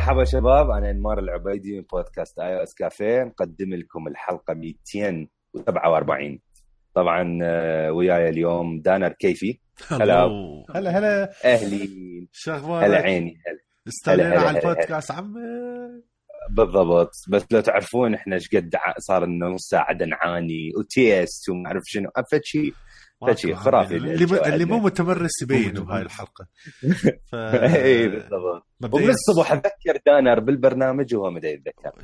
مرحبا شباب، أنا أنمار العبيدي من بودكاست iOS كافيه. نقدم لكم الحلقة 247. طبعا وياي اليوم دانر كيفي. هلا هلا أهلي. شغوالك. هلا عيني. استولينا على البودكاست عمي. بالضبط، بس لو تعرفون إحنا شقد صار لنا نص ساعة نعاني وتيست وما أعرف شنو فتشي خرافي. اللي مو متمرس يبين بهاي الحلقة. اي بالضبط. ومن الصبح أذكر دانر بالبرنامج وهو ما يتذكر.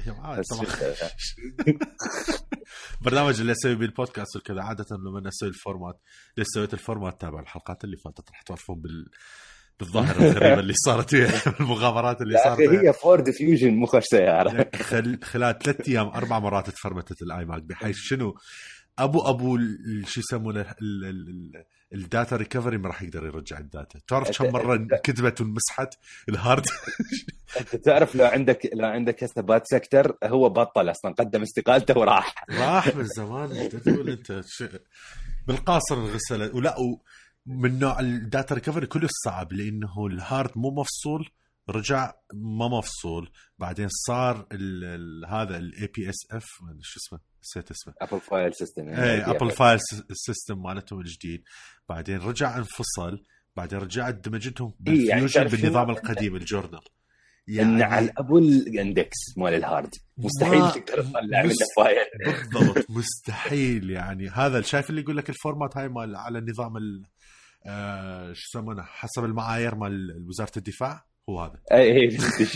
برنامج اللي أسوي بالبودكاست وكذا عادة لما أسوي الفورمات اللي سويت الفورمات تابع الحلقات اللي فاتت راح تعرفون بالظاهرة الغريبة اللي صارت فيها المغامرات اللي صارت. هي فورد فيوجن مو خوش سيارة. خلال 3 أيام 4 مرات تفرمتت الآي ماك بحيث شنو ابو شو يسمونه الداتا ريكفري ما راح يقدر يرجع الداتا. تعرف كم مره كتبت ومسحت الهارد؟ انت تعرف لو عندك حسابات سكتر هو بطل اصلا، قدم استقالته وراح من زمان. تقول انت بالقاصر الغسله ولا من نوع الداتا ريكفري كله صعب لانه الهارد مو مفصول، رجع ما مفصول، بعدين صار هذا الاي بي اس اف شو اسمه نسيت اسمه، ابل فايل سيستم. ابل فايل سيستم مالته الجديد، بعدين رجع انفصل، بعدين رجعت دمجتهم بالفيوجن يعني بالنظام القديم الجورنال. يعني على ابو الاندكس مال الهارد مستحيل تقدر تطلع منه فايل. بالضبط مستحيل. يعني هذا شايف اللي يقول لك الفورمات هاي مال على النظام شو يسمونه حسب المعايير مال وزارة الدفاع هو هذا. اي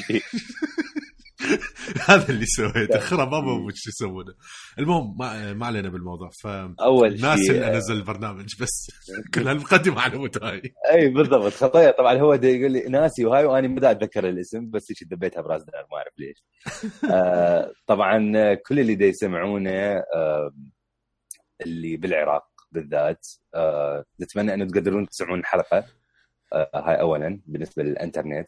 هذا اللي سويته خرب بابا وش يسوونه. المهم ما علينا بالموضوع. اول الناس اللي نزل البرنامج بس كل هالمقدمه على متاعي. اي بالضبط خطيه. طبعا هو دا يقول لي ناسي وهاي وانا ما اتذكر الاسم بس ايش دبيتها براس دار ما اعرف ليش. طبعا كل اللي دا يسمعونه اللي بالعراق بالذات نتمنى انه تقدرون تسمعون الحلقه. هاي اولا بالنسبه للانترنت.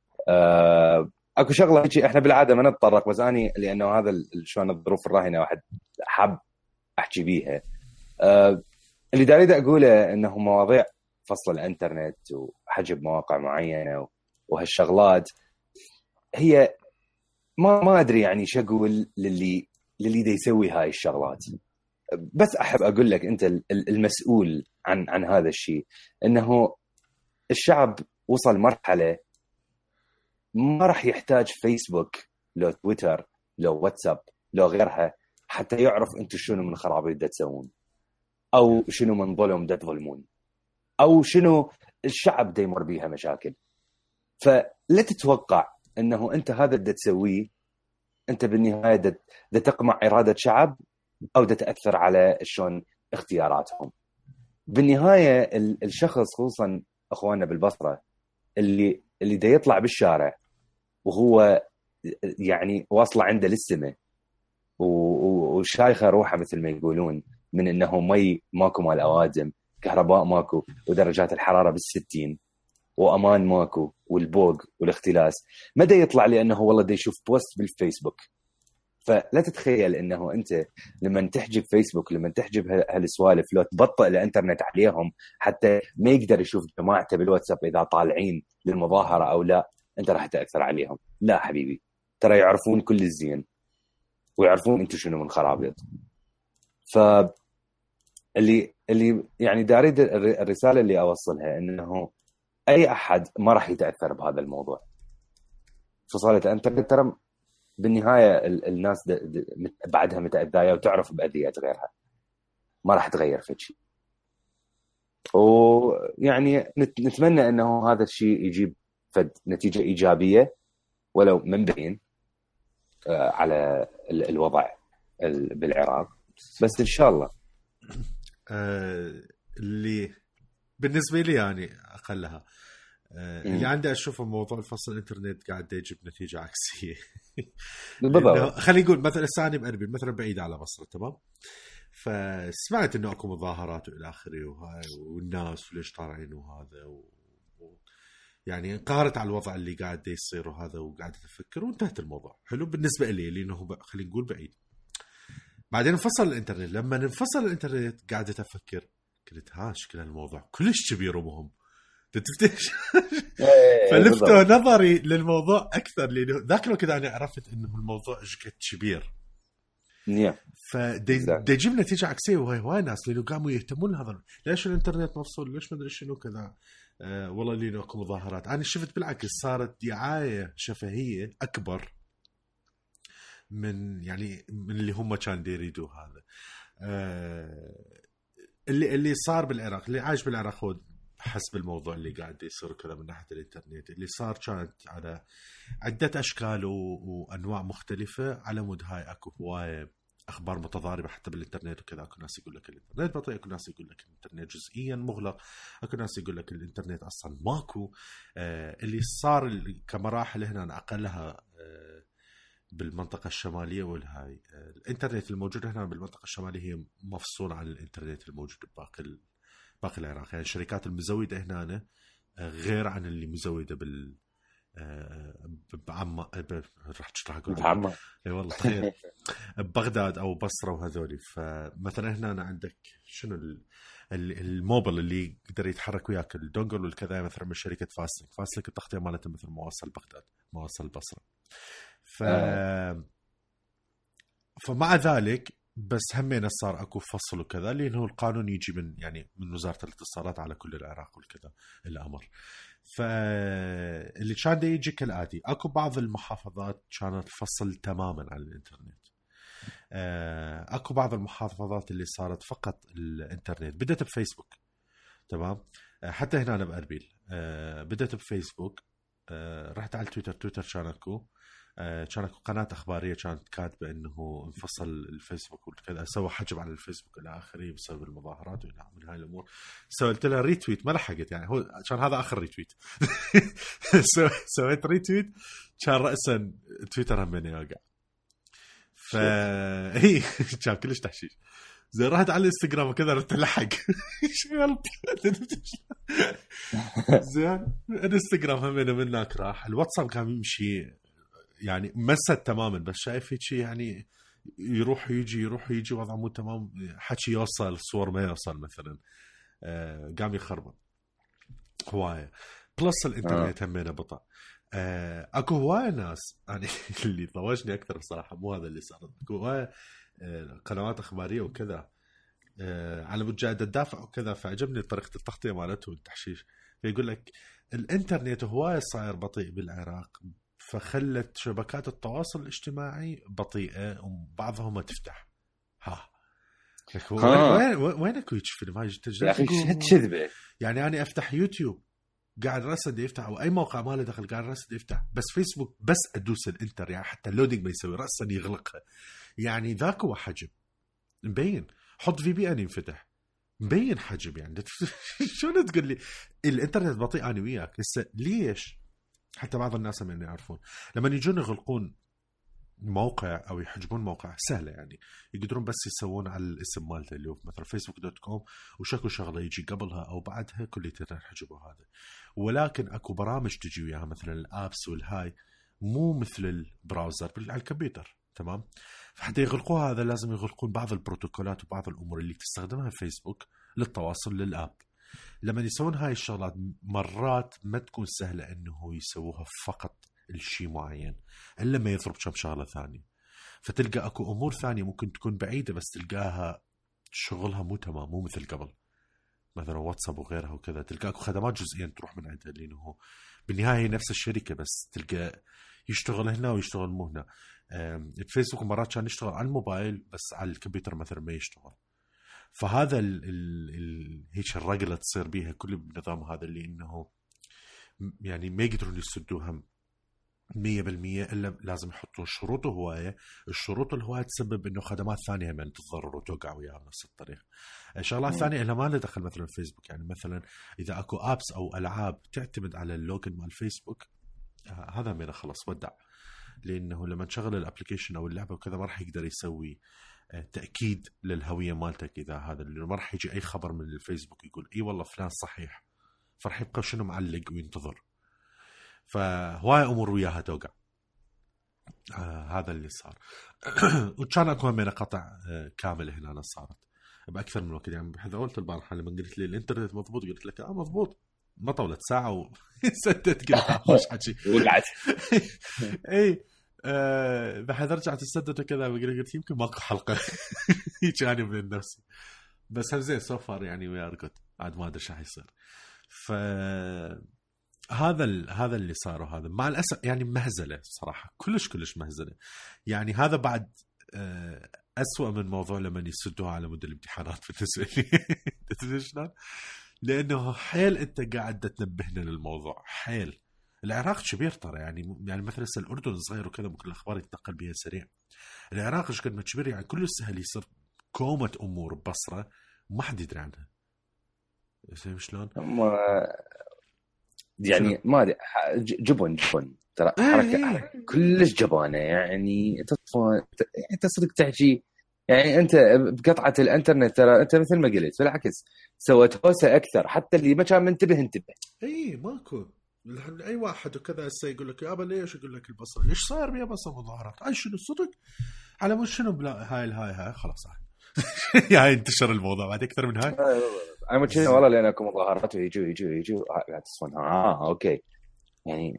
اكو شغله هيك احنا بالعاده ما نتطرق، بس اني لانه هذا شلون الظروف الراهنه واحد حاب احكي بيها. اللي داري اقوله انه مواضيع فصل الانترنت وحجب مواقع معينه وهالشغلات هي ما ادري يعني شو اقول للي دا يسوي هاي الشغلات. بس احب اقول لك انت المسؤول عن هذا الشيء، انه الشعب وصل مرحله ما راح يحتاج فيسبوك لو تويتر لو واتساب لو غيرها حتى يعرف انتم شنو من خرابيط دا تسوون، او شنو من ظلم دا تظلمون، او شنو الشعب دا يمر بيها مشاكل. فلا تتوقع انه انت هذا دا تسويه انت بالنهايه دا تقمع اراده شعب او دا تاثر على شلون اختياراتهم. بالنهايه الشخص خصوصا اخواننا بالبصره اللي دا يطلع بالشارع وهو يعني واصله عنده للسماء وشايخه روحه مثل ما يقولون من انه مي ماكو مال اوادم، كهرباء ماكو، ودرجات الحراره بال60 وامان ماكو والبوق والاختلاس، ما دا يطلع لانه والله دا يشوف بوست بالفيسبوك. فلا تتخيل انه انت لما تحجب فيسبوك لما تحجب هالسوالف لو تبطئ الانترنت عليهم حتى ما يقدر يشوف جماعته بالواتساب اذا طالعين للمظاهره او لا، انت راح تاثر عليهم. لا حبيبي، ترى يعرفون كل الزين ويعرفون انتم شنو من خرابيط. ف اللي يعني داريد الرساله اللي اوصلها انه اي احد ما راح يتاثر بهذا الموضوع. فصاله الانترنت ترى بالنهايه الناس بعدها متاذيه وتعرف باذيه غيرها، ما راح تغير في شيء. ويعني نتمنى انه هذا الشيء يجيب نتيجه ايجابيه ولو منبين على الوضع بالعراق، بس ان شاء الله. اللي بالنسبه لي يعني اقلها اللي عندي اشوفه موضوع الفصل الانترنت قاعد يجيب نتيجه عكسيه. خلينا نقول مثلا ثاني بأربيل مثلا بعيد على بصره، تمام، فسمعت انه اكو مظاهرات والى اخره وهاي والناس ليش طالعين وهذا يعني انقهرت على الوضع اللي قاعد يصير وهذا وقاعد افكر وانتهت الموضوع. حلو بالنسبه لي لانه خلينا نقول بعيد. بعدين انفصل الانترنت، لما انفصل الانترنت قاعد افكر قلت شكل الموضوع كلش كبير ومهم. تفتش. فلفتوا نظري للموضوع اكثر لانه ذاك الوقت انا عرفت انه الموضوع ايش كبير. فدي يجيب نتيجه عكسيه وهي ناس لانه قاموا يهتمون لهذا. ليش الانترنت مفصول؟ ليش ما ادري شنو كذا. والله لي اكو مظاهرات. انا شفت بالعكس صارت دعايه شفهيه اكبر من يعني من اللي هم كانوا يريدوا. هذا اللي صار بالعراق، اللي عايش بالعراق هو حسب الموضوع اللي قاعد يصير كذا من ناحيه الانترنت. اللي صار كانت على عده اشكال وانواع مختلفه. على مود هاي اكو هوايه اخبار متضاربه حتى بالانترنت وكذا. اكو ناس يقول لك الانترنت بطيء، اكو ناس يقول لك الانترنت جزئيا مغلق، اكو ناس يقول لك الانترنت اصلا ماكو. اللي صار كمراحل هنا اقلها بالمنطقه الشماليه والهاي. الانترنت الموجود هنا بالمنطقه الشماليه هي مفصول عن الانترنت الموجود باقي العراق. يعني الشركات المزوده هنا غير عن اللي مزوده بال بعمان. راح اقول بعمان اي والله تخيل ببغداد او بصره وهذولي. فمثلا هنا عندك شنو الموبل اللي يقدر يتحرك وياك الدونجل والكذا، مثلا من شركه فاسلك التغطيه مالته مثل مواصل بغداد مواصل البصره. فمع ذلك بس همين صار اكو فصل وكذا لانه القانون يجي من يعني من وزاره الاتصالات على كل العراق والكذا الامر. فاللي كان يجي كالآتي: اكو بعض المحافظات كانت فصل تماما عن الانترنت. اكو بعض المحافظات اللي صارت فقط الانترنت. بدأت بفيسبوك تمام. حتى هنا أنا بأربيل بدأت بفيسبوك. رحت على تويتر كان اكو قناة أخبارية كانت كاتبة إنه انفصل الفيسبوك وكذا، سوى حجب على الفيسبوك إلى آخره بسبب المظاهرات وإلى من هاي الأمور. سويت لها ريتويت ما لحقت، يعني هو كان هذا آخر ريتويت. سويت ريتويت كان رأسا تويتر همين يوقع. هي كان كلش تحشيش. زي رحت على الانستغرام وكذا رحت لحق. زين الانستغرام همين منك راح. الواتساب كان يمشي يعني مسد تماما، بس شايف شيء يعني يروح يجي وضعه مو تمام، حكي يوصل صور ما يوصل مثلا. قام يخربط هوايه. بلس الانترنت همينه بطأ. اكو هوايه ناس يعني اللي طوشني اكثر بصراحه مو هذا اللي صار. اكو هوايه قنوات اخباريه وكذا على مجاهد الدافع وكذا، فعجبني طريقه التغطيه مالته والتحشيش. فيقول لك الانترنت هوايه صاير بطيء بالعراق، فخلت شبكات التواصل الاجتماعي بطيئة وبعضها ما تفتح. وينك ويش فيلم هاي يا أخي كذبة. يعني أنا أفتح يوتيوب قاعد راسد يفتح، أو أي موقع مالي دخل قاعد راسد يفتح، بس فيسبوك بس أدوس الانتر يعني حتى اللودينج ما يسوي راسا يغلقها. يعني ذاك هو حجم مبين. حط VPN ينفتح مبين حجم. يعني شو تقول لي الانترنت بطيء أنا وياك لسه ليش؟ حتى بعض الناس من يعرفون لما يجون يغلقون موقع او يحجبون موقع سهله، يعني يقدرون بس يسوون على الاسم مالته اللي هو مثلا facebook.com وشكو شغله يجي قبلها او بعدها كل يحجبوا هذا. ولكن اكو برامج تجي وياها مثلا الابس والهاي مو مثل البراوزر على الكمبيوتر تمام. فحتى يغلقوها هذا لازم يغلقون بعض البروتوكولات وبعض الامور اللي تستخدمها فيسبوك للتواصل للاب. لما يسوون هاي الشغلات مرات ما تكون سهلة انه يسووها فقط الشيء معين الا ما يضرب كم شغلة ثانية. فتلقى اكو امور ثانية ممكن تكون بعيدة بس تلقاها شغلها مو تمام مو مثل قبل، مثلا واتساب وغيرها وكذا. تلقى اكو خدمات جزئيا تروح من عندها لانه بالنهاية هي نفس الشركة بس تلقى يشتغل هنا ويشتغل مو هنا. الفيسبوك مرات كان يشتغل على الموبايل بس على الكمبيوتر مثلا ما يشتغل. فهذا هيك الرجلة تصير بيها كل النظام هذا اللي إنه يعني ما يقدرون يسدوها 100% إلا لازم يحطون شروط هواية. الشروط الهواية تسبب إنه خدمات ثانية من تتضرر وتوقع وياها بنفس الطريقة. شغلات ثانية إلا ما له دخل مثلا فيسبوك. يعني مثلا إذا أكو أبس أو ألعاب تعتمد على اللوجن مال فيسبوك هذا من خلص ودع، لأنه لما تشغل الابليكيشن أو اللعبة وكذا ما راح يقدر يسوي تأكيد للهوية مالتك. إذا هذا اللي ما راح يجي أي خبر من الفيسبوك يقول إيه والله فلان صحيح، فرح يبقى شنو معلق وينتظر. فهواي أمور وياها توقع. هذا اللي صار. وكان أكو من قطع كامل هنا أنا صارت بأكثر من وقت. يعني بحيث قلت البارحة لما قلت لي الإنترنت مضبوط قلت لك مضبوط ما طولت ساعه وسدت قلت خوش حكي وقعت. اي بعد رجعت السدت وكذا قلت يمكن ماكو حلقه كان من نفسي. بس زين سوفر يعني ويا ركض عاد ما ادري ايش راح يصير. ف هذا اللي صار. وهذا مع الاسف يعني مهزله صراحه كلش مهزله. يعني هذا بعد أسوأ من موضوع لما يسدوها على مود الامتحانات بالنسبه لي. تدري شلون؟ لانه حيل انت قاعد تنبهنا للموضوع حيل. العراق كبير ترى يعني مثلا الاردن صغير وكذا ممكن الاخبار يتنقل بها سريع. العراق ايش قد ما كبير يعني كل سهل يصير كومة امور ببصره ما حد يدري عنها. فاهم شلون؟ يعني ما ادري جبن ترى حركه كلش جبانه يعني انت صدق تحكي يعني انت بقطعه الانترنت ترى انت مثل ما قلت بالعكس سوت هوسه اكثر حتى اللي ما كان منتبه انتبه. اي ماكو اي واحد وكذا هسه يقول لك يابا ليش يقول لك البصره ليش صاير بيا بصره مظاهرات اي شنو الصدق على مود شنو بلا هاي خلاص هاي انتشر الموضوع بعد اكثر من هاي. انا ما كنت والله لان اكو مظاهرات ويجوا تصفنها اوكي يعني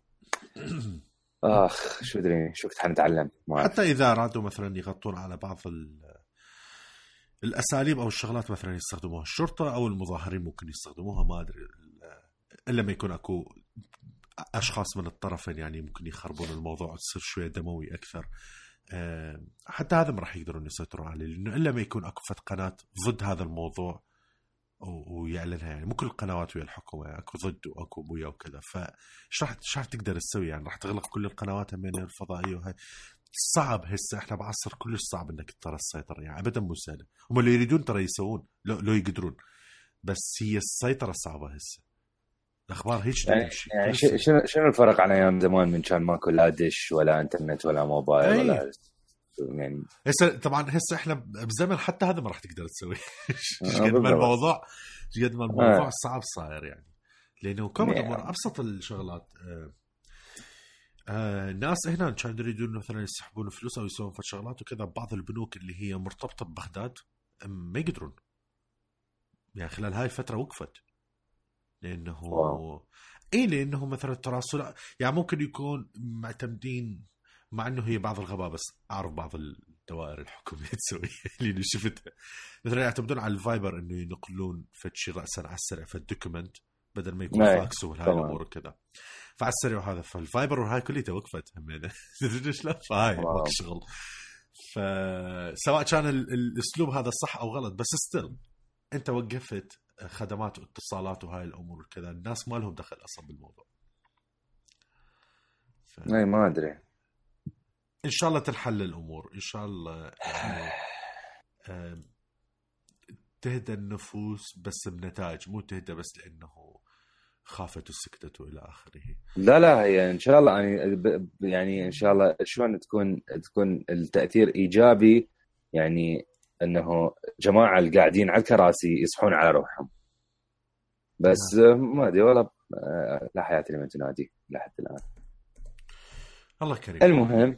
شو ادري شو كنت حنتعلم. حتى اذا ارادوا مثلا يغطون على بعض الاساليب او الشغلات مثلا يستخدموها الشرطه او المظاهرين ممكن يستخدموها ما ادري الا ما يكون اكو اشخاص من الطرفين يعني ممكن يخربون الموضوع وتصير شويه دموي اكثر. حتى هذا ما راح يقدرون يسيطرون عليه لانه الا ما يكون اكو فت قناه ضد هذا الموضوع ويعلنها. يعني مو كل القنوات ويا الحكومه يعني اكو ضد واكو ويا وكذا. فايش راح تقدر تسوي يعني راح تغلق كل القنوات من الفضائيه وهاي صعب. هسه احنا بعصر كلش صعب انك ترى السيطره يعني ابدا مو سهله. هم اللي يريدون ترى يسوون لو يقدرون بس هي السيطره صعبه. هسه الاخبار هيك تمشي يعني شنو الفرق عن ايام زمان من كان ماكو لا دش ولا انترنت ولا موبايل ولا يعني هسه طبعا هسه احنا بزمن حتى هذا ما راح تقدر تسوي. قد ما الموضوع صعب صاير يعني لانه كم امور ابسط الشغلات. ناس هنا كانوا يريدون مثلا يسحبون فلوس او يسوون شغلات وكذا بعض البنوك اللي هي مرتبطه ببغداد ما يقدرون يعني خلال هاي الفتره وقفت لانه لانه مثلا التراسل يعني ممكن يكون معتمدين مع انه هي بعض الغباء بس اعرف بعض الدوائر الحكوميه تسوي اللي شفتها مثلا يعتمدون على الفايبر انه ينقلون فشي راسا على السريع في الدوكيمنت بدل ما يكون فاكس وهاي الامور وكذا فعلى السريع. وهذا فالفايبر وهاي كلها وقفت همينه ليش لا فهاي ماك شغل. فسواء كان الاسلوب هذا صح او غلط بس ستيل انت وقفت خدمات واتصالات وهاي الامور وكذا الناس ما لهم دخل اصلا بالموضوع. اي ما ادري ان شاء الله تنحل الامور ان شاء الله تهدى النفوس بس بنتائج مو تهدى بس لانه خافت وسكتت والى اخره. لا هي ان شاء الله يعني ان شاء الله شلون تكون التاثير ايجابي يعني انه جماعه القاعدين على الكراسي يصحون على روحهم بس ما ادري والله لا حياه لمن تنادي لحد الان. الله كريم. المهم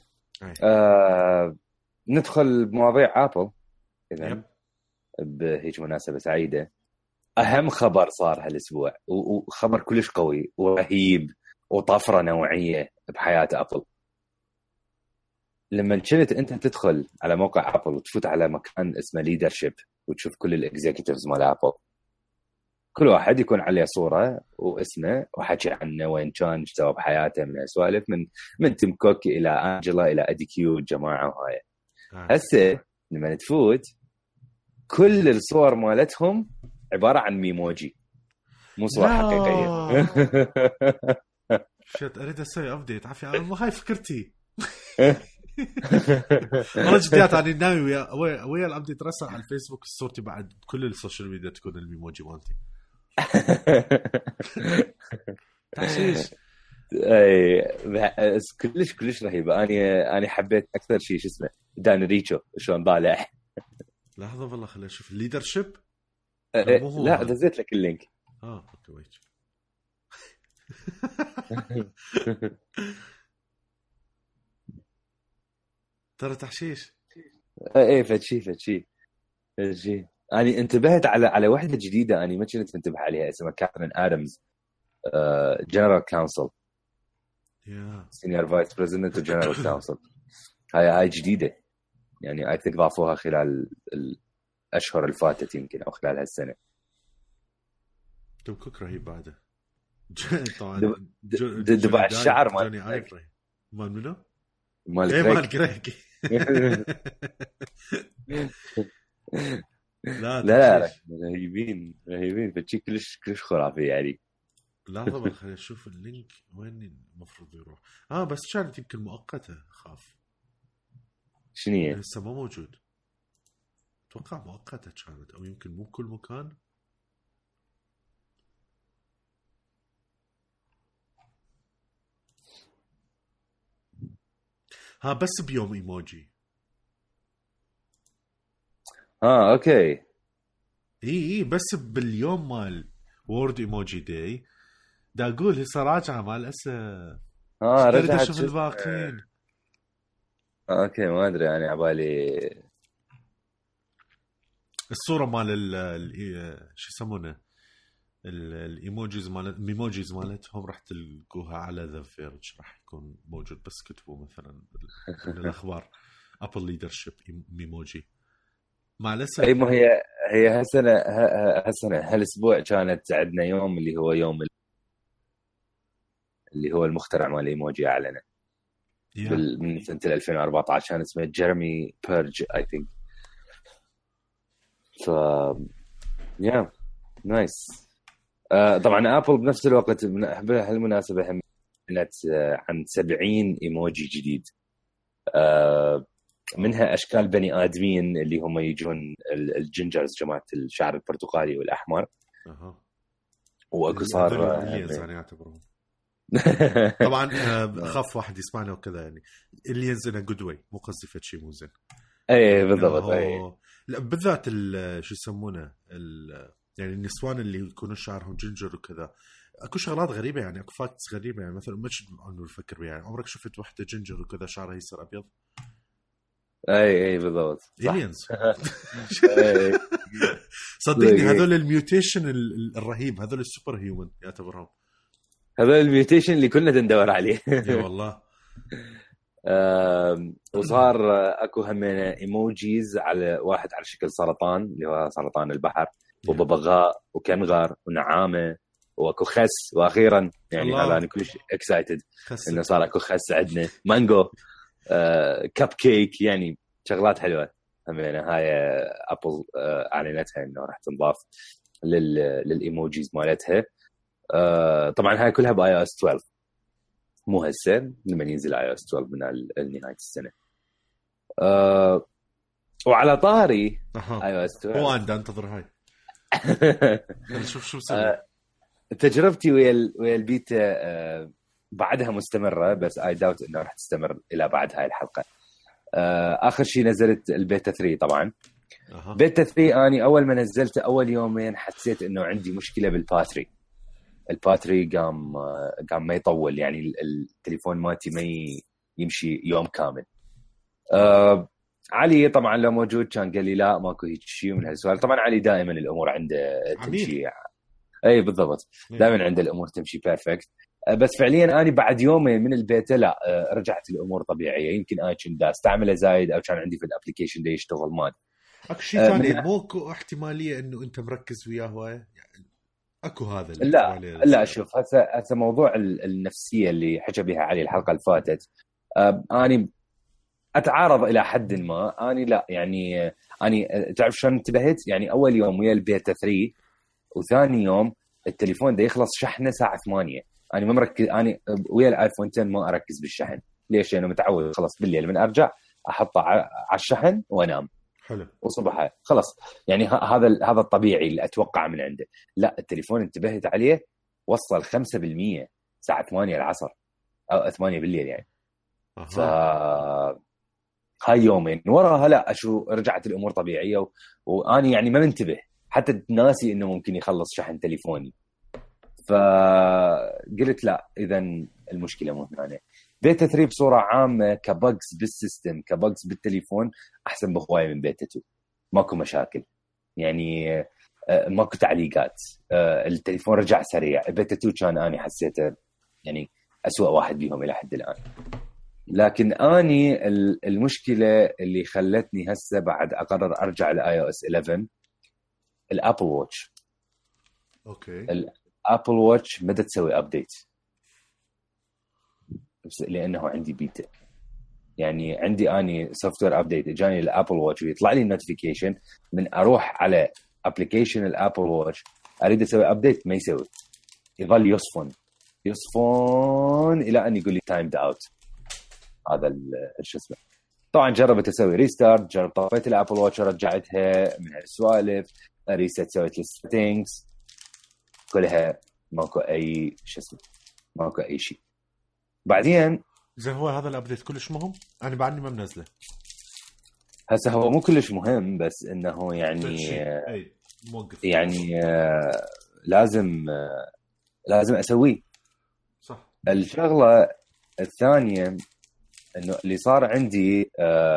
ندخل بمواضيع ابل اذا بهيج مناسبه سعيده. اهم خبر صار هالاسبوع وخبر كلش قوي ورهيب وطفره نوعيه بحياه ابل. لما كنت انت تدخل على موقع ابل وتفوت على مكان اسمه ليدرشيب وتشوف كل الاكزيكتيفز مال ابل كل واحد يكون عليه صوره واسمه وحكي عنه وين كان ايش سوى بحياته من اسوالف من تيم كوك الى انجلا الى ادي كيو الجماعه وهاي. هسه لما تفوت كل الصور مالتهم عباره عن ميموجي مو صور حقيقيه. شت اريد اسوي ابديت عافيه هاي فكرتي. والله جديات أنا ناوي ويا الابديت رسل على الفيسبوك صورتي بعد كل السوشيال ميديا تكون الميموجي مالتي. تحشيش اي كلش رهيب. انا حبيت اكثر شيء شو اسمه دان ريتشو شلون طالع. لحظه والله خليني اشوف الليدرشيب. لا دزيت لك اللينك. اوكي ويت. ترى تحشيش ايه فتشي اني انتبهت على وحده جديده اني ما كنت منتبه عليها اسمها كاثرين ادمز. جنرال كونسل يا سينيور فايس بريزيدنت وجنرال كونسل. هاي جديده يعني اي ثينك ضافوها خلال الاشهر اللي فاتت يمكن او خلال هالسنه. توم كوك رهيب بعده. طبعا دبع الشعر جوني ايف مال منو؟ مال كريك. لا رهيبين بتشي كلش خرافي يعني. لحظة خلينا نشوف اللينك وين المفروض يروح. بس كانت يمكن مؤقتة خاف. شنو هي؟ لسه ما موجود. اتوقع مؤقتة كانت او يمكن مو كل مكان. بس بيوم ايموجي. اوكي. اي بس باليوم مال وورد ايموجي داي. دا اقول هسه راجعه مال اسا. رجعت شوف الباقين. اوكي ما ادري يعني عبالي الصوره مال شو يسمونه الايموجيز ميموجيز مالتهم راح تلقوها على ذا فيرج. راح يكون موجود بس كتبوا مثلا من الاخبار ابل ليدرشيب ميموجي مع لسه. اي ما هي هالسنه هالاسبوع كانت عندنا يوم اللي هو يوم اللي هو المخترع مال الايموجي اعلنه من سنه 2014 كان اسمه جيرمي بيرج اي ثينك. ف يا نايس. طبعا ابل بنفس الوقت بهالمناسبه هم اعلنت عن 70 ايموجي جديد. منها اشكال بني ادمين اللي هم يجون الجينجرز جماعه الشعر البرتقالي والاحمر. واكو صار يعني يعتبرون طبعا خاف واحد يسمعنا وكذا يعني اللي ينزل جود واي مو قصدي فد شيء مو زين. اي بالضبط. اي لا بالذات شو يسمونه يعني النسوان اللي يكونوا شعرهم جينجر وكذا. اكو شغلات غريبه يعني اكو فاكتس غريبه يعني مثلا ما انه نفكر بها. يعني عمرك شفت وحده جينجر وكذا شعرها يصير ابيض؟ اي بالضبط إلينز. صدقني هذول الميوتيشن الرهيب هذول السوبر هيومن يعتبرهم. هذول الميوتيشن اللي كنا ندور عليه. اي والله. وصار اكو همنا ايموجيز على واحد على شكل سرطان اللي هو سرطان البحر وببغاء وكنغر ونعامه واكو خس. واخيرا يعني هذا انا كلش اكسايتد انه صار اكو خس عندنا مانجو كاب كيك يعني شغلات حلوه همنا. هاي ابل اعلنتها انه راح تنضاف للايموجيز مالتها. طبعا هاي كلها باي او اس 12 مو هسه لما ينزل اي او اس 12 من نهايه السنه. وعلى طاري اي او اس 12 هو عندي انتظر هاي شوف تجربتي ويا البيتا بعدها مستمره بس اي داوت انه راح تستمر الى بعد هاي الحلقه. اخر شيء نزلت البيتا 3 طبعا. بيتا 3 اني اول ما نزلته اول يومين حسيت انه عندي مشكله بالباتري. الباتري قام ما يطول يعني التليفون مالتي ما يمشي يوم كامل. علي طبعا لو موجود كان قال لي لا ماكو هيك شيء من هالسؤال. طبعا علي دائما الامور عنده تمشي. اي بالضبط دائما عنده الامور تمشي بيرفكت. بس فعليا انا بعد يومين من البيتا لا رجعت الامور طبيعيه. يمكن انا كنت استعمله زايد او كان عندي في الابلكيشن ده يشتغل مال. اكو شيء ثاني موكو احتماليه انه انت مركز وياه هوايه يعني اكو هذا لا شوف هسه موضوع النفسيه اللي حكى بها علي الحلقه اللي فاتت. اني اتعارض الى حد ما. اني لا يعني اني تعرف شلون انتبهت يعني اول يوم ويا البيتا 3 وثاني يوم التليفون ده يخلص شحنه الساعه 8. انا ما مركز. انا ويا الايفون 10 ما اركز بالشحن. ليش؟ لانه متعود خلص بالليل من ارجع احطه على الشحن وانام. حلو. وصباحا خلص يعني هذا الطبيعي اللي اتوقع من عنده. لا التليفون انتبهت عليه وصل 5% الساعه 8 العصر او 8 بالليل يعني. ف هاي يومين وراها لا اشو رجعت الامور طبيعيه واني يعني ما منتبه حتى ناسي انه ممكن يخلص شحن تليفوني. فقلت لا اذا المشكله مو هنا. بيتا 3 بصوره عامه كبجز بالسيستم كبجز بالتليفون احسن بهوايه من بيتا 2. ماكو مشاكل يعني. ماكو تعليقات، التليفون رجع سريع. البيتا 2 كان اني حسيته يعني أسوأ واحد بيهم الى حد الان. لكن اني المشكله اللي خلتني هسه بعد اقرر ارجع لاي او اس 11 الابل واتش. اوكي. الابل واتش ما تسوي ابديت لانه عندي بيتا، يعني عندي اني سوفت وير ابديت اجاني الابل واتش ويطلع لي نوتيفيكيشن من اروح على ابلكيشن الابل واتش اريد اسوي ابديت ما يسوي، يظل يصفون الى ان يقول لي تايمد اوت. هذا شو اسمه. طبعا جربت اسوي ريستارت، جربت طفيت الابل واتش رجعتها من هالسوالف، ريست سويت السيتنجز كلها ماكو اي شو اسمه، ماكو اي شيء. بعدين زين هو هذا الابديت كلش مهم؟ انا بعدني ما منزله هسه. هو مو كلش مهم بس انه يعني موقف يعني لازم اسويه. صح. الشغله الثانيه انه اللي صار عندي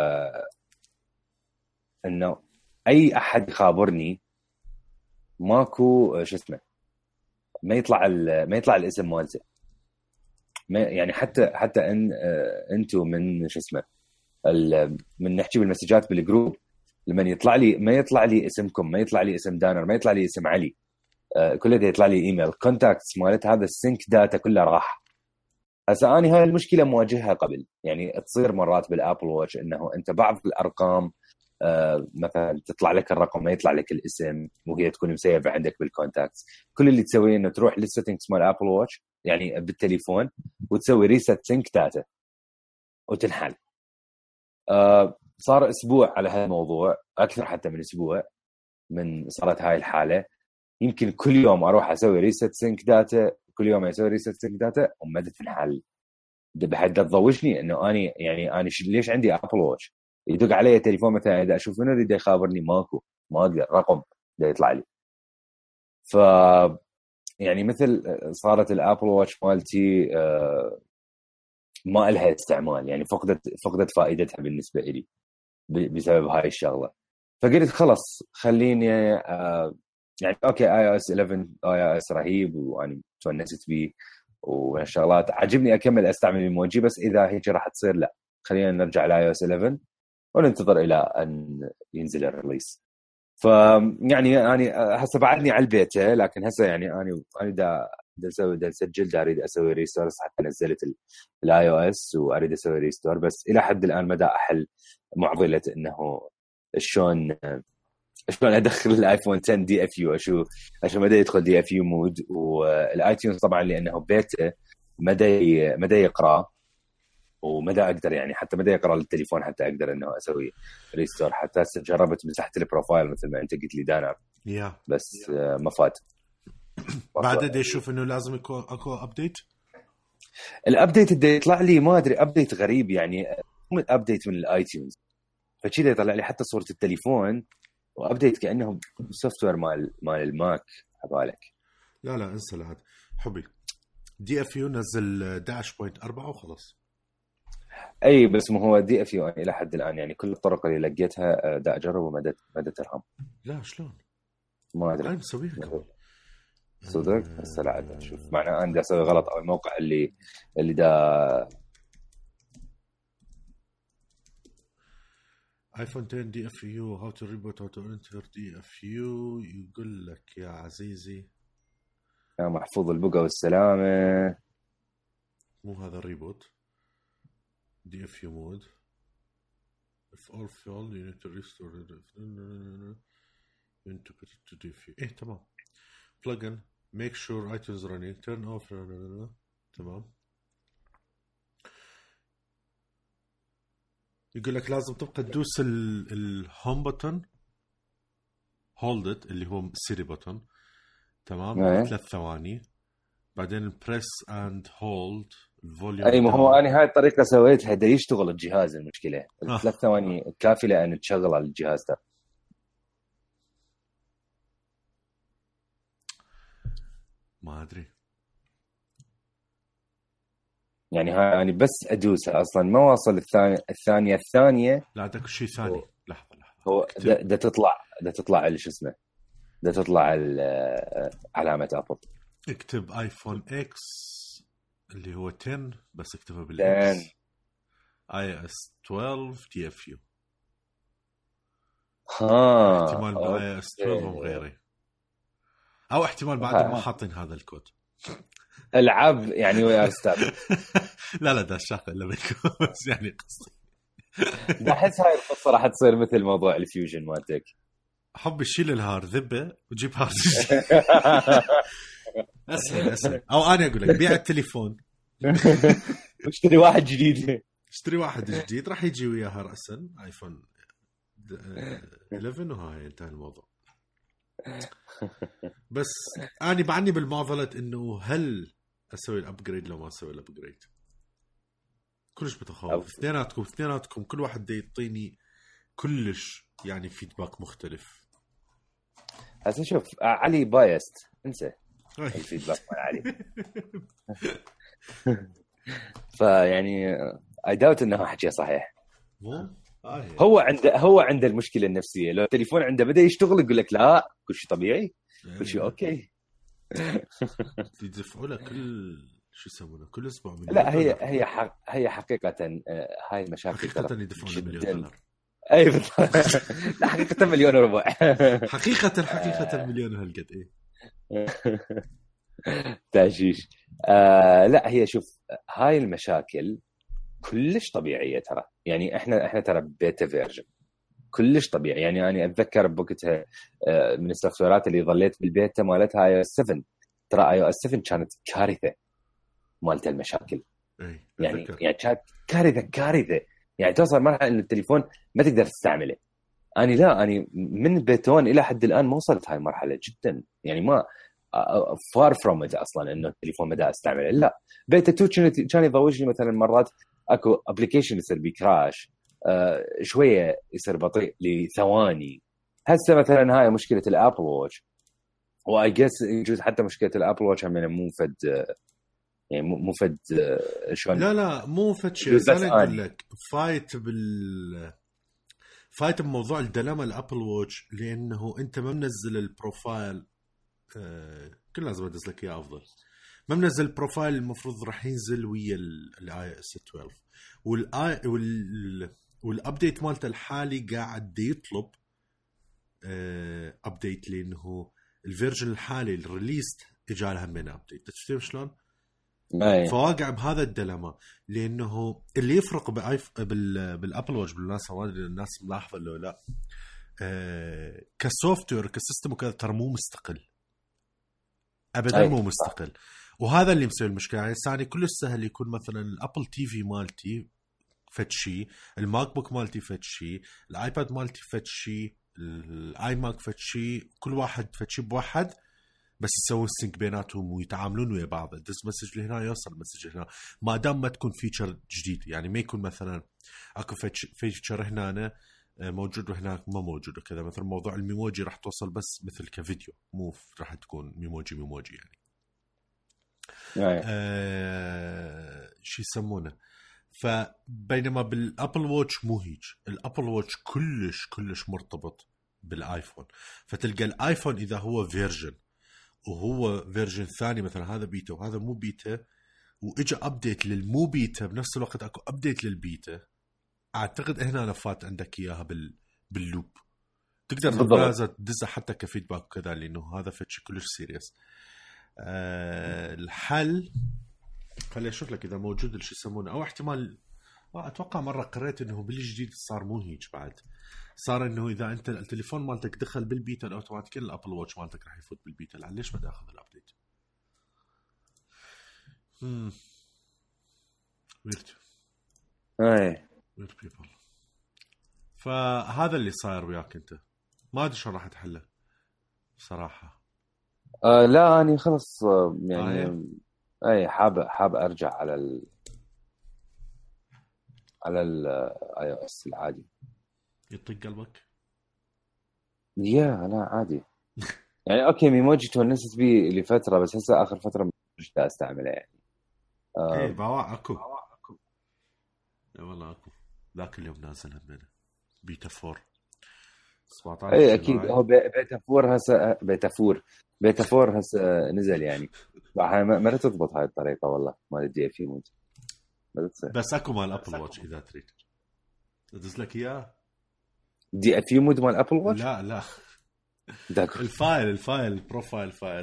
انه اي احد يخابرني ماكو شو اسمه، ما يطلع الاسم مالته. يعني حتى ان انتم من شو اسمه من نحكي بالمسجات بالجروب لما يطلع لي ما يطلع لي اسمكم، ما يطلع لي اسم دانر، ما يطلع لي اسم علي، كله ده يطلع لي ايميل كونتاكتس مالت هذا السينك داتا كله راح. هسه اني هاي المشكله مواجهها قبل، يعني تصير مرات بالابل واتش انه انت بعض الارقام مثلا تطلع لك الرقم ما يطلع لك الاسم وهي تكون مسيبه عندك بالكونتاكتس. كل اللي تسويه انه تروح للسيتنجز مال ابل واتش يعني بالتليفون وتسوي ريست سينك داتا وتنحل. صار اسبوع على هالموضوع، اكثر حتى من اسبوع من صارت هاي الحاله. يمكن كل يوم اروح اسوي ريست سينك داتا، كل يوم اسوي ريست سينك داتا وما تنحل. بحد تضوجني انه اني يعني انا ليش عندي ابل واتش يدق علي تليفون مثلا اذا اشوف منو يريد يخابرني ماكو، ما اقدر رقم ده يطلع لي. ف يعني مثل صارت الابل واتش مالتي ما لها استعمال، يعني فقدت فائدتها بالنسبه لي بسبب هاي الشغله. فقلت خلص خليني يعني اوكي اي او اس 11 اي او اس رهيب وانا تونست بيه والشغلات عجبني اكمل استعمل الايموجي، بس اذا هيك راح تصير لا خلينا نرجع لاي او اس 11 وننتظر الى ان ينزل الريليس. فيعني انا هسه بعدني على البيت، لكن هسه يعني انا دا اسجل اريد اسوي ريستور حتى نزلت الاي او اس واريد اسوي ريستور، بس الى حد الان ما دا احل معضله انه شلون ادخل الايفون 10 دي اف يو عشان مدى يدخل دي اف يو مود. والايتونز طبعا لانه بيتا مدى يقرا ومدى اقدر يعني حتى مدى يقرا للتليفون حتى اقدر انه اسوي ريستور. حتى جربت مسحت البروفايل مثل ما انت قلت لي دانا بس ما فات. بعد دي اشوف انه لازم يكون اكو ابديت. الابديت اللي يطلع لي ما ادري ابديت غريب، يعني من ابديت من الايتونز فكذا يطلع لي حتى صورة التليفون وابديت كانهم سوفت وير مال الماك. عبالك لا انسى لهذا حبي. دي اف يو نزل 11.4 وخلص. اي بس ما هو دي اف يو الى حد الان يعني كل الطرق اللي لقيتها دا اجرب ومدى ترهم. لا شلون ما ادري انا مسويها كمان صدق. هسه لا اشوف معناه انا دا اسوي غلط او الموقع اللي دا ايفون 10 دي اف يو هاو تو ريبوت هاو تو انتر دي اف يو. يقول لك يا عزيزي يا محفوظ البقى والسلامه مو هذا الريبوت دي اف يو مود if all failed you need to restore into دي اف يو. ايه تمام. plugin make sure items running turn off تمام. يقول لك لازم تبقى تدوس الهوم بutton hold it اللي هو سيري بutton تمام 3 ثواني بعدين press and hold الفوليوم. اي ما هو انا هاي الطريقه سويتها دا يشتغل الجهاز. المشكله 3 ثواني كافيه لان تشغل الجهاز ده. ما ادري يعني هاي انا بس ادوسها اصلا ما واصل الثانيه لا عندك شيء ثاني. لحظه هو دا تطلع اللي شو اسمه ده تطلع علامة ابل. اكتب ايفون اكس اللي هو 10 بس اكتبه بالاكس. اي اس 12 دي اف يو. احتمال باي اس 12 وغيره، او احتمال بعد ما حاطين هذا الكود. العاب يعني ويا استاذ. لا ده الشاق الا بيكون بس يعني قصدي بحس هاي القصه راح تصير مثل موضوع الفيوجن مالتك. حب الشيل الهار ذبه وجيب هارد. اسهل. او انا اقول لك بيع التليفون اشتري واحد جديد. اشتري واحد جديد راح يجي وياها راسا ايفون 11 وهاي انتهى الموضوع. بس انا بعني بالمعضله انه هل اسوي الابجريد لو ما اسوي الابجريد. كلش متخوف. اثنيناتكم كل واحد دي يعطيني كلش يعني فيدباك مختلف. هسه شوف علي بايست انسى الفيدباك مال علي. فيعني اي داوت انه حكي صحيح. هو عنده المشكله النفسيه. لو التليفون عنده بدا يشتغل يقول لك لا كل شيء طبيعي كل شيء اوكي. يدفعوا له كل شو يسمونه كل اسبوع $1,000,000. لا هي حقيقه هاي المشاكل حقيقه يدفعون $1,000,000. اي بالضبط. لا حقيقه 1.25 مليون. حقيقه مليون هالقد ايه. تاجيش. لا هي شوف هاي المشاكل كلش طبيعيه ترى. يعني احنا ترى بيتا فيرجن كلش طبيعي. يعني انا اتذكر بوقتها من السوفتويرات اللي ظليت بالبيتا مالتها iOS 7. ترى iOS 7 كانت كارثه مالت المشاكل. يعني كانت كارثه. يعني توصل مرحله ان التليفون ما تقدر تستعمله. أنا من بيتون الى حد الان ما وصلت هاي المرحله جدا. يعني ما far from it اصلا انه التليفون ما دا استعمله. لا بيتا 2 كان يضوجني مثلا مرات اكو ابلكيشن يصير بكراش شويه يصير بطيء لثواني. هسه مثلا هاي مشكله الابل واتش. واي جس يجوز حتى مشكله الابل واتش هم مو فد يعني مو فد شلون. لا مو فد شيء. انا اقول لك فايت بموضوع الدلما الابل واتش لانه انت ما منزل البروفايل. كل لازم ادز لك اياه افضل. ما منزل البروفايل المفروض راح ينزل ويا الاي اس 12 والابديت مالته الحالي قاعد يطلب ابديت لانه الفيرجن الحالي الريليست اجى لها من ابديت. تشوف شلون؟ فواقع بهذا الدلما لانه اللي يفرق بالابل واتش بالناس ما ادري الناس ملاحظه لو لا كسوفت وير كسيستم وكذا ترى مو مستقل ابدا. مو مستقل. وهذا اللي مسوي المشكله. يعني ثاني كل سهل يكون مثلا الابل تي في مالتي فتشي، الماك بوك مالتي فتشي، الايباد مالتي فتشي، الاي ماك فتشي، كل واحد فتشي بواحد بس يسوون سينك بيناتهم ويتعاملون ويا بعض. دز مسج لهنا يوصل مسج هنا ما دام ما تكون فيتشر جديد. يعني ما يكون مثلا اكو فيتشر هنا موجود وهناك ما موجود وكذا. مثلا موضوع الميموجي راح توصل بس مثل كفيديو مو راح تكون ميموجي يعني شو يسمونه. فبينما بالابل واتش مو هيك. الابل واتش كلش مرتبط بالايفون. فتلقى الايفون اذا هو فيرجن وهو فيرجن ثاني مثلا هذا بيتا وهذا مو بيتا واجا ابديت للمو بيتا بنفس الوقت اكو ابديت للبيتا. اعتقد هنا لفات عندك اياها باللوب تقدر تدزها حتى كفيدباك وكذا لانه هذا فتش كلش سيريس. الحل خلي اشوف لك اذا موجود الشيء يسمونه او احتمال. اتوقع مره قريت انه بالجديد صار مو هيك بعد. صار انه اذا انت التليفون مالتك دخل بالبيتا اوتوماتيكيا الابل واتش مالتك راح يفوت بالبيتا. ليش ما اخذ الابديت؟ ويرد بيبل. فهذا اللي صاير وياك انت. ما ادري شلون راح تحله بصراحه. لا اني خلص يعني اي حاب ارجع على الاي او اس العادي. يطق قلبك؟ لا عادي. يعني اوكي ميموجي تونست بي لفتره بس هسه اخر فتره مش دا استعمله يعني. ايه باوا اكو والله اكو ذاك اليوم نازل همنا بيتا 4 17 اي اكيد. هو بيتا فور هسه نزل يعني. ما تضبط هاي الطريقه والله مال الدي اف يو ما تصير. بس اكو مال ابل واتش اذا تريد ادز لك اياه. دي اف يو مود مال ابل واتش؟ لا الفايل بروفايل فايل.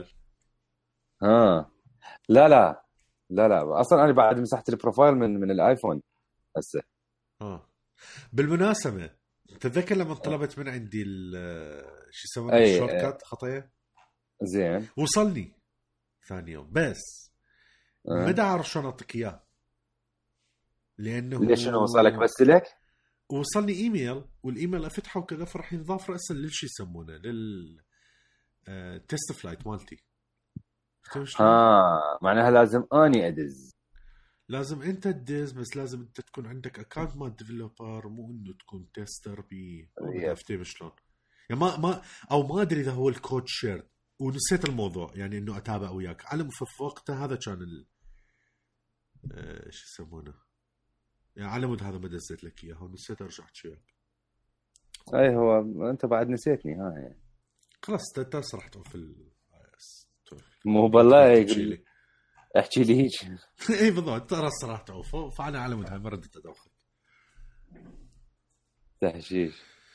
لا اصلا انا بعد مسحت البروفايل من الايفون هسه. بالمناسبه تتذكر لما طلبت من عندي شو يسمونه الشورت كات خطيه زين وصلني ثاني يوم بس ما دا اعرف شلون اعطيك اياه لانه ليش انه وصلك بس لك وصلني ايميل والايميل افتحه وكذا فرح ينضاف راسا للشي يسمونه تيست فلايت مالتي. معناها لازم اني ادز. لازم انت تدز بس لازم انت تكون عندك اكاونت مال ديفلوبر مو انه تكون تيستر بي عرفتي شلون يعني ما ادري اذا هو الكود شير ونسيت الموضوع يعني انه اتابع وياك على في وقتها هذا كان شو يسمونه يعني على مود هذا ما دزيت لك اياه ونسيت ارجع وياك. اي هو انت بعد نسيتني يعني خلاص انت صرحت في مو بالله يقول احكي لي هيك. اي بالضبط ترى صرحت فانا على مود هاي ما ردت ادوخك تحشيش.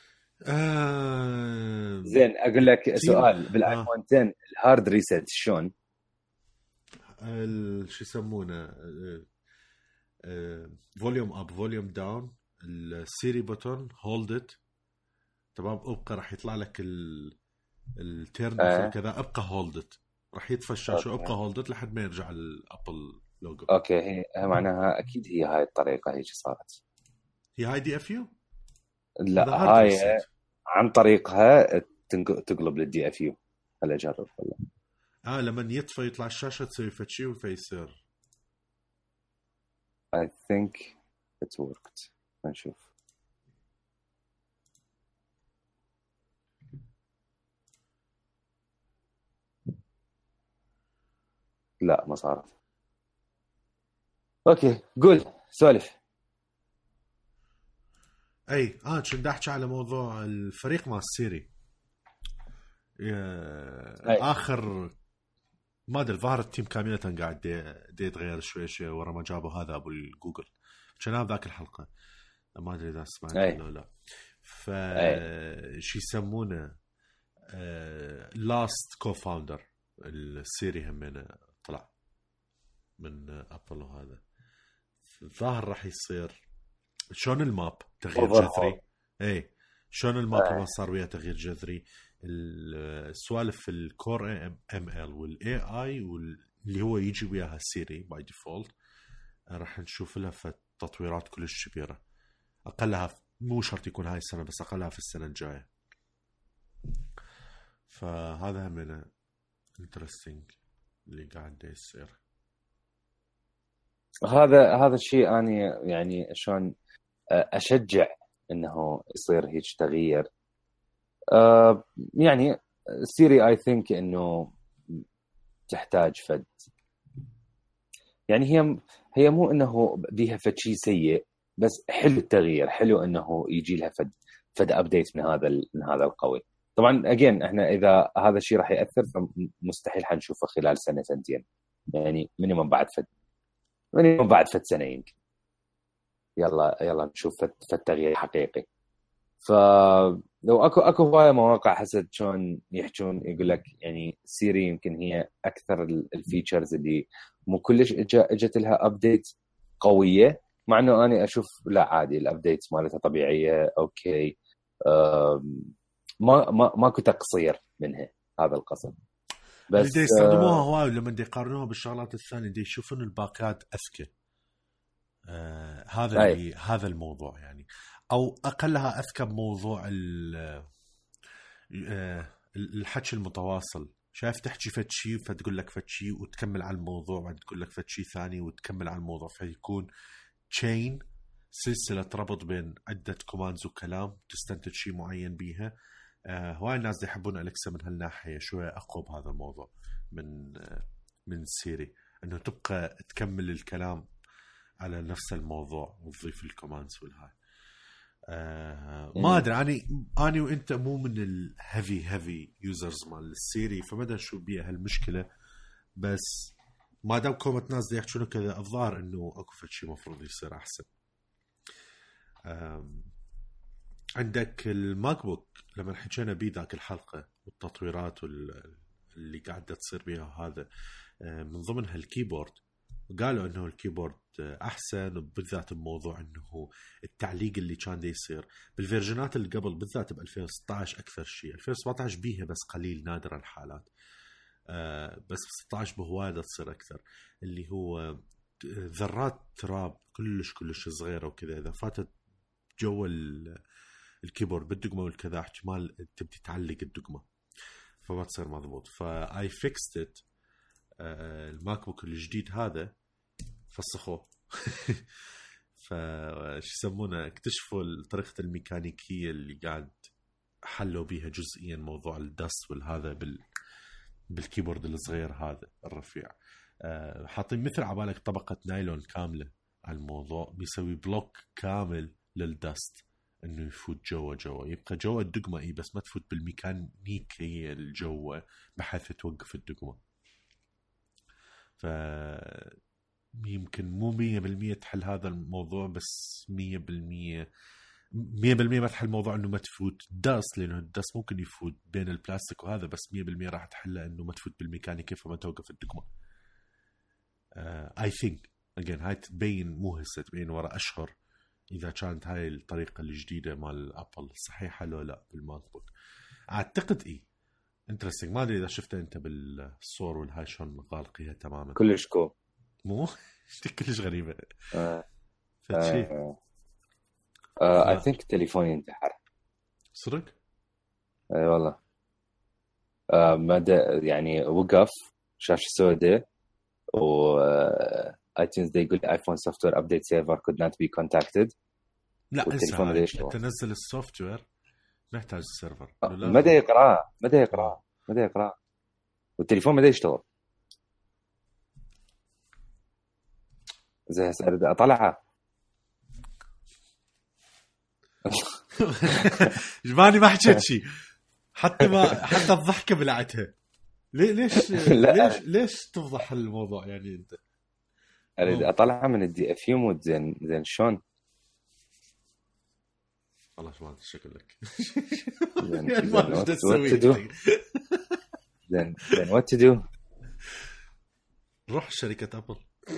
زين اقول لك سؤال بالايفون 10 الهارد ريست شلون شو يسمونه فوليوم اب فوليوم داون السيري بوتون هولد ات تمام ابقى راح يطلع لك التيرن كذا ابقى هولد ات راح يطفى الشاشه ابقى هولد ات لحد ما يرجع الابل لوجو. اوكي هي معناها اكيد هي هاي الطريقه هيك صارت. هي هاي دي اف يو لا هاي عن طريقها تقلب للدي اف يو. هلا اجرب والله. لما يطفى يطلع الشاشه تسوي فتشي وفيصير. I think it worked. نشوف. لا ما صارت. اوكي قول سولف. اي كنت احكي على موضوع الفريق مع السيري اخر ما ادري ظهر التيم كامله قاعد يتغير شوي ورا ما جابوا هذا ابو الجوجل كان ذاك الحلقه ما ادري اذا سمعت ولا لا. شو يسمونه لاست كوفاوندر السيري همينه طلع من ابل وهذا ظاهر راح يصير شلون الماب تغيير جذري. اي شلون الماب ما صار ويا تغيير جذري السوالف في الكور ام ال والاي اي واللي هو يجي وياها سيري باي ديفولت راح نشوف لها في تطويرات كلش كبيره اقلها مو شرط يكون هاي السنه بس اقلها في السنه الجايه. فهذا من انترستينج اللي قاعد يصير. هذا الشيء أنا يعني شلون أشجع إنه يصير هيك تغيير. يعني سيري I think إنه تحتاج فد يعني هي مو إنه بيها فد شيء سيء بس حلو التغيير حلو إنه يجي لها فد أبديت من هذا القوي. طبعا أجين إحنا إذا هذا الشيء راح يأثر فمستحيل حنشوفه خلال سنة سنتين يعني مينيمم بعد فد سنة يمكن يلا نشوف فالتغيير حقيقي. فلو اكو هواية مواقع حسب شلون يحجون يقول لك يعني سيري يمكن هي اكثر الفيتشرز اللي مو كلش اجت لها ابديت قوية مع انه انا اشوف لا عادي الابديت مالتها طبيعية اوكي. ماكو تقصير منها هذا القصد بس اللي يستخدموها هواي لما يقارنوها بالشغلات الثانية دي يشوفون الباقات اذكى. هذا الموضوع يعني او اقلها اذكى بموضوع الحكي المتواصل. شايف تحكي فتشي فتقول لك فتشي وتكمل على الموضوع بعد تقول لك فتشي ثاني وتكمل على الموضوع فيكون تشين سلسله تربط بين عده كوماندز وكلام تستنتج شيء معين بيها. هواي الناس يحبون أليكسا من هالناحيه شويه اقوى بهذا الموضوع من سيري انه تبقى تكمل الكلام على نفس الموضوع وتضيف الكوماندز والهاي. ما ادري اني وانت مو من الهيفي يوزرز مال السيري، فما ادري شو بيها هالمشكله. بس ما دام كومة ناس دي يحكون كذا الظاهر انه اكو شيء مفروض يصير احسن. عندك الماك بوك لما حكينا بيه ذاك الحلقه والتطويرات اللي قاعده تصير بيها هذا، من ضمنها الكيبورد. قالوا انه الكيبورد احسن، وبالذات بموضوع انه التعليق اللي كان دي يصير بالفيرجنات اللي قبل، بالذات ب 2016 اكثر شيء. 2017 بيها بس قليل نادر الحالات، بس ب 16 بهوايه تصير اكثر، اللي هو ذرات تراب كلش صغيره وكذا. اذا فاتت جوا الكيبورد بالدقمه والكذا احتمال تبدي تعلق الدقمه فما تصير مضبوط. فاي فيكست ات. الماك بوك الجديد هذا فسخوه فش يسمونه، اكتشفوا الطريقة الميكانيكية اللي قاعد حلوا بيها جزئيا موضوع الدست والهذا بالكيبورد الصغير هذا الرفيع. حاطين مثل عبالك طبقة نايلون كاملة على الموضوع، بيسوي بلوك كامل للدست انه يفوت جوا يبقى جوا الدقمة بس ما تفوت بالميكانيكية الجوا بحيث توقف الدقمة. ف يمكن مو 100% تحل هذا الموضوع، بس 100% ما تحل موضوع انه ما تفوت داست، لانه الداست ممكن يفوت بين البلاستيك وهذا، بس 100% راح تحله انه ما تفوت بالميكانيكا فما توقف الدقمة. I think again هاي تبين مو هسه، تبين ورا اشهر اذا كانت هاي الطريقة الجديدة مال ابل صحيحة لو لا بالماك بوك. اعتقد انترستينج. ما ادري اذا شفته انت بالصور والهاي شلون غالقيها تماما كلش كو مو كلش غريبه. I think تليفوني انتحر صدق. اي والله. يعني وقف شاشه سوداء و iTunes دا يقول ايفون سوفت وير ابديت سيرفر could not be contacted. لا تنزل السوفت وير محتاج السيرفر. مدى يقرأ والتليفون مدى يشتغل. زي هسه اطلعها جماني ما حكيت شيء حتى الضحكه بلعتها. ليش تفضح الموضوع يعني انت؟ اريد اطلعها من الدي اف يو مود. زين شلون والله شو ما الشكل لك زين what to do. روح شركة أبل.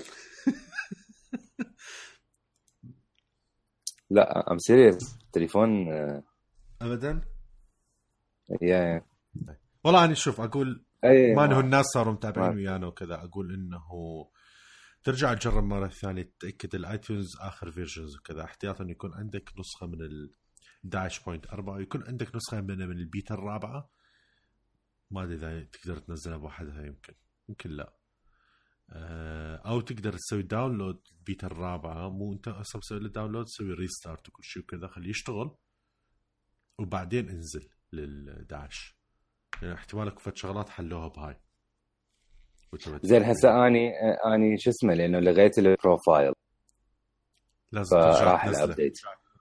لا I'm serious. تليفون أبدا يا والله أنا شوف أقول ما أنه الناس صاروا متابعين ويانا وكذا، أقول إنه ترجع تجرب مرة ثانية تأكد الآيتونز آخر فيرجنز وكذا، احتياطا يكون عندك نسخة من 11.4 ويكون عندك نسخة من البيتا الرابعة. ما أدري إذا تقدر تنزلها بوحدها، يمكن لا، أو تقدر تسوي داونلود البيتا الرابعة. مو أنت أصلا تسوي له داونلود، تسوي ريستارت وكل شيء وكذا، خليه يشتغل وبعدين انزل لل11. يعني احتمالك فت شغلات حلوها بهاي. زين هسه اني شو اسمه، لانه لغيت البروفايل لازم ترجع الابديت.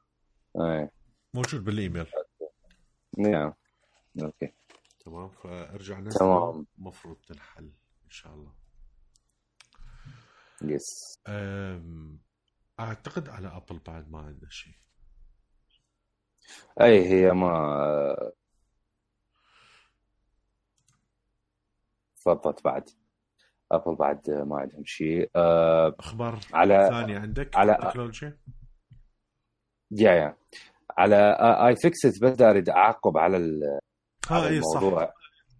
موجود بالايميل. نعم اوكي تمام. فارجع نزل تمام. مفروض تنحل ان شاء الله. يس. اعتقد على ابل بعد ما عنده شيء. اي هي ما فضت بعد ابل بعد ما عندهم شيء. اخبار على ثانيه عندك على تكنولوجيا يا على اي فيكست. بس اريد اعقب على الموضوع.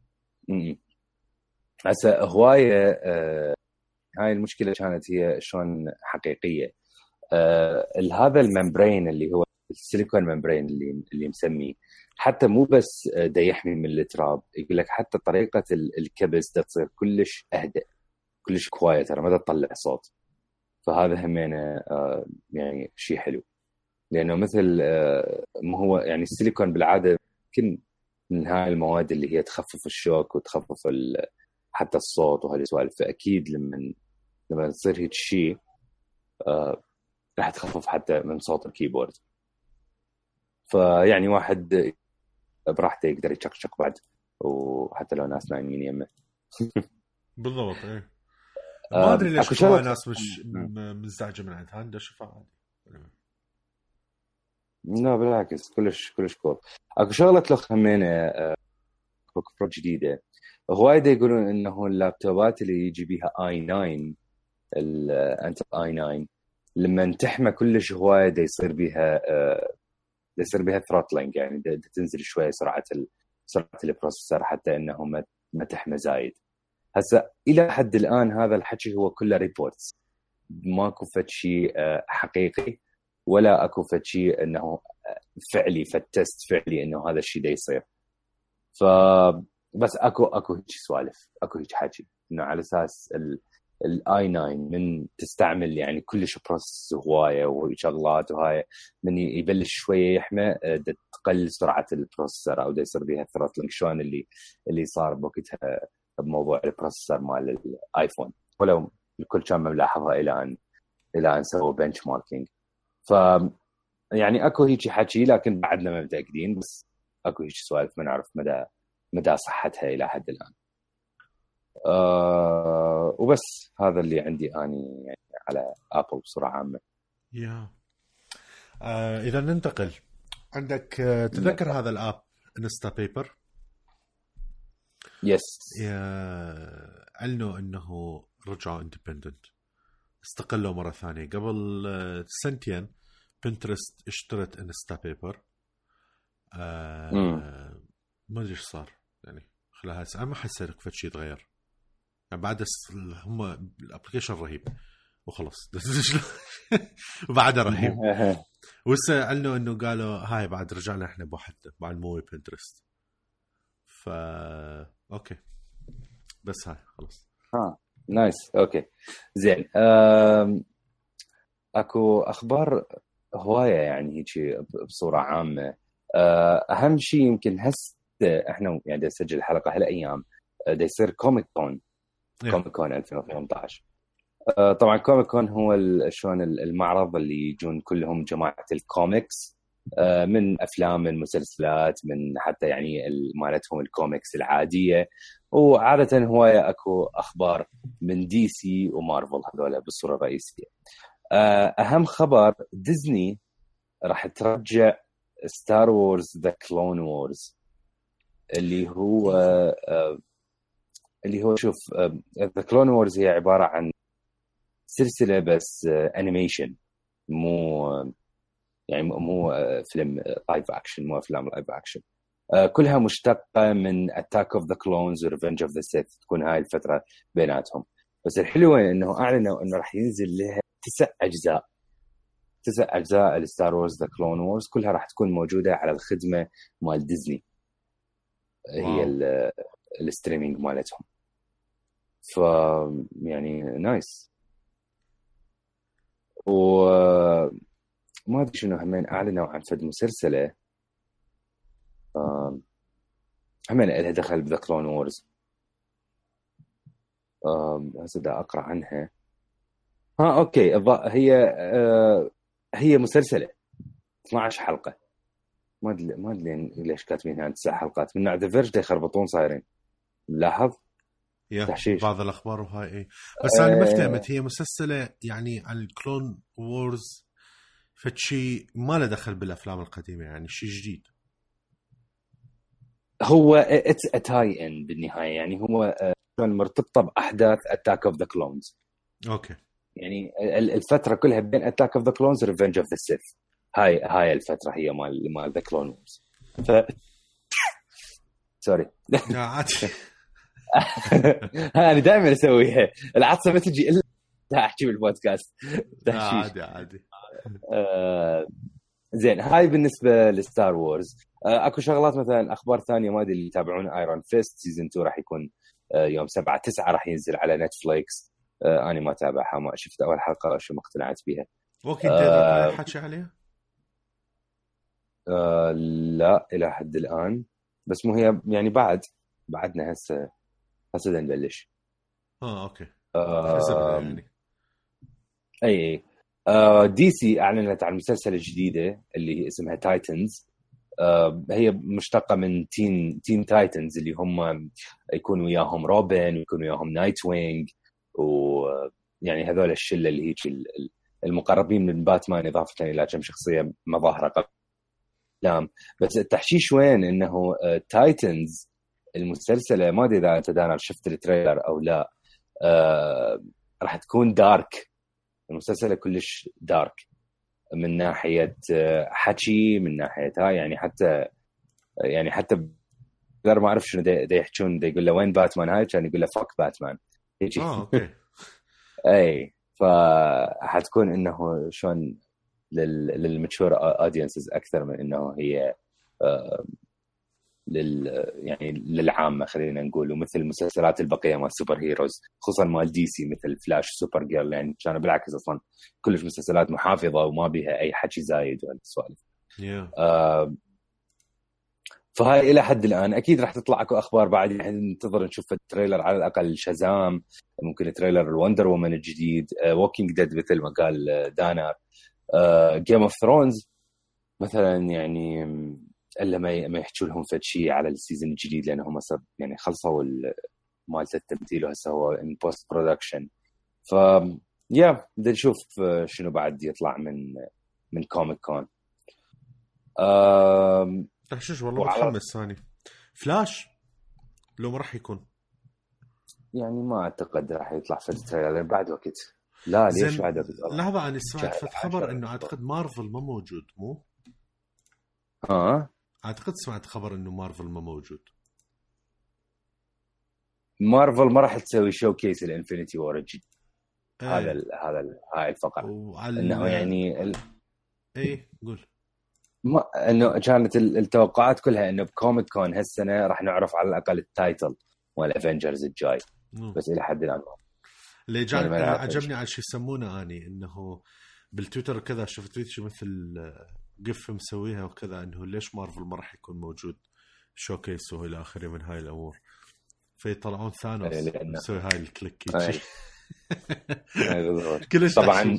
هسه هوايه هاي المشكله كانت هي شلون حقيقيه. هذا الممبرين اللي هو السيليكون ممبرين اللي مسميه، حتى مو بس دا يحمي من التراب، يقول لك حتى طريقه الكبس دا تصير كلش اهدى، كلش كوايتر، ما دا تطلع صوت. فهذا همينه يعني شيء حلو، لانه مثل ما هو يعني السيليكون بالعاده يمكن من هاي المواد اللي هي تخفف الشوك وتخفف حتى الصوت وهذه السوالف. فاكيد لما تصير هيك شيء راح تخفف حتى من صوت الكيبورد. فيعني واحد براحته يقدر يشقشق بعد، وحتى لو ناس نايمين يمه. بالضبط. ايه ما ادري ليش شغلة ناس مش مزعجه من عندها، عنده شفاء عادي. لا بالعكس، كلش كول. اكو شغله لو خمينه بوك برو جديده، هوايد يقولون انه اللابتوبات اللي يجي بيها i9 الانتل i9 لما تحمى كلش هوايه يصير بيها ثروتلينج، يعني تنزل شويه سرعه البروسيسور حتى انه ما تحمى زايد. هسه الى حد الان هذا الحكي هو كله ريبورتس، ماكو فد شيء حقيقي، ولا اكو فد شيء انه فعلي فتست فعلي انه هذا الشيء دا يصير. فبس اكو هيك سوالف، اكو هيك حكي انه على اساس الاي 9 من تستعمل يعني كلش بروسس هوايه وشغلات وهاي، من يبلش شويه يحمى تقل سرعه البروسيسور او يصير بها ثروتلينج، شلون اللي صار بوقتها بموضوع البروسيسور مال الايفون، ولو الكل كان ملاحظها الى ان سووا بنش ماركينج. ف يعني اكو هيك حكي، لكن بعدنا ما متاكدين، بس اكو هيك سوالف ما نعرف مدى صحتها الى حد الان. وبس هذا اللي عندي اني يعني على ابل بصوره عامه. اذا ننتقل عندك تذكر هذا الاب انستا بيبر؟ يس. اعلنوا انه رجعوا اندبندنت، استقلوا مره ثانيه. قبل سنتين بنترست اشترت انستا بيبر، ما ادري ايش صار يعني خلال هسه، ما حسيت فد شيء يتغير يعني بعد هم الابلكيشن رهيب وخلص وبعد رهيب. وهسه قالوا انه قالوا هاي بعد رجعنا احنا بوحدنا بعد مو بنترست. اوكي بس هاي خلص. نايس. اوكي زين. اكو اخبار هوايه يعني هيك بصوره عامه. اهم شيء يمكن هسه احنا يعني نسجل الحلقه هالايام دا يصير كوميك كون 2018. طبعا كوميك كون هو شلون المعرض اللي يجون كلهم جماعه الكوميكس، من افلام، من مسلسلات، من حتى يعني مالتهم الكوميكس العاديه، وعاده هوايه اكو اخبار من دي سي ومارفل هذول بالصوره الرئيسيه. اهم خبر ديزني راح ترجع ستار وورز ذا كلون وورز، اللي هو شوف ذا كلون وورز هي عباره عن سلسله بس انيميشن، مو فيلم لايف اكشن، مو افلام لايف اكشن. كلها مشتقه من اتاك اوف ذا كلونز وريفنج اوف ذا سيث، تكون هاي الفتره بيناتهم. بس الحلوه انه اعلنوا انه راح ينزل لها 9 اجزاء الستار وورز ذا كلون وورز، كلها راح تكون موجوده على الخدمه مال ديزني، هي الستريمينج مالتهم. ف يعني نايس. وما ادري شنو همين اعلنوا عن فد مسلسله همين لها دخل بذا كلون وورز. هسه دا اقرا عنها. اوكي هي مسلسله 12 حلقه، ما ادري ليش كاتبين هنا 9 حلقات، من نوع ذا فيرج يخربطون صايرين، لاحظ بعض الاخبار وهاي ايه. بس انا ما فهمت، هي مسلسله يعني عن الكلون وورز، فشي ما له دخل بالافلام القديمه، يعني شيء جديد. هو اتس ا تاي ان بالنهايه، يعني هو مرتبطه باحداث اتاك اوف ذا كلونز. اوكي يعني الفتره كلها بين اتاك اوف ذا كلونز وريفنج اوف ذا سيث، هاي الفتره هي مال ذا كلون وورز. سوري عادي. انا دائما اسويها، العطسه ما تجي الا احكي بالبودكاست. عادي. زين هاي بالنسبه لستار وورز. اكو شغلات مثلا اخبار ثانيه ما ادري اللي يتابعون ايرون فيست سيزون 2 راح يكون يوم 7/9 راح ينزل على نتفليكس. انا ما تابعها، ما شفت اول حلقه شو ما اقتنعت بيها. اوكي انت حكي عليها؟ لا الى حد الان، بس مو هي يعني بعدنا هسه نبلش. اوكي يعني اي دي سي اعلنت عن المسلسل الجديده اللي اسمها تايتنز، هي مشتقة من تين تايتنز اللي هم يكون وياهم روبن ويكون وياهم نايت وينج، ويعني هذول الشلة اللي هي المقربين من باتمان إضافة إلى كم شخصية مظاهرة قبل. بس التحشيش وين إنه تايتنز المسلسلة، ما أدري إذا أنت دانر شفت التريلر أو لا، راح تكون دارك. المسلسلة كلش دارك من ناحية حكي، من ناحية يعني حتى غير ما أعرف شنو دا يحكون، دا يقول له وين باتمان هاي، كان يقول له فك باتمان يجي. أوكي. أي فحتكون إنه شلون للماتشور أودينسز أكثر من إنه هي يعني للعامة خلينا نقول. ومثل المسلسلات البقية مال سوبر هيروز خصوصا مال دي سي مثل فلاش سوبر جيرل، يعني كانوا بالعكس أصلا كلش مسلسلات محافظة وما بها أي حكي زايد وهالسوالف. فهاي إلى حد الآن أكيد راح تطلع أكو أخبار بعد، يعني ننتظر نشوف التريلر على الأقل شازام، ممكن تريلر الوندر وومن الجديد، ووكينج ديد مثل ما قال دانا، جيم اوف ثرونز مثلا، يعني الا ما يحكوا لهم فد شيء على السيزون الجديد، لانهم يعني خلصوا مالت التمثيل وهسه هو ان بوست برودكشن. ف يا بدنا نشوف شنو بعد يطلع من كوميك كون. تحشش والله متحمس ثاني. فلاش لو ما راح يكون، يعني ما اعتقد راح يطلع في التريلر بعد وقت. لا ليش بعد وقت؟ لحظه انا سمعت خبر انه اعتقد مارفل ما موجود، مو اعتقد سمعت خبر انه مارفل ما موجود. مارفل ما راح تسوي شو كيس الانفينيتي وور. هاي الفقره انه يعني اي قول ما انه كانت التوقعات كلها انه بكوميك كون هالسنه راح نعرف على الاقل التايتل مال افنجرز الجاي. بس الى حد الان اللي عجبني على شو يسمونه اني انه بالتويتر كذا شفت تويت شو مثل قف مسويها وكذا، انه ليش مارفل ما راح يكون موجود شوكيس والى اخره من هاي الامور، فيطلعون ثانوس مسوي هاي الكليك كلش طبعا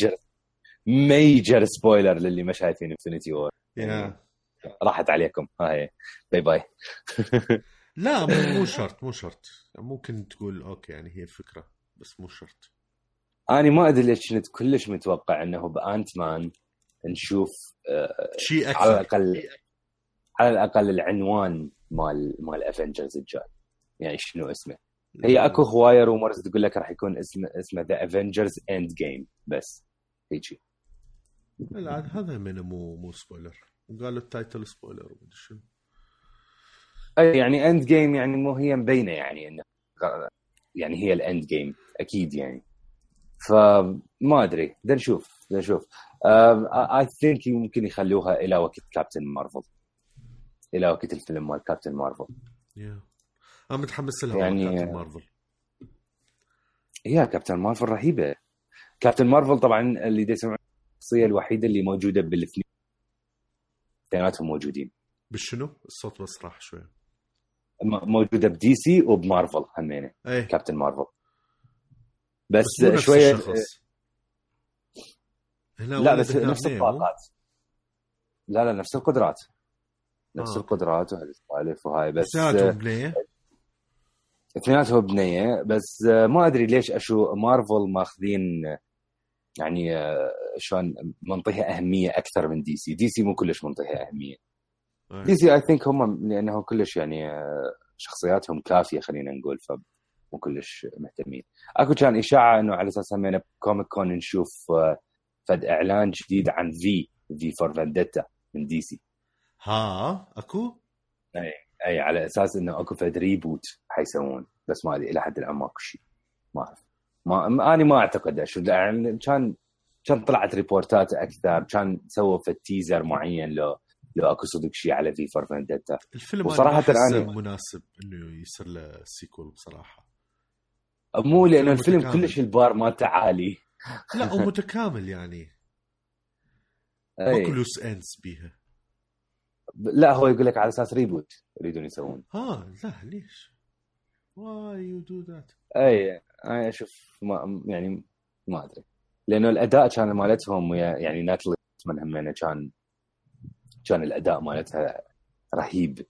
ميجر سبويلر للي ما شايفين انفينيتي وور. راحت عليكم هاي، باي باي. لا مو شرط ممكن تقول اوكي يعني هي فكرة بس مو شرط. انا ما ادري ليش كنت كلش متوقع انه بانت مان نشوف شيء اكثر، على الاقل العنوان مال افنجرز الجاي، يعني شنو اسمه. هي اكو هوايه رومرز تقول لك راح يكون اسمه ذا افنجرز اند جيم، بس هيجي. لا هذا من مو سبويلر، قالوا التايتل سبويلر ومدري شنو. اي يعني اند جيم يعني مو هي مبينه يعني انه يعني هي الاند جيم اكيد يعني. فما ادري بدنا نشوف اي ثينك ممكن يخلوها الى وقت كابتن مارفل، الى وقت الفيلم مال كابتن مارفل. انا متحمس لها يعني كابتن مارفل. يا كابتن مارفل رهيبه. كابتن مارفل طبعا اللي يسمعون الشخصيه الوحيده اللي موجوده بالاثنين، اثنيناتهم موجودين. بالشنو الصوت بس راح شويه. موجوده بدي سي وبمارفل همينه كابتن مارفل، بس شويه هنا لا بس نفس الطاقات. لا نفس القدرات، نفس القدرات وهالسوالف وهاي، بس اثنيناتهم بنيه. بس ما ادري ليش اشو مارفل ماخذين يعني شلون منطيها اهميه اكثر من دي سي. دي سي مو كلش منطيها اهميه. دي سي اي ثينك هم لانه كلش يعني شخصياتهم كافيه خلينا نقول، فمو كلش مهتمين. اكو كان اشاعه انه على اساس همينه كوميك كون نشوف فد اعلان جديد عن في فور فانديتا من دي سي. اكو اي على اساس انه اكو فد ريبوت حيسوون، بس ما ادري الى حد الان ماكو شيء، ما اعرف. انا ما اعتقد شو يعني كان طلعت ريبورتات اكثر، كان سووا في التيزر معين لو اكو صدق شيء على في فور فانديتا. الفيلم وصراحه الان مناسب انه يصير له سيكول بصراحه، مو لانه الفيلم كلش البار ما تعالي. لا ومتكامل يعني ما كلوس اندز بيها. لا هو يقول لك على اساس ريبوت يريدون يسوون. لا ليش why you do that. اي انا اشوف يعني ما ادري، لانه الاداء كان مالتهم يعني ناتلي من همينه كان الاداء مالتها رهيب.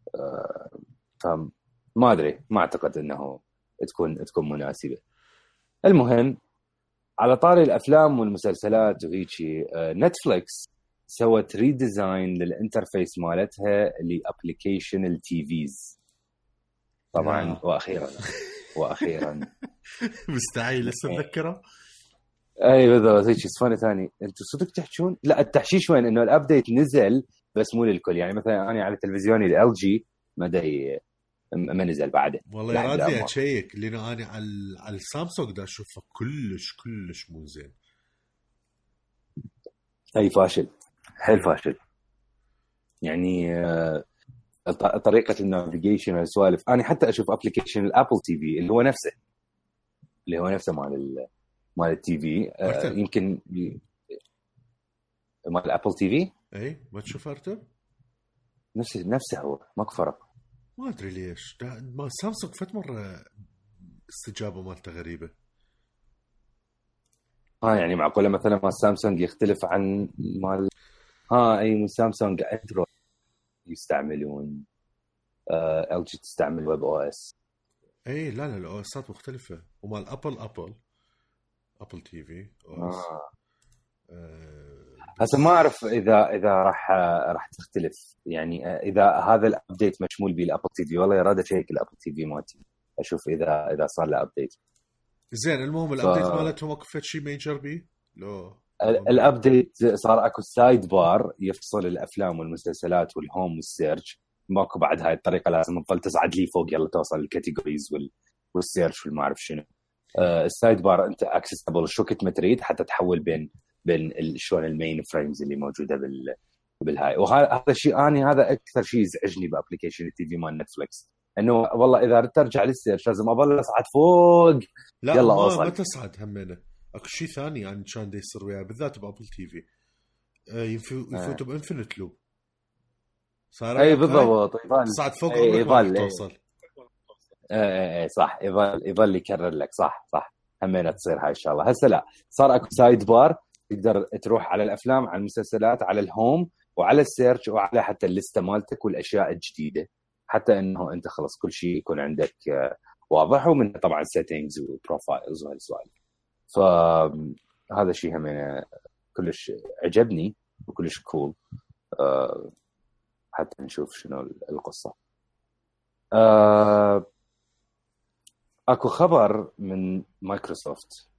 فما ادري، ما اعتقد انه تكون مناسبه. المهم على طاري الافلام والمسلسلات وهيجي، نتفليكس سوت ريديزاين للانترفيس مالتها لابليكيشن التي فيز طبعا. واخيرا مستعجل لسه اتذكره. اي بالضبط، هيك اسفاني ثاني. انتم صدق تحجون؟ لا التحشيش وين؟ انه الابديت نزل بس مو للكل. يعني مثلا انا على تلفزيوني ال جي ما نزل بعده. والله يا رادلي اشيك، لانه انا على السامسونج دا اشوفه كلش مو زين. اي فاشل، حيل فاشل. يعني طريقه النافيجيشن والسوالف. انا حتى اشوف ابلكيشن الابل تي في اللي هو نفسه مال التي في. يمكن مال الابل تي في. اي ما تشوف ارتب نفسه هو، ماكو فرق. ما ادري ليش ما سامسونج فت مره استجابه مالته غريبه. يعني معقوله مثلا مال سامسونج يختلف عن مال اي من سامسونج اندرويد يستعملون، ال جي تستعمل ويب او اس. اي لا الاو اسات مختلفه. ومال ابل تي في او اس. هسه ما اعرف اذا راح تختلف. يعني اذا هذا الابديت مشمول بالابل تي في. والله يراد اشيك الابل تي في مالتي اشوف اذا صار له ابديت. زين المهم الابديت مالتهم اكو شيء ميجر بي لو الابديت صار اكو سايد بار يفصل الافلام والمسلسلات والهوم والسيرش. ماكو بعد هاي الطريقه، لازم تظل تصعد لي فوق يلا توصل الكاتيجوريز والسيرش والما اعرف شنو. السايد بار انت اكسسبل شو كنت ما تريد حتى تحول بين شلون المين فريمز اللي موجوده بالهاي. وهذا الشيء هذا اكثر شيء يزعجني بابلكيشن التي في مال نتفلكس، انه والله اذا ترجع للسيرش لازم اظل اصعد فوق. لا يلا اوصل. ما تصعد همينه. اكو شيء ثاني يعني كان دي يصير وياه بالذات بابل تي في. يفوت بانفينيت لوب. صار اي بالضبط، تصعد فوق عمرك ما توصل. صح، يظل يكرر لك. صح همينه تصير هاي الشغله. هسه لا، صار اكو سايد بار تقدر تروح على الافلام، على المسلسلات، على الهوم، وعلى السيرش، وعلى حتى الليسته مالتك والاشياء الجديده، حتى انه انت خلص كل شيء يكون عندك واضح. ومن طبعا سيتنجز وبروفايلز وهالسوالف. فهذا الشيء همينه كلش عجبني وكلش كول. حتى نشوف شنو القصه. اكو خبر من مايكروسوفت.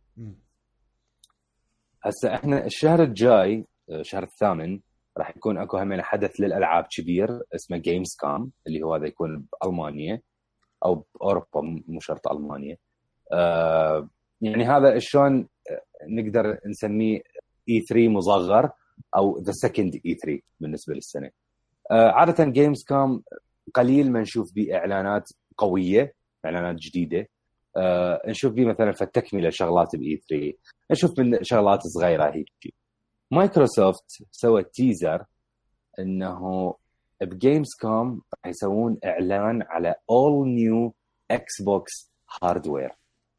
هسه احنا الشهر الجاي شهر الثامن راح يكون اكو همين حدث للالعاب كبير اسمه جيمز كام، اللي هو هذا يكون بالمانيا او باوروبا، مو شرط المانيا. يعني هذا شلون نقدر نسميه E3 مصغر او ذا سكند E3 بالنسبه للسنه. عاده جيمز كام قليل ما نشوف بيه اعلانات قويه، اعلانات جديده. نشوف بيه مثلا فتكمله شغلات بE3، نشوف من شغلات صغيره هيك. مايكروسوفت سوت تيزر انه بجيمز كوم راح يسوون اعلان على all new Xbox هاردوير.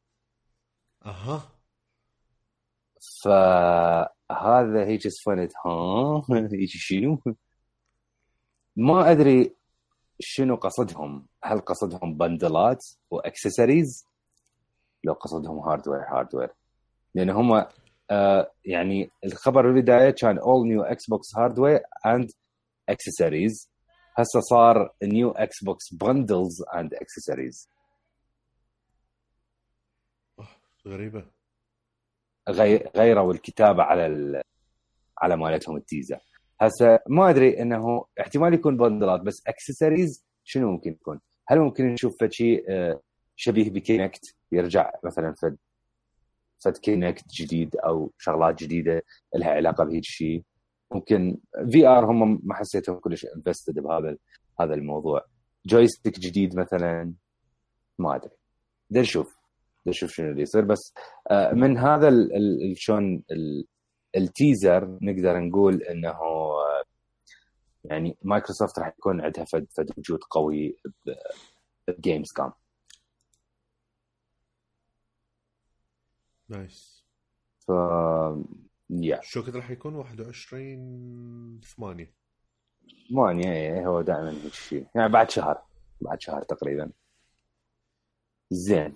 فهذا هيك اسفنت هيك شنو ما ادري شنو قصدهم. هل قصدهم بندلات واكسسوارز لو قصدهم هاردوير؟ لان هم يعني الخبر البدايه كان all new Xbox hardware and accessories. هسه صار new Xbox bundles and accessories. غريبه. غيروا الكتابه على مالتهم التيزر. هسه ما ادري انه احتمال يكون بندلات بس accessories شنو ممكن يكون. هل ممكن نشوف شيء شبيه بكينكت يرجع مثلا فد كينكت جديد او شغلات جديده لها علاقه بهيك شيء. ممكن في ار هم ما حسيتهم كلش انفستد بهذا الموضوع. جويستيك جديد مثلا ما ادري. بدنا نشوف شنو اللي يصير. بس من هذا شلون التيزر نقدر نقول انه يعني مايكروسوفت راح يكون عندها فد وجود قوي بجيمز كام. نايس. يا شو كده راح يكون 21/8. يعني هو دائما هيك شيء يعني بعد شهر تقريبا. زين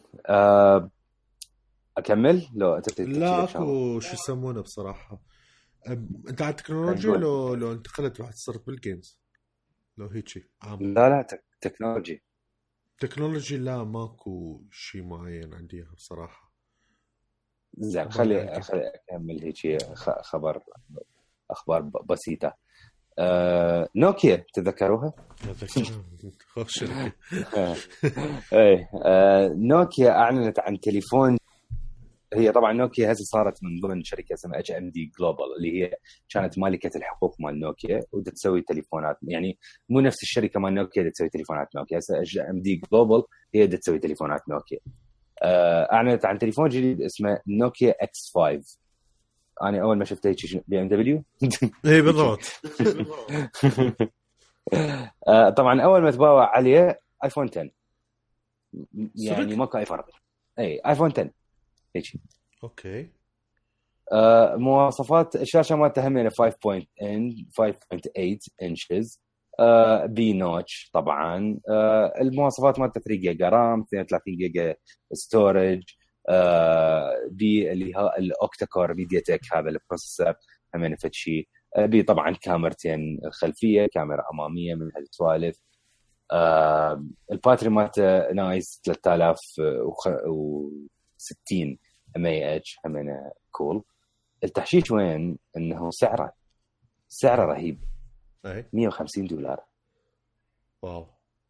اكمل لو انت لا اكو شو يسمونه بصراحه. انت على التكنولوجيا لو انتقلت واحد صرت بالجيمز لو هيك شيء عام؟ لا تكنولوجي لا ماكو شيء معين عندي بصراحه. زين خلي اكمل هيك اخبار بسيطه. نوكيا تذكروها؟ خوش شركه. ايه نوكيا اعلنت عن تليفون. هي طبعا نوكيا هسه صارت من ضمن شركه اسمها HMD جلوبال اللي هي كانت مالكه الحقوق مال نوكيا وتسوي تليفونات، يعني مو نفس الشركه مال نوكيا تسوي تليفونات نوكيا. هسه HMD جلوبال هي تسوي تليفونات نوكيا. اعلنت عن تليفون جديد اسمه نوكيا X5. انا اول ما شفته هيك BMW. اي بالضبط. طبعا اول ما تباوع عليه ايفون 10 يعني ماكو اي فرق. اي ايفون 10 هيك. اوكي. مواصفات الشاشه مالته همينه 5.8 انشز بي نوتش. طبعا المواصفات مالته 3 جيجا رام 32 جيجا ستورج بي اللي هو الاوكتا كور ميديا تك هذا البروسيسور همينه فشي بي. طبعا كاميرتين خلفيه كاميرا اماميه من هالسوالف. الباتري مالته نايس 3060 mAh همينه كول. التحشيش وين انه سعره رهيب. $150. واو.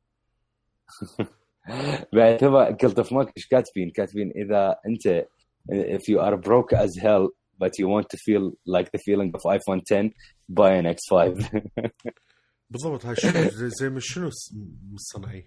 بعد هو قلت في ماك ايش كاتبين اذا انت if you are broke as hell but you want to feel like the feeling of iPhone 10 buy an X5. بالضبط. هاي شنو زي من شنو مصنعي؟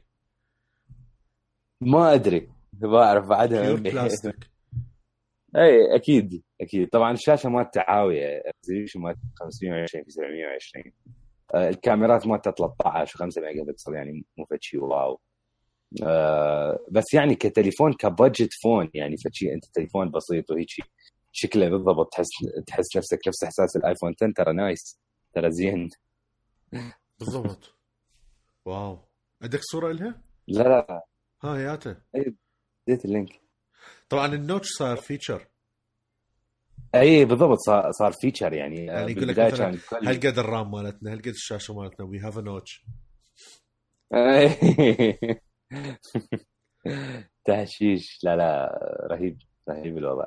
ما ادري ما اعرف بعدها. بلاستيك. اي اكيد طبعا الشاشه مالته عاويه ريزوليوشن مالته 520 في 720. الكاميرات مالته 13 و5 ميجا بكسل يعني مو فشي واو. بس يعني كتليفون كبادجت فون يعني فشي انت تليفون بسيط وهيك شكله بالضبط تحس نفسك نفس احساس الايفون 10. ترى نايس ترى زين بالضبط. واو. عندك صوره لها؟ لا ها ياته. اي ديت اللينك. طبعا النوتش صار فيتشر. اي بالضبط صار فيتشر يعني يقول لك مثلا هل قد الرام مالتنا هل قد الشاشه مالتنا وي هاف ا نوتش. تهشيش. لا رهيب الوضع.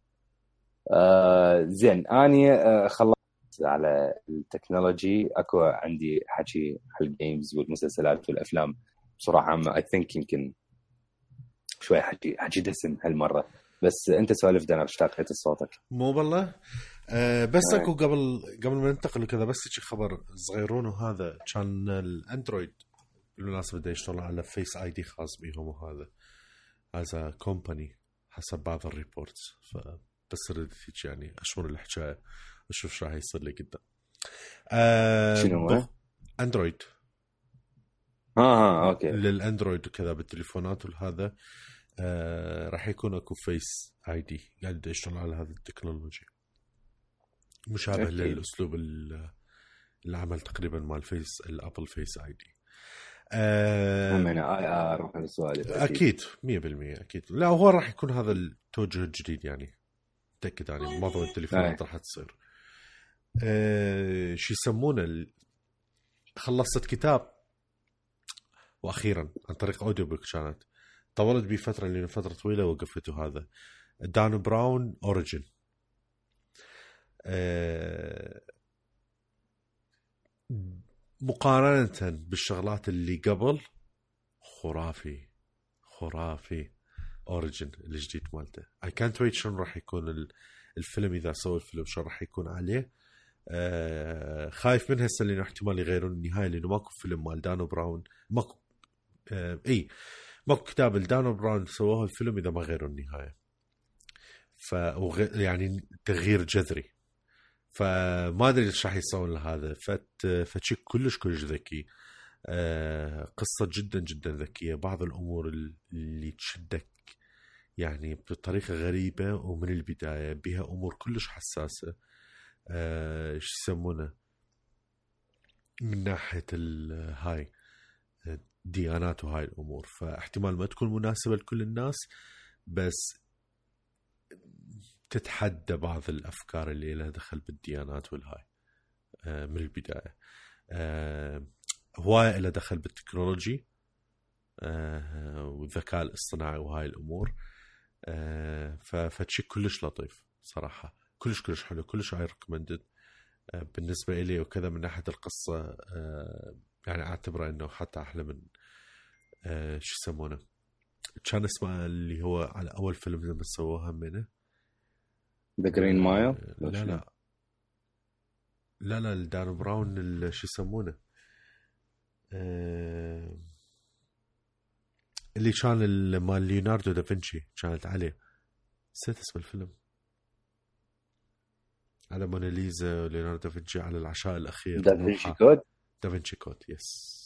زين اني خلصت على التكنولوجي. اكو عندي حكي على الجيمز والمسلسلات والافلام بصراحه عامه. اي ثينك يمكن شوي حكي دسم هالمره بس انت سولف دنا اشتاقت صوتك. مو بالله. بس اكو قبل ما ننتقل وكذا بس شيء خبر صغيرون. وهذا كان الاندرويد بالمناسبه بده يشتغل على فيس اي دي خاص بيهم وهذا هذا كومباني حسب بعض الريبورتس. فبس ردت يعني اشمر الحكايه اشوف شو راح يصير لي قدام. شنو هو اندرويد؟ اوكي. للاندرويد وكذا بالتليفونات وهذا راح يكون اكو فيس اي دي قاعد يشتغل على هذا التكنولوجيا مشابه للاسلوب العمل تقريبا مال فيس الابل فيس اي دي. همنا اي ار وهالسوالف اكيد 100% اكيد. لا هو راح يكون هذا التوجه الجديد يعني متاكد يعني معظم التليفونات راح تصير شو يسمونه. خلصت كتاب واخيرا عن طريق اوديو بوك كانت طولت بي فتره لين فتره طويله وقفته. هذا دان براون اوريجين. مقارنة بالشغلات اللي قبل خرافي اوريجين الجديد مالته. I can't wait شنو راح يكون الفيلم اذا سووا الفيلم شو راح يكون عليه. خايف من هسه لانه احتمال يغيرون النهايه لانه ماكو فيلم مال دانو براون ماكو ماكو كتاب الدانو براون سووه الفيلم اذا ما غيروا النهايه. يعني تغيير جذري. فما ادري ايش راح يسوون لهذا. فشي كلش ذكي. قصه جدا جدا ذكيه. بعض الامور اللي تشدك يعني بطريقه غريبه ومن البدايه بها امور كلش حساسه. ايش يسمونه من ناحية هاي الديانات وهاي الأمور، فاحتمال ما تكون مناسبة لكل الناس، بس تتحدى بعض الأفكار اللي لها دخل بالديانات والهاي من البداية. هواية لها دخل بالتكنولوجي والذكاء الاصطناعي وهاي الأمور. فتشي كلش لطيف صراحة، كلش حلو، كلش هاي recommended بالنسبة إلي وكذا. من ناحية القصة يعني أعتبره إنه حتى أحلى من شو يسمونه، كان اسمه اللي هو على أول فيلم لما سووها منه The Green Mile. لا الدان براون شو يسمونه اللي كان مال ليوناردو دافنشي كانت عليه، نسيت اسم الفيلم، على موناليزا وليوناردو دافنشي على العشاء الأخير. دافنشي كود يس.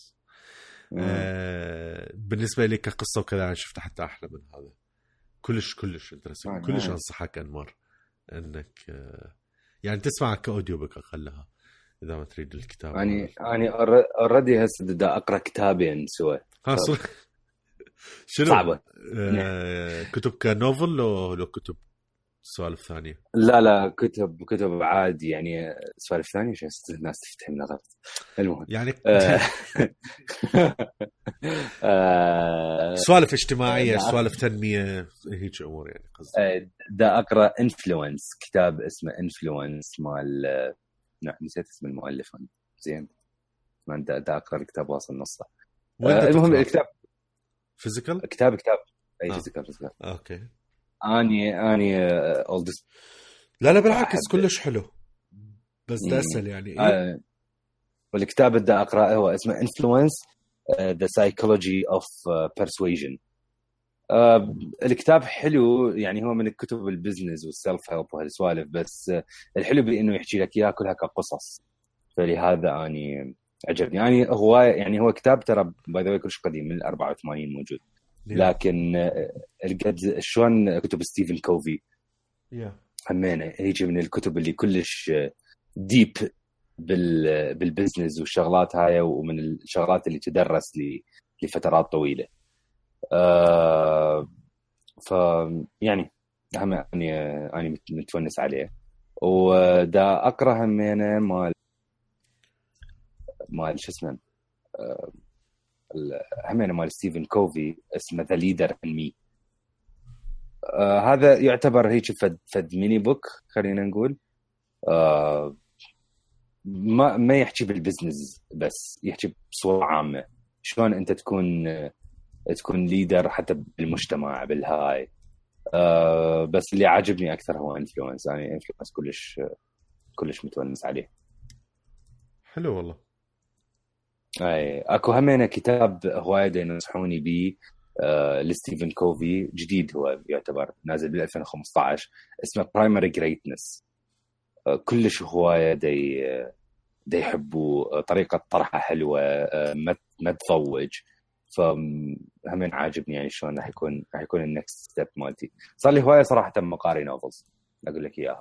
بالنسبة لي كقصة وكذا شفت حتى أحلى من هذا، كلش انترسنت. كلش أنصحك أنمر انك يعني تسمع كاوديو بك اقلها اذا ما تريد الكتاب. اني اوريدي هسه بدي اقرا كتابين سوا. شنو صعبه كتب كنوفل لو كتب سوالف ثانيه؟ لا كتب عادي يعني سوالف ثانيه عشان الناس تفتهم غلط. المهم يعني سوالف اجتماعيه، سوالف تنميه، هيك امور يعني قصدي. دا اقرا انفلونس، كتاب اسمه انفلونس مال نسيت اسم المؤلف زين. ما دا اقرا الكتاب واصل نصه. المهم الكتاب فيزيكال، كتاب اي فيزيكال. اوكي. اني اولدست. لا بالعكس كلش حلو، بس ده اسهل يعني. والكتاب اللي اقراه هو اسمه Influence The Psychology of Persuasion. الكتاب حلو يعني، هو من الكتب البزنس والسيلف هيلب وهالسوالف، بس الحلو بانه يحكي لك اياها كلها كقصص، فلهذا اني عجبني. يعني هو كتاب ترى باي ذا واي كلش قديم، من 84 موجود. لكن القد شلون كتب ستيفن كوفي همينه هيجي من الكتب اللي كلش ديب بالبزنس والشغلات هاي، ومن الشغلات اللي تدرس لفترات طويله. ف يعني أنا متونس عليه. ودا اقرا همينه مال شو اسمه همينه مال ستيفن كوفي اسمه The Leader in Me. هذا يعتبر هيك فد ميني بوك خلينا نقول. ما يحكي بالبزنس بس، يحكي بصورة عامة شلون أنت تكون ليدر حتى بالمجتمع بالهاي. بس اللي عجبني أكثر هو إنفلونس. يعني إنفلونس كلش متونس عليه. حلو والله. أي أكو همينة كتاب هواية ينصحوني بيه لستيفن كوفي، جديد هو يعتبر نازل بال 2015، اسمه Primary Greatness. كلش هواية دي يحبوا طريقة طرحها حلوة، ما تضوج. فهمين عاجبني يعني شلون راح يكون النكست ستيب مالتي. صار لي هواية صراحة مقاري نوفلز أقول لك إياها.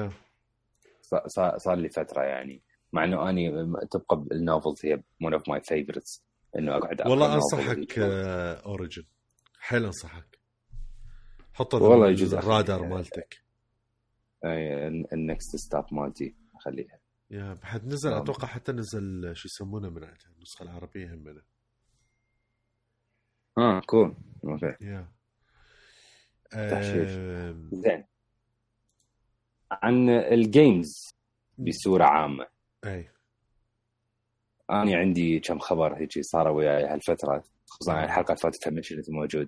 صار لي فترة يعني، مع إنه أني تبقى النوفلز هي one of my favorites. إنه أقعد والله أنصحك أوريجين، حيل أنصحك حط الرادار مالتك. النكست ستيب مالتي خليها. بحد نزل أتوقع حتى نزل شو يسمونه من عندها النسخة العربية هم منها. كول اوكي. زين. عن الجيمز بصورة عامة، اي أنا عندي كم خبر هيك صاروا وياي هالفترة، خصوصا عن الحلقة اللي فاتت منشنت موجود.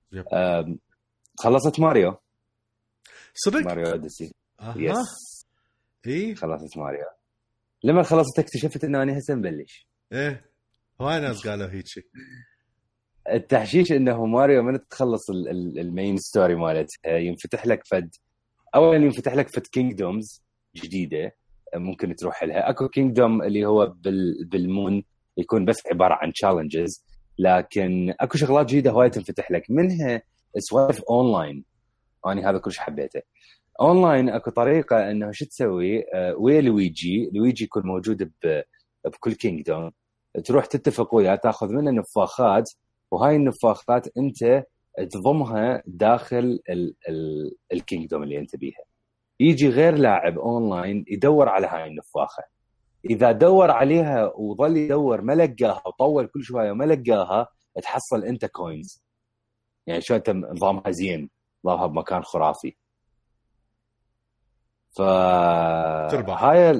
خلصت ماريو صدق؟ ماريو أوديسي. يس اي خلصت ماريو. لما خلصت اكتشفت إنه أنا هسه مبلش. هواي ناس قالوا هيك التحشيش إنه ماريو من تخلص المين ستوري مالتها ينفتح لك أولا ينفتح لك كينجدومز جديدة ممكن تروح لها. أكو كينجدوم اللي هو بالمون يكون بس عبارة عن تشالنجز، لكن أكو شغلات جديدة هواية تنفتح لك منها سوالف أونلاين. أنا هذا كلش حبيته. أونلاين أكو طريقة إنه شو تسوي ويا لويجي يكون موجود بكل كينجدوم، تروح تتفق وياه تاخذ منه نفاخات، وهاي النفاخات انت تضمها داخل الكينجدوم اللي انت بيها. يجي غير لاعب اونلاين يدور على هاي النفاخه، اذا دور عليها وظل يدور ما لقاها وطول كل شويه وما لقاها، تحصل انت كوينز. يعني شو انت نظامها زين، نظامها بمكان خرافي. ف تربح هاي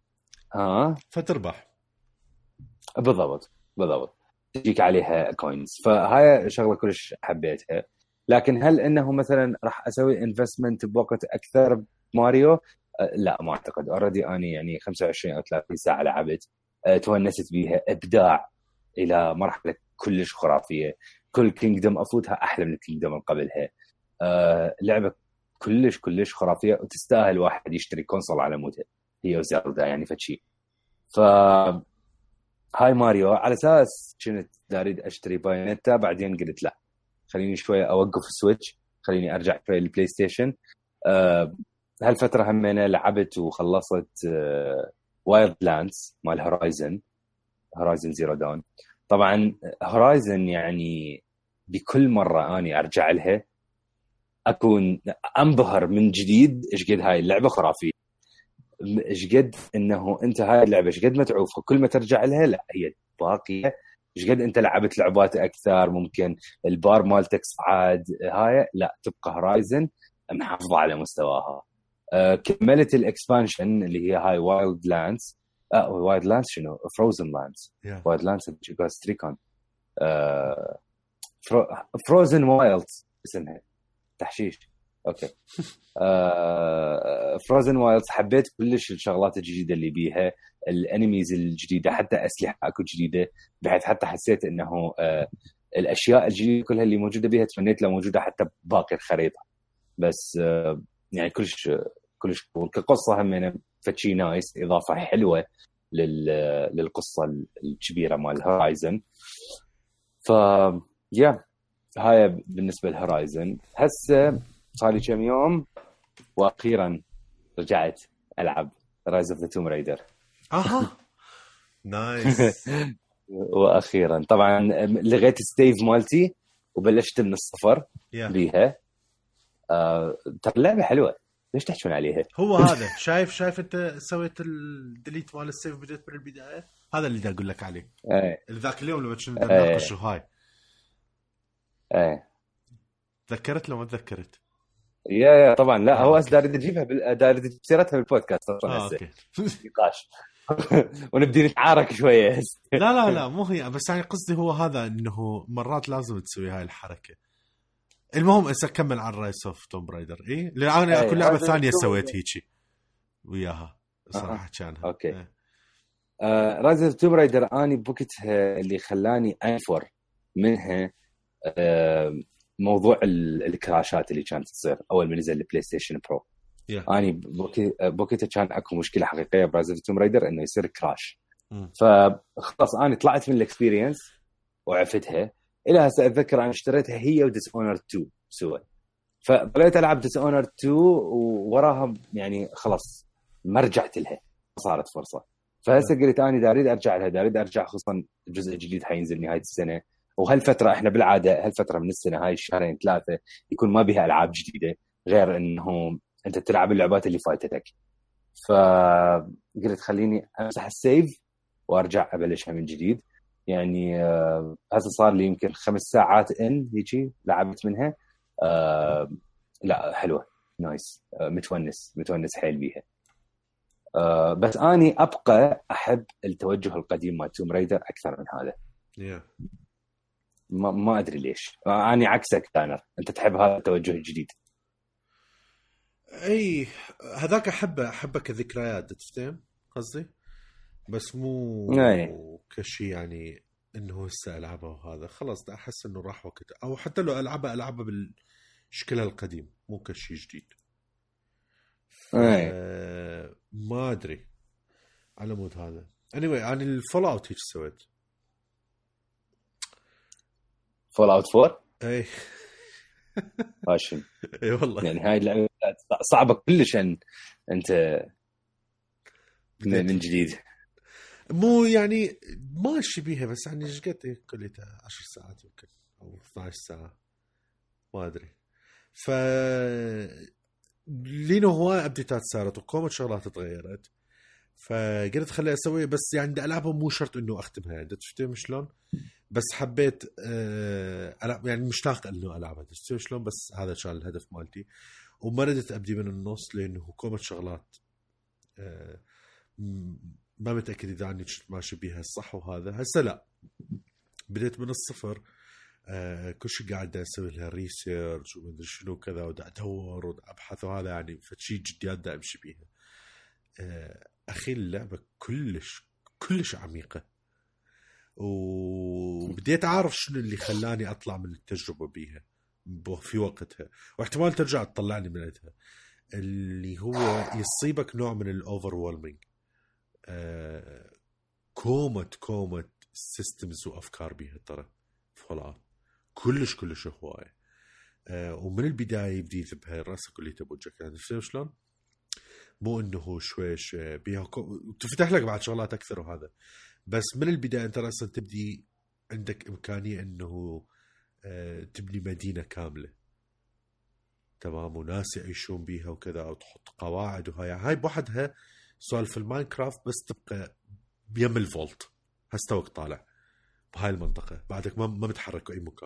فتربح بالضبط تجيك عليها كوينز. فهاي شغله كلش حبيتها. لكن هل انه مثلا راح اسوي انفستمنت بوقت اكثر ماريو؟ لا ما اعتقد. اوريدي اني يعني 25 او 30 ساعه لعبت، تونست بيها، ابداع الى مرحله كلش خرافيه. كل كينجدوم افوتها احلى من الكينجدوم اللي قبلها. لعبه كلش خرافيه، وتستاهل واحد يشتري كونسول على مودها هي وزيلدا يعني فشي. ف هاي ماريو على اساس كنت اريد اشتري بايونيتا، بعدين قلت لا، خليني شويه اوقف السويتش، خليني ارجع شويه للبلاي ستيشن. هالفتره همينه لعبت وخلصت وايلد لاندز مال هورايزن زيرو داون. طبعا هورايزن يعني بكل مره اني ارجع لها اكون انبهر من جديد ايش قد هاي اللعبه خرافيه، ايش قد انه انت هاي اللعبه ايش قد متعوفه، كل ما ترجع لها لا هي باقيه، ايش قد انت لعبت لعبات اكثر ممكن البار مالتك صعد، هاي لا تبقى هورايزن محافظه على مستواها. كملت الاكسبانشن اللي هي هاي وايلد لاندز. وايلد لاندز شنو؟ فروزن لاندز. وايلد لاندز جوست ريكون. فروزن وايلد اسمها تحشيش. اوكي. فروزن وايلدز حبيت كلش الشغلات الجديده اللي بيها، الانميز الجديده، حتى اسلحه اكو جديده، بحيث حتى حسيت انه الاشياء الجديده كلها اللي موجوده بيها تمنيت لو موجوده حتى باقي الخريطه. بس يعني كلش كقصه هم فتشي نايس، اضافه حلوه للقصه الكبيره مال هورايزن. ف يا هاي بالنسبه لهورايزن. هسه صار لي كم يوم واخيرا رجعت العب رايز اوف ذا توم رايدر. نايس. واخيرا طبعا لغيت ستيف مالتي وبلشت من الصفر بيها. ترى اللعبه حلوه، ليش تحكون عليها؟ هو هذا شايف انت سويت الديليت مال السيف بديت من البدايه، هذا اللي دا اقول لك عليه. ذاك اليوم لما كنا نناقش هاي تذكرت لو ما تذكرت؟ يا طبعا لا هو داري تجيبها داري تجيب سيرتها بالبودكاست اصلا هسه نقاش ونبدي نتعارك شويه. لا مو هي، بس يعني قصدي هو هذا انه مرات لازم تسوي هاي الحركه. المهم إذا كمل عن رايس اوف توم برايدر. لأن أنا كل لعبة ثانية سويت هيجي وياها صراحة كانها. أوكي. رايس اوف توم برايدر أنا بوقتها اللي خلاني أنفر منها موضوع الكراشات اللي كانت تصير أول ما نزل البلاي ستيشن برو. أنا بوقتها كان أكو مشكلة حقيقية برايس اوف توم برايدر إنه يصير كراش. فخلاص أنا طلعت من الإكسبيرينس وعفتها. إلى هسه أتذكر أنا اشتريتها هي وديس أونر 2 سوا، فبدأت ألعب ديس أونر 2 ووراها يعني خلاص ما رجعت لها، صارت فرصة. فهسه قلت أنا أريد أرجع لها، أريد أرجع، خصوصا الجزء الجديد حينزل نهاية السنة، وهالفترة إحنا بالعادة هالفترة من السنة هاي الشهرين 3 يكون ما بيها ألعاب جديدة غير إنه أنت تلعب اللعبات اللي فايتتك. فقلت خليني أمسح السيف وأرجع أبلشها من جديد. يعني هذا صار لي يمكن 5 ساعات هيجي لعبت منها. لا حلوة نايس، متونس حيل بيها. بس أني أبقى أحب التوجه القديم مال توم رايدر أكثر من هذا. ما أدري ليش. أني عكسك تانر، أنت تحب هذا التوجه الجديد. أي هذاك أحبه كذكريات، تفتهم قصدي؟ بس مو كشي يعني انه هسه العبها وهذا خلاص دا احس انه راح وقت، او حتى لو العبها بالشكلها القديم مو كشي جديد. ما ادري على مود هذا. anyway عن الفول اوت هيك سويت فول اوت 4 اي ماشي. اي والله يعني هاي اللعبه صعبه كلش انت من جديد. مو يعني ماشي بيها بس يعني ايش قد كليتها 10 ساعات يمكن او 12 ساعه ما ادري. ف لينو هواي ابديتات صارت وكومة شغلات تغيرت، فقلت خلي اسوي بس يعني بدي العبها مو شرط انه اختمها يعني تفتهم شلون، بس حبيت ألعب يعني مشتاق انه العبها تفتهم شلون، بس هذا كان الهدف مالتي وما ردت ابدي من النص لانه كومة شغلات ما متاكد اذا اني ماشي بيها الصح. وهذا هسه لا بديت من الصفر، كل شيء قاعد اسوي لها ريسيرش ومدري شنو كذا ودا ادور ودا ابحث، وهذا يعني فشي جديات دا امشي بيها. اخي اللعبه كلش عميقه، وبديت اعرف شنو اللي خلاني اطلع من التجربه بيها في وقتها، واحتمال ترجع تطلعني من عندها، اللي هو يصيبك نوع من الاوفر وولمينج. كومة سيستمز وافكار بيها ترى فولات كلش هوايه. ومن البدايه يبدي يذبها راسه كلها بوجهك يعني شلون، مو انه شوي بيها تفتح لك بعد شغلات اكثر وهذا، بس من البدايه انت راسا تبدي عندك امكانيه انه تبني مدينه كامله تمام وناس يعيشون بيها وكذا، وتحط قواعد وهاي بوحدها سوالف الماينكرافت، بس تبقى بيم الفولت هستوك طالع بهاي المنطقة بعدك ما بتحرك أي مكان.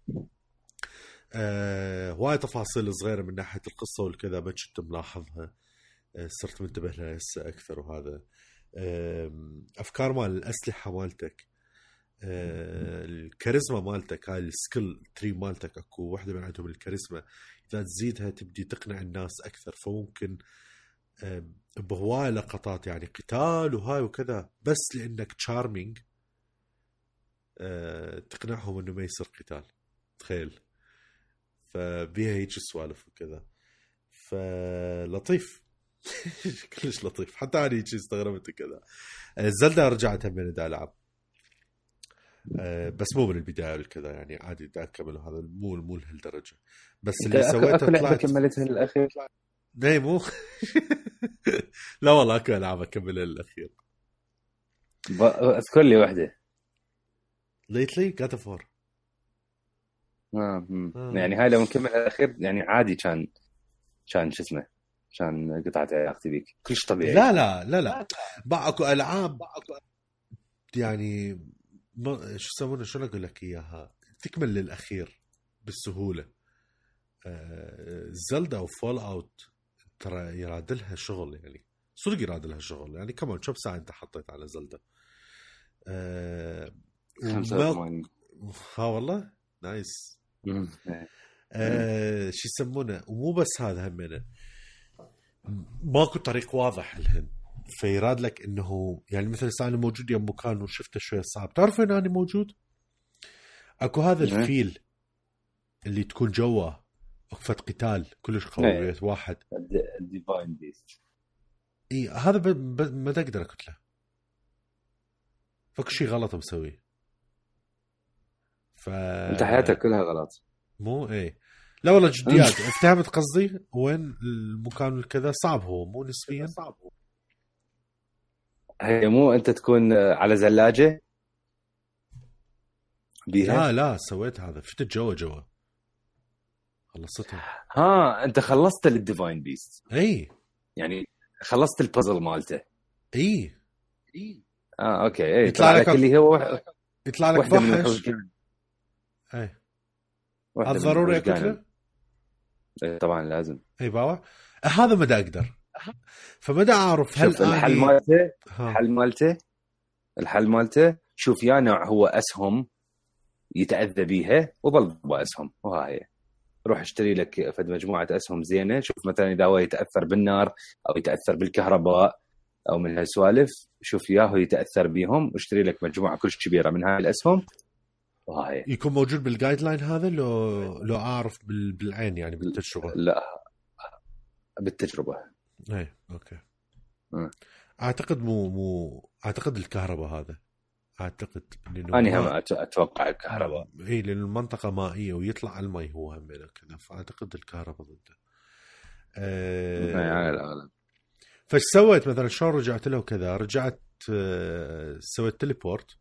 هواي تفاصيل صغيرة من ناحية القصة والكذا ما كنت ملاحظها، صرت منتبه لها هسه أكثر. وهذا أفكار مال الأسلحة مالتك، الكاريزما مالتك، هاي السكيل تري مالتك أكو واحدة من عندهم الكاريزما، إذا تزيدها تبدي تقنع الناس أكثر، فممكن بهواي لقطات يعني قتال وهاي وكذا بس لأنك تشارمينج تقنعهم انه ما يصير قتال، تخيل. فبيها هيك سوالف وكذا، فلطيف كلش لطيف. حتى انا هيك استغربت كذا. زلدا رجعت هم من العب بس مو من البدايه وكذا يعني عادي دا اكمل، هذا مو لهالدرجه، بس اللي سويته طلعت كملتها الاخير. لا مو لا والله اكو العاب اكمل الاخير. اذكر لي واحده ليتلي God of War. يعني هاي لو نكمل الاخير يعني عادي كان شو اسمه كان قطعه علاقتي بيك كلش طبيعي. لا باكو العاب يعني شو يسمونه شو اقول لك اياها تكمل للاخير بالسهوله. زلدا وفول اوت ترى يراد لها شغل، يعني صدق يراد لها شغل، يعني كمان كم ساعه انت حطيت على زلدا؟ ها والله نايس. شو يسمونه. ومو بس هذا همنا ماكو طريق واضح لهن، فيراد لك انه يعني مثل انا موجود يوم مكان وشفته شويه صعب، تعرف ان انا موجود اكو هذا الفيل اللي تكون جوا وقفه قتال كلش قوي واحد ديفاين بيست. اي هذا ما تقدر اقتله، فك شيء غلط مسويه. انت حياتك كلها غلط. مو ايه لا والله جديات. افتهمت قصدي وين المكان الكذا صعب، هو مو نسبيا صعب. هي مو انت تكون على زلاجة بيها؟ لا سويت هذا فتت جوا خلصتها. انت خلصت الديفاين بيست؟ اي يعني خلصت البازل مالته؟ اي اوكي. اي يطلع لك اللي هو يطلع لك فحش. اي الضروري اكله طبعا لازم. اي باوع هذا ما اقدر، فبدا اعرف هل الحل مالته شوف يا نوع هو اسهم يتاذى بيها وبالضبط اسهم، وهاي روح اشتري لك فد مجموعه اسهم زينه. شوف مثلا اذا هو يتاثر بالنار او يتاثر بالكهرباء او من هالسوالف، شوف ياهو يتاثر بيهم واشتري لك مجموعه كلش كبيره من هاي الاسهم، وهاي يكون موجود بالجايد لاين هذا لو اعرف بالعين يعني بالتجربه. لا بالتجربه. اي اوكي. اعتقد مو اعتقد الكهرباء هذا اعتقد اني هم اتوقع الكهرباء. اي لان المنطقه مائيه ويطلع على الماء هو هم كذا، فاعتقد الكهرباء ضده. على الاغلب. فايش سويت مثلا شلون رجعت له كذا؟ رجعت سويت تليبورت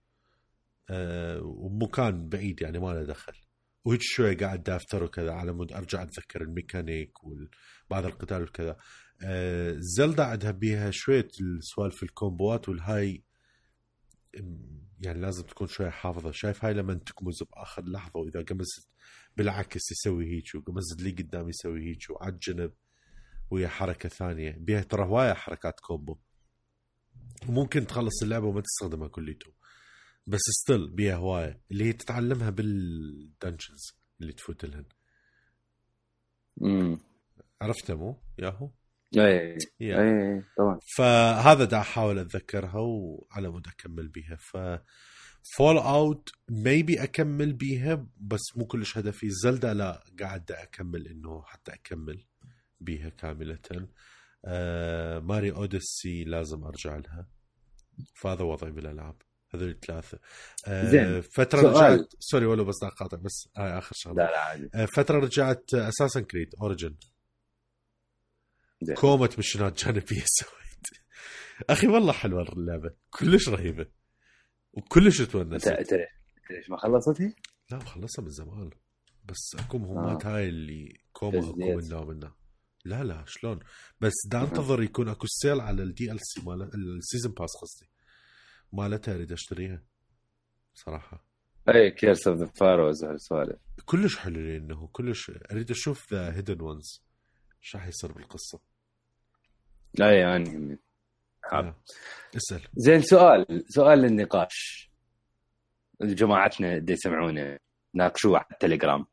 ومكان بعيد يعني ما له دخل، وهيك شوي قاعد دافتر وكذا على مود ارجع اتذكر الميكانيك وبعض القتال وكذا. زلدا عندها بيها شويه السوالف الكومبوات والهاي، يعني لازم تكون شوي حافظه. شايف هاي لما تكمز باخر لحظه، واذا قمزت بالعكس يسوي هيك، وقمزت لي قدام يسوي هيك، وعلى الجنب ويا حركه ثانيه. بيها ترى هوايه حركات كومبو، وممكن تخلص اللعبه وما تستخدمها كليته، بس ستيل بيها هوايه اللي هي تتعلمها بالدنجنز اللي تفوت لهن. عرفتها مو ياهو؟ اي طبعا. فهذا دا احاول اتذكرها وعلى مود اكمل بيها. ف فول اوت ميبي اكمل بيها بس مو كلش هدفي. زلدا لا، قاعد اكمل انه حتى اكمل بيها كامله. ماري اوديسي لازم ارجع لها. فهذا وضعي بالالعاب هذول الثلاثه. فتره رجعت سوري ولو بس اقاطع بس هاي اخر شغله. لا عادي. فتره رجعت اساسا كريد اوريجن. كومة مشينات جانبية سويت. أخي والله حلوة اللعبة، كلش رهيبة وكلش تونست. أنت ليش ما خلصتها؟ لا خلصها من زمان، بس أكو مهمات هاي اللي كومة أكو منها. لا شلون بس دا انتظر يكون أكو سيل على الدي ال سي مال السيزن باس قصدي مالتها، أريد أشتريها صراحة. أي كيرس أوف ذا فاروز هالسوالف كلش حلو لأنه كلش أريد أشوف ذا هيدن وانز شو حيصير بالقصة. لا يعني اسأل. زين سؤال للنقاش. جماعتنا دي يسمعونا ناقشوه على التليجرام.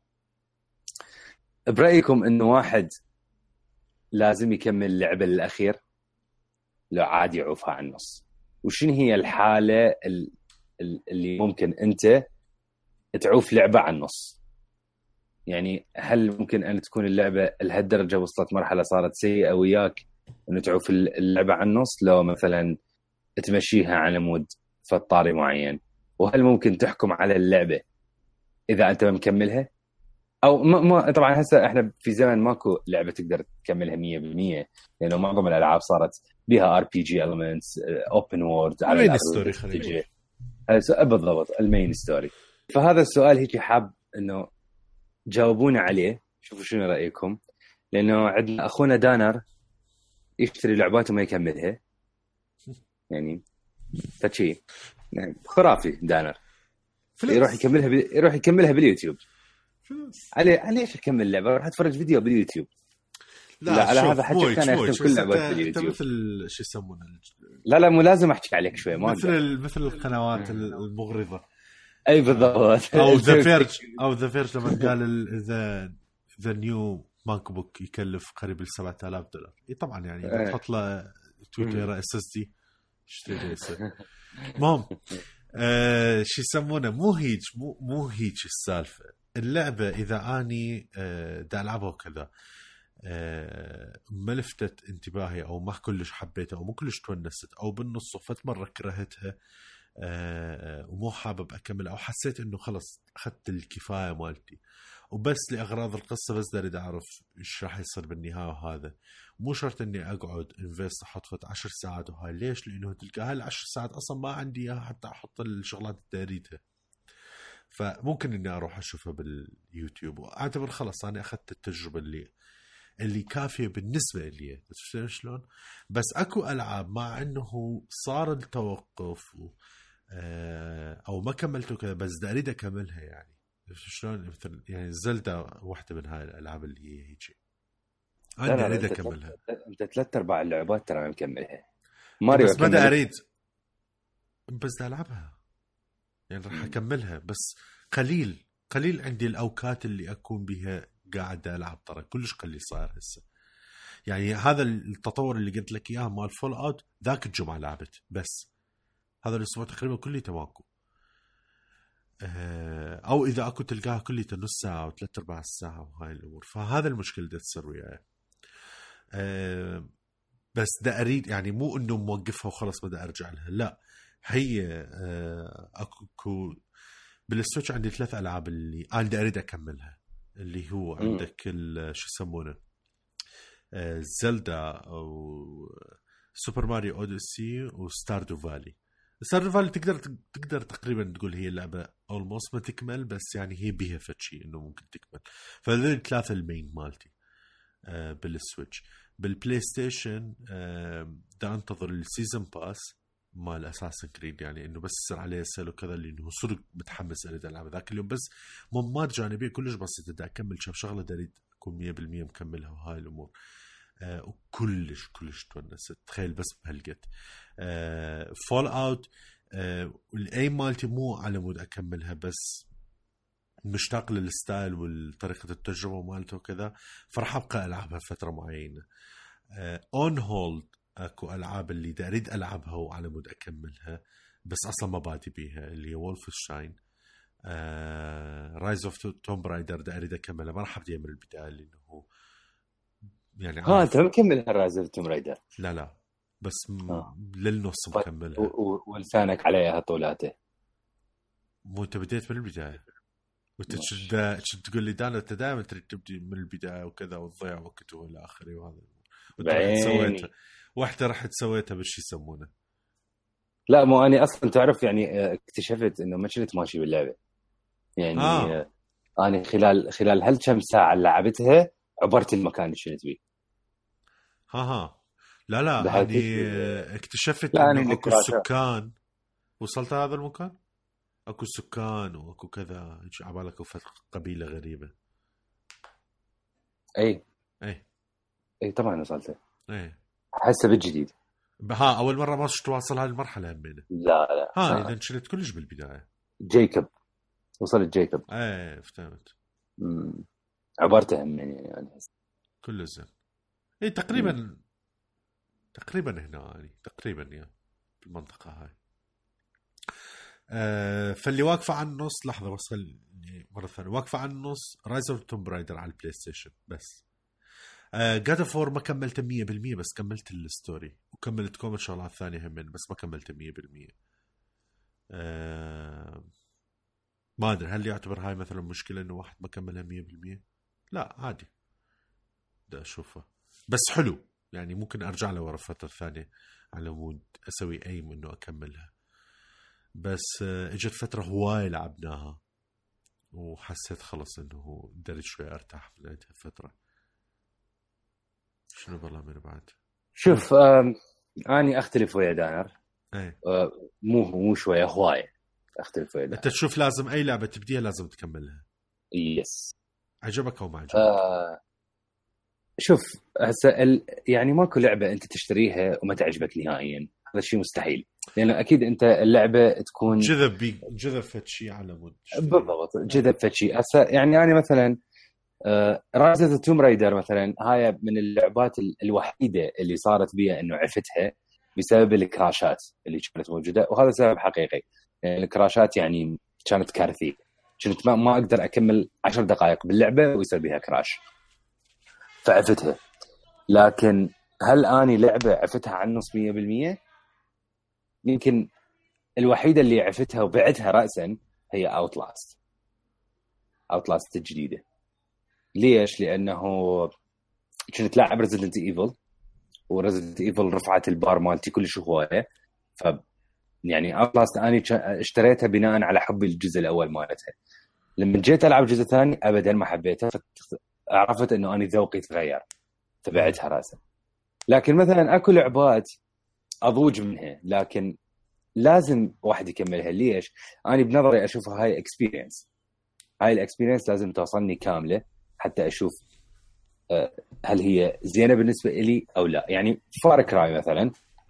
برأيكم إنه واحد لازم يكمل اللعبة للأخير لو عادي يعوفها عن النص؟ وشين هي الحالة اللي ممكن أنت تعوف لعبة عن النص؟ يعني هل ممكن أن تكون اللعبة لهالدرجة وصلت مرحلة صارت سيئة وياك أنه تعوف اللعبة عن النص، لو مثلا تمشيها على مود فطاري معين؟ وهل ممكن تحكم على اللعبة إذا أنت مكملها؟ أو ما طبعا هسه إحنا في زمن ماكو لعبة تقدر تكملها 100%، لأنه معظم الألعاب صارت بها RPG elements open world على المين ستوري خلينا بالضبط المين ستوري. فهذا السؤال هيك حاب إنه جاوبونا عليه، شوفوا شنو رأيكم. لأنه عندنا أخونا دانر يشتري لعبات وما يكملها، يعني فشي يعني خرافي. دانر يروح يكملها باليوتيوب. عليه ليش اكمل اللعبه؟ راح اتفرج فيديو باليوتيوب. لا على هذا حكي كان يختم كل لعبات باليوتيوب. مثل شو يسمونه لا مو لازم احكي عليك شوي، ما مثل القنوات المغرضه. اي بالضبط. او ذا فيرج لما قال ذا نيو ماك بوك يكلف قريب $7,000. طبعا يعني تحط له تويتر SSD اشتري المهم شو يسمونه مو هيك السالفه. اللعبه اذا اني دا العبها وكذا ما لفتت انتباهي او ما كلش حبيتها او مو كلش تونست او بالنص صفت مره كرهتها ومو حابب اكمل او حسيت انه خلص اخذت الكفايه مالتي وبس لاغراض القصه بس اريد اعرف ايش راح يصير بالنهايه، وهذا مو شرط اني اقعد انفست احط 10 ساعات وهاي. ليش؟ لانه تلقى هاي 10 ساعات اصلا ما عندي اياها حتى احط الشغلات اللي اريدها، فممكن اني اروح اشوفها باليوتيوب واعتبر خلص انا اخذت التجربه اللي كافيه بالنسبه لي. بس شلون بس اكو العاب مع انه صار التوقف او ما كملته كذا بس دا اريد اكملها. يعني شلون مثل يعني زلدا واحده من هاي الالعاب اللي هي هيك انا اريد اكملها. انت 3/4 اللعبات ترى ما مكملها. ماريو بس بدي اريد بس دا العبها يعني راح اكملها بس قليل عندي الاوقات اللي اكون بها قاعد العب. ترى كلش قليل صاير هسه. يعني هذا التطور اللي قلت لك اياه مال فول اوت ذاك الجمعه لعبت، بس هذا الاسبوع تقريبا كله تماكو او اذا اكو تلقاها كله نص ساعه او 3/4 ساعه وهاي الامور. فهذا المشكله اللي تصير وياي. بس دا اريد يعني مو انه موقفها وخلص بدي ارجع لها، لا هي اكو بالسويتش عندي 3 العاب اللي انا دا اريد اكملها، اللي هو عندك شو يسمونه زلدا سوبر ماريو اوديسي وستاردو فالي. ستاردو فالي تقدر تقريبا تقول هي اللعبه اولموست ما تكمل، بس يعني هي بيها فشي انه ممكن تكمل. فهذول الثلاثه المين مالتي بالسويتش. بالبلاي ستيشن دا انتظر السيزن باس مال اساسن كريد، يعني انه بس يصير عليه سيل وكذا، اللي انه صرت متحمس اريد العب ذاك اليوم. بس مهمات جانبيه كلش بسيطه، دا اكمل شاب شغله دا اريد اكون 100% مكملها وهاي الامور. وكلش تونست. تخيل بس بهالقد فول اوت الايم مالتي مو على مود اكملها، بس مشتاق للستايل والطريقه التجربه مالته وكذا، فرح ابقى العبها فتره معينه. اون هولد اكو العاب اللي دا اريد العبها وعلى مود اكملها بس اصلا ما بادي بيها، اللي هي وولفنشتاين، رايز اوف توم برايدر دا اريد اكملها، ما راح ابدي من البدايه لانه يعني انت مكمل رايز اوف توم رايدر؟ لا بس للنص مكملها. ولسانك عليها طولاته. مو انت بديت من البدايه وتشد تقول لي دانا انت دائما تريد تبدي من البدايه وكذا وتضيع وقت والى اخره، وهذا سويتها واحده رحت سويتها بالشي يسمونه. لا مو اني اصلا تعرف يعني اكتشفت انه ما كنت ماشي باللعبه يعني انا خلال هالكم ساعه اللي لعبتها عبرت المكان اللي كنت بيه. لا يعني اكتشفت انه اكو سكان. وصلت هذا المكان اكو سكان واكو كذا، يجي عبالك قبيله غريبه. اي طبعا وصلت. حسب الجديد. اول مره ما تواصل هذه المرحله همينه. لا اذا شلت كلش بالبدايه. جيكوب وصلت جيكوب. فهمت. عبرته همينه يعني كل زين. تقريبا هنا يعني تقريبا يعني بالمنطقه هاي. فاللي واقفه على النص لحظه بس خليني مره ثانيه. واقفه على النص رايز اوف توم برايدر على البلاي ستيشن بس. جاد اوف وور ما كملت 100% بس كملت الستوري وكملت كوم شغلات ثانيه هم بس ما كملت 100%. ما ادري هل يعتبر هاي مثلا مشكله انه واحد ما كملها 100%؟ لا عادي دا اشوفها بس حلو يعني ممكن ارجع له ورا فتره ثانيه على مود اسوي ايم انه اكملها. بس اجت فتره هواي لعبناها وحسيت خلص انه درت شوي ارتاح من هذه الفتره. شنو بالله من بعد؟ شوف اني اختلف ويا دانر. مو شويه هوايه اختلف ويا دانر. انت تشوف لازم اي لعبه تبديها لازم تكملها. يس. عجبك او ما عجبك؟ شوف هسه يعني ماكو لعبه انت تشتريها وما تعجبك نهائيا، هذا الشيء مستحيل، لانه اكيد انت اللعبه تكون جذب فتشي على مود. بالضبط جذب فتشي. هسه يعني انا مثلا رايز اوف توم رايدر مثلا هاي من اللعبات الوحيده اللي صارت بيها انه عفتها بسبب الكراشات اللي كانت موجوده، وهذا سبب حقيقي. يعني الكراشات يعني كانت كارثيه، كنت ما اقدر اكمل 10 دقائق باللعبه ويصير بيها كراش فعفتها. لكن هل اني لعبه عفتها عن نص 100%؟ يمكن الوحيده اللي عفتها وبعتها راسا هي اوتلاست الجديده. ليش؟ لانه كنت لاعب ريزيدنت ايفل، وريزيدنت ايفل رفعت البار مالتي كلش هوايه، ف يعني اوتلاست اني اشتريتها بناء على حبي الجزء الاول مالتها. لما جيت العب جزء ثاني ابدا ما حبيتها، عرفت انه اني ذوقي تغير تبعتها راسا. لكن مثلا اكو لعبات اضوج منها لكن لازم واحد يكملها. ليش؟ انا بنظري اشوفها هاي اكسبيرينس، هاي الاكسبيرينس لازم توصلني كامله حتى اشوف هل هي زينه بالنسبه لي او لا. يعني فار كراي مثلا،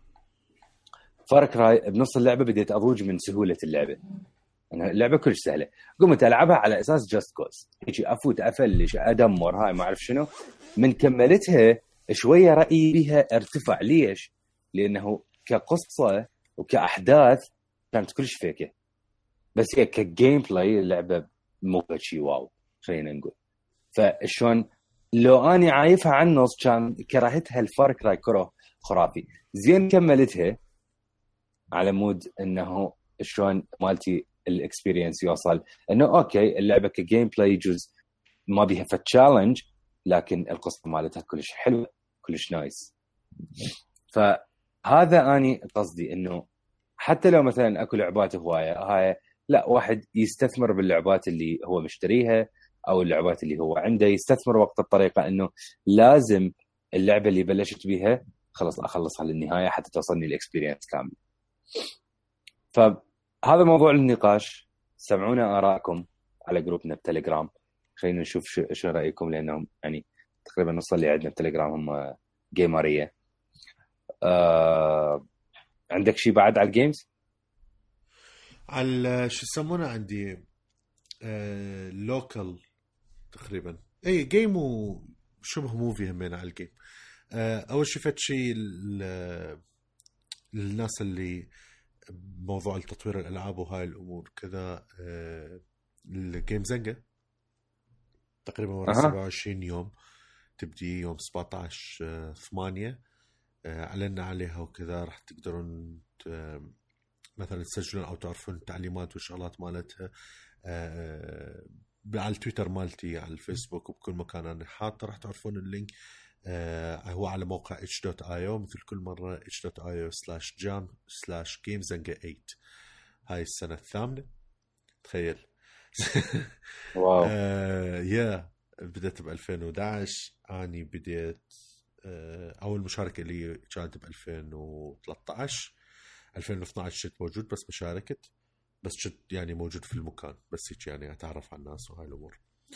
فار كراي بنص اللعبه بديت اضوج من سهوله اللعبه، أنا اللعبه كلش سهله، قمت العبها على اساس جاست كوز، يجي افوت افلش ادمر هاي ما اعرف شنو. من كملتها شويه رايي بها ارتفع. ليش؟ لانه كقصه وكاحداث كانت كلش فيكه، بس هي كجيم بلاي اللعبه مو شيء واو خلينا نقول. فشون لو اني عايفها عن النص كان كرهتها الفار كراي كره خرافي. زين كملتها على مود انه شلون مالتي الاكسبيرينس يوصل انه اوكي اللعبه كجيم بلاي جزء ما بيها فتشالنج، لكن القصه مالتها كلش حلوه كلش نايس. ف هذا اني قصدي انه حتى لو مثلا اكو لعبات هوايه هاي، لا واحد يستثمر باللعبات اللي هو مشتريها او اللعبات اللي هو عنده، يستثمر وقت الطريقه انه لازم اللعبه اللي بلشت بيها خلص اخلصها للنهايه حتى توصلني الاكسبيرينس كامل. فهذا موضوع النقاش. سمعونا آراءكم على جروبنا بتليجرام، خلينا نشوف شو رأيكم، لأنهم يعني تقريبا نص اللي عندنا بتليجرام هم جيمرية. عندك شيء بعد على الجيمز؟ على شو يسمونه عندي لوكال تقريبا اي جيم وشبه موفي همين على الجيم. اول شيء فت شيء للناس اللي موضوع التطوير الالعاب وهاي الامور كذا. الجيم زنقه تقريبا ورا 27 يوم، تبدي يوم 17/8. اعلنا عليها وكذا، راح تقدرون مثلا تسجلون او تعرفون التعليمات والشغلات مالتها على التويتر مالتي، على الفيسبوك، وبكل مكان انا حاطه راح تعرفون اللينك. هو على موقع h.io مثل كل مرة h.io/jam/gamezenga8. هاي السنة الثامنة تخيل. واو. يا بدأت ب2011. أني بديت أول مشاركة اللي كانت ب2013. 2012 كنت موجود بس مشاركة، بس كنت يعني موجود في المكان بس هيك يعني أتعرف على الناس وهاي الأمور.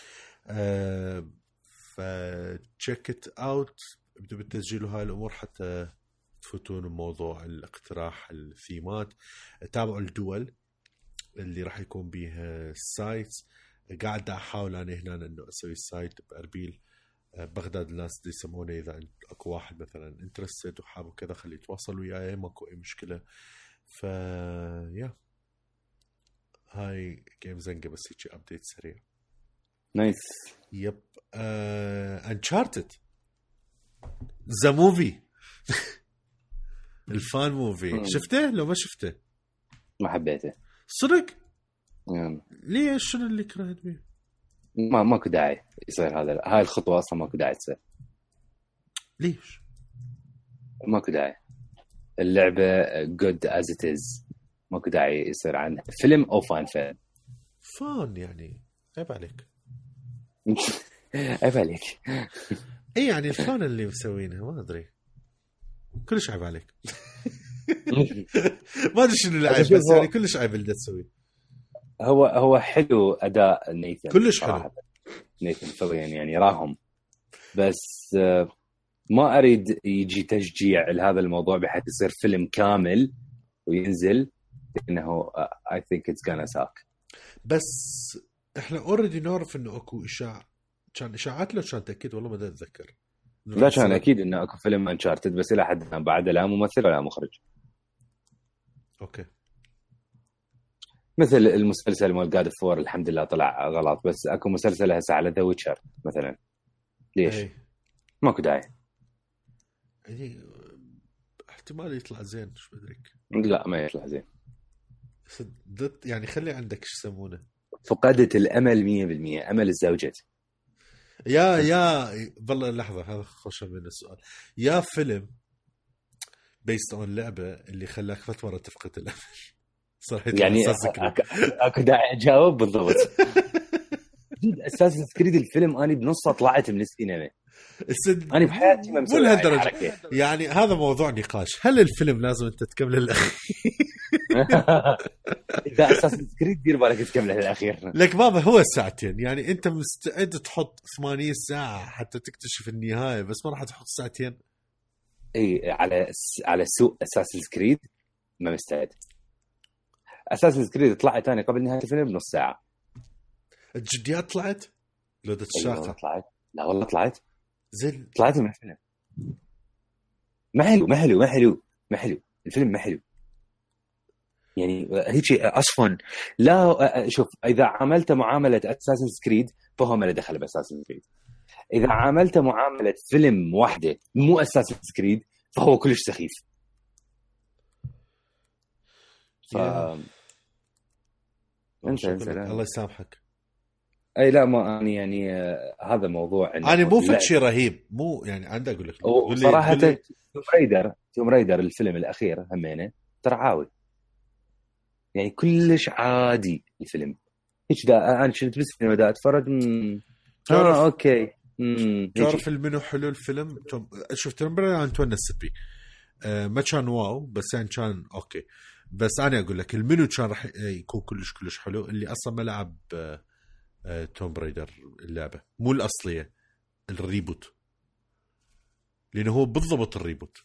فتشيكت اوت، ابدوا بالتسجيل وهاي الامور حتى تفوتون بموضوع الاقتراح الثيمات. تابعوا الدول اللي راح يكون بيها السايتس. قاعد احاول انا هنا انه اسوي السايت باربيل بغداد. الناس دي يسمونه اذا اكو واحد مثلا انترستد وحابب كذا خليه يتواصل وياي، ماكو اي مشكله. ف يا هاي جيم زنقه بس هيك ابديت سريع. نايس. يب. انشارتد ذا موفي الفان موفي شفته لو ما شفته؟ ما حبيته صدق. يعني. ليش؟ شنو اللي كرهت بيه؟ ماكو داعي يصير هاي الخطوه اصلا، ماكو داعي تصير. ليش؟ ماكو داعي. اللعبه good as it is، ماكو داعي يصير عنها فيلم او فان يعني عيب عليك. عيب عليك. اي يعني الفان اللي مسوينه ما ادري، كلش عيب عليك. ما ادري شنو العيب بس يعني كلش عيب اللي تسويه. هو حلو اداء نيثن كلش حلو. نيثن فيليان يعني راهم، بس ما اريد يجي تشجيع لهذا الموضوع بحيث يصير فيلم كامل وينزل، لانه I think it's gonna suck. بس احنا اوريدي نعرف انه اكو اشاعه، كان اشاعات لو كان تاكد والله ما اتذكر. لا كان اكيد انه اكو فيلم انشارتد، بس الى حد الان بعد لا ممثل ولا مخرج. اوكي. مثل المسلسل مال جاد فور الحمد لله طلع غلط، بس اكو مسلسل هسه على ذا ويتشر مثلا. ليش؟ ماكو داعي. يعني احتمال يطلع زين، شو بدرك. لا ما يطلع زين. صدقت يعني خلي عندك شو يسمونه، فقدت الامل 100%، امل الزوجة. يا والله لحظه، هذا خوش من السؤال. يا فيلم بيست اون لعبه اللي خلاك فتره تفقد الامل صراحه يعني اكو داعي اجاوب بالضبط. اساسا كريد الفيلم اني بنصه طلعت من السينما. انا بحياتي ما مسوي هالدرجه. يعني هذا موضوع نقاش، هل الفيلم لازم انت تكمله الاخير؟ اذا اساسا كريد دير بالك تكمله الاخير. لك بابا هو ساعتين، يعني انت مستعد تحط 80 ساعه حتى تكتشف النهايه، بس ما راح تحط ساعتين. اي على سوء اساسن كريد ما مستعد. اساسن كريد طلعت ثاني قبل نهايه الفيلم بنص ساعه. الجديات طلعت لو تتشاقى. طلعت. لا والله طلعت زين. طلعت من الفيلم. ما حلو الفيلم، ما حلو يعني هيك اصلا. لا شوف، اذا عملت معامله اساسن كريد فهو ما له دخل باساسن كريد. اذا عملت معامله فيلم واحده مو اساسن كريد فهو كلش سخيف. انت الله يسامحك. اي لا ما اني يعني هذا موضوع انا مو فد شيء رهيب، مو يعني عندي اقول لك صراحه توم رايدر الفيلم الاخير همينه ترى عاوي يعني كلش عادي الفيلم هيك انا كنت بالسينما دا اتفرج اوكي تعرف المنو حلو الفيلم شفت تمبرر انا تونست بيه ما كان واو بس يعني كان اوكي، بس انا اقول لك المنو كان راح يكون كلش حلو اللي اصلا ما لعب توم برايدر اللعبه مو الاصليه الريبوت، لانه هو بالضبط الريبوت.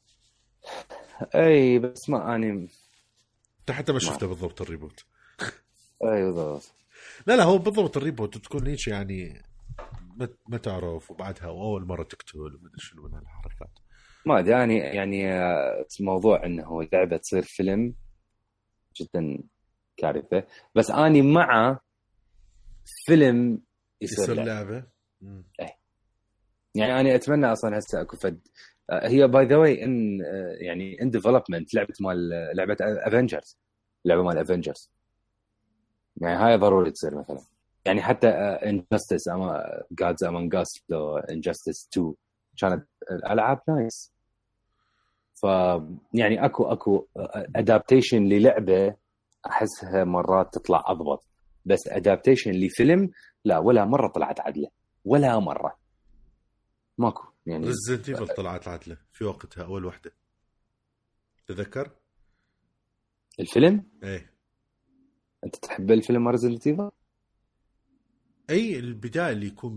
اي بس ما اني انت حتى ما شفته بالضبط الريبوت. اي بالضبط. لا هو بالضبط الريبوت تكون ليش يعني ما تعرف وبعدها واول مره تقتل وما ادري شنو من هالحركات. ما ادري يعني موضوع انه اللعبه تصير فيلم جدا كارثه، بس اني مع فيلم يصير لعبه. اي يعني انا اتمنى اصلا هسه اكو فد هي باي ذا واي ان يعني ان ديفلوبمنت لعبه افنجرز، لعبه مال افنجرز يعني هاي ضروري تصير مثلا يعني حتى انجستس اما جادز امونج اس لو انجستس 2 كانت الالعاب نايس. ف يعني اكو ادابتيشن للعبه احسها مرات تطلع اضبط، بس ادابتيشن لفيلم لا ولا مره طلعت عدله ولا مره ماكو. يعني ريزنت ايفل طلعت عدله في وقتها اول وحده تذكر الفيلم. ايه انت تحب الفيلم ريزنت ايفل؟ اي البدايه اللي يكون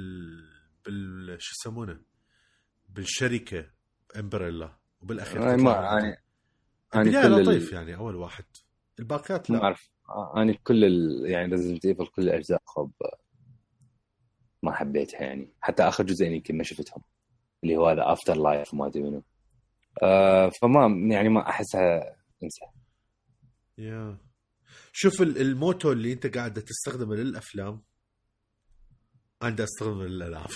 شو يسمونه بالشركه امبريلا وبالاخير ما البدايه لطيف يعني اول واحد الباقيات لا ما اعرف. انا كل يعني ريزنت ايفل كل الاجزاء خب ما حبيتها يعني حتى اخر جزئين يمكن ما شفتهم اللي هو هذا افتر لايف وما ادري منو. فما يعني ما احسها انسى. يا شوف الموتو اللي انت قاعده تستخدمه للافلام انا استخدمه للالعاب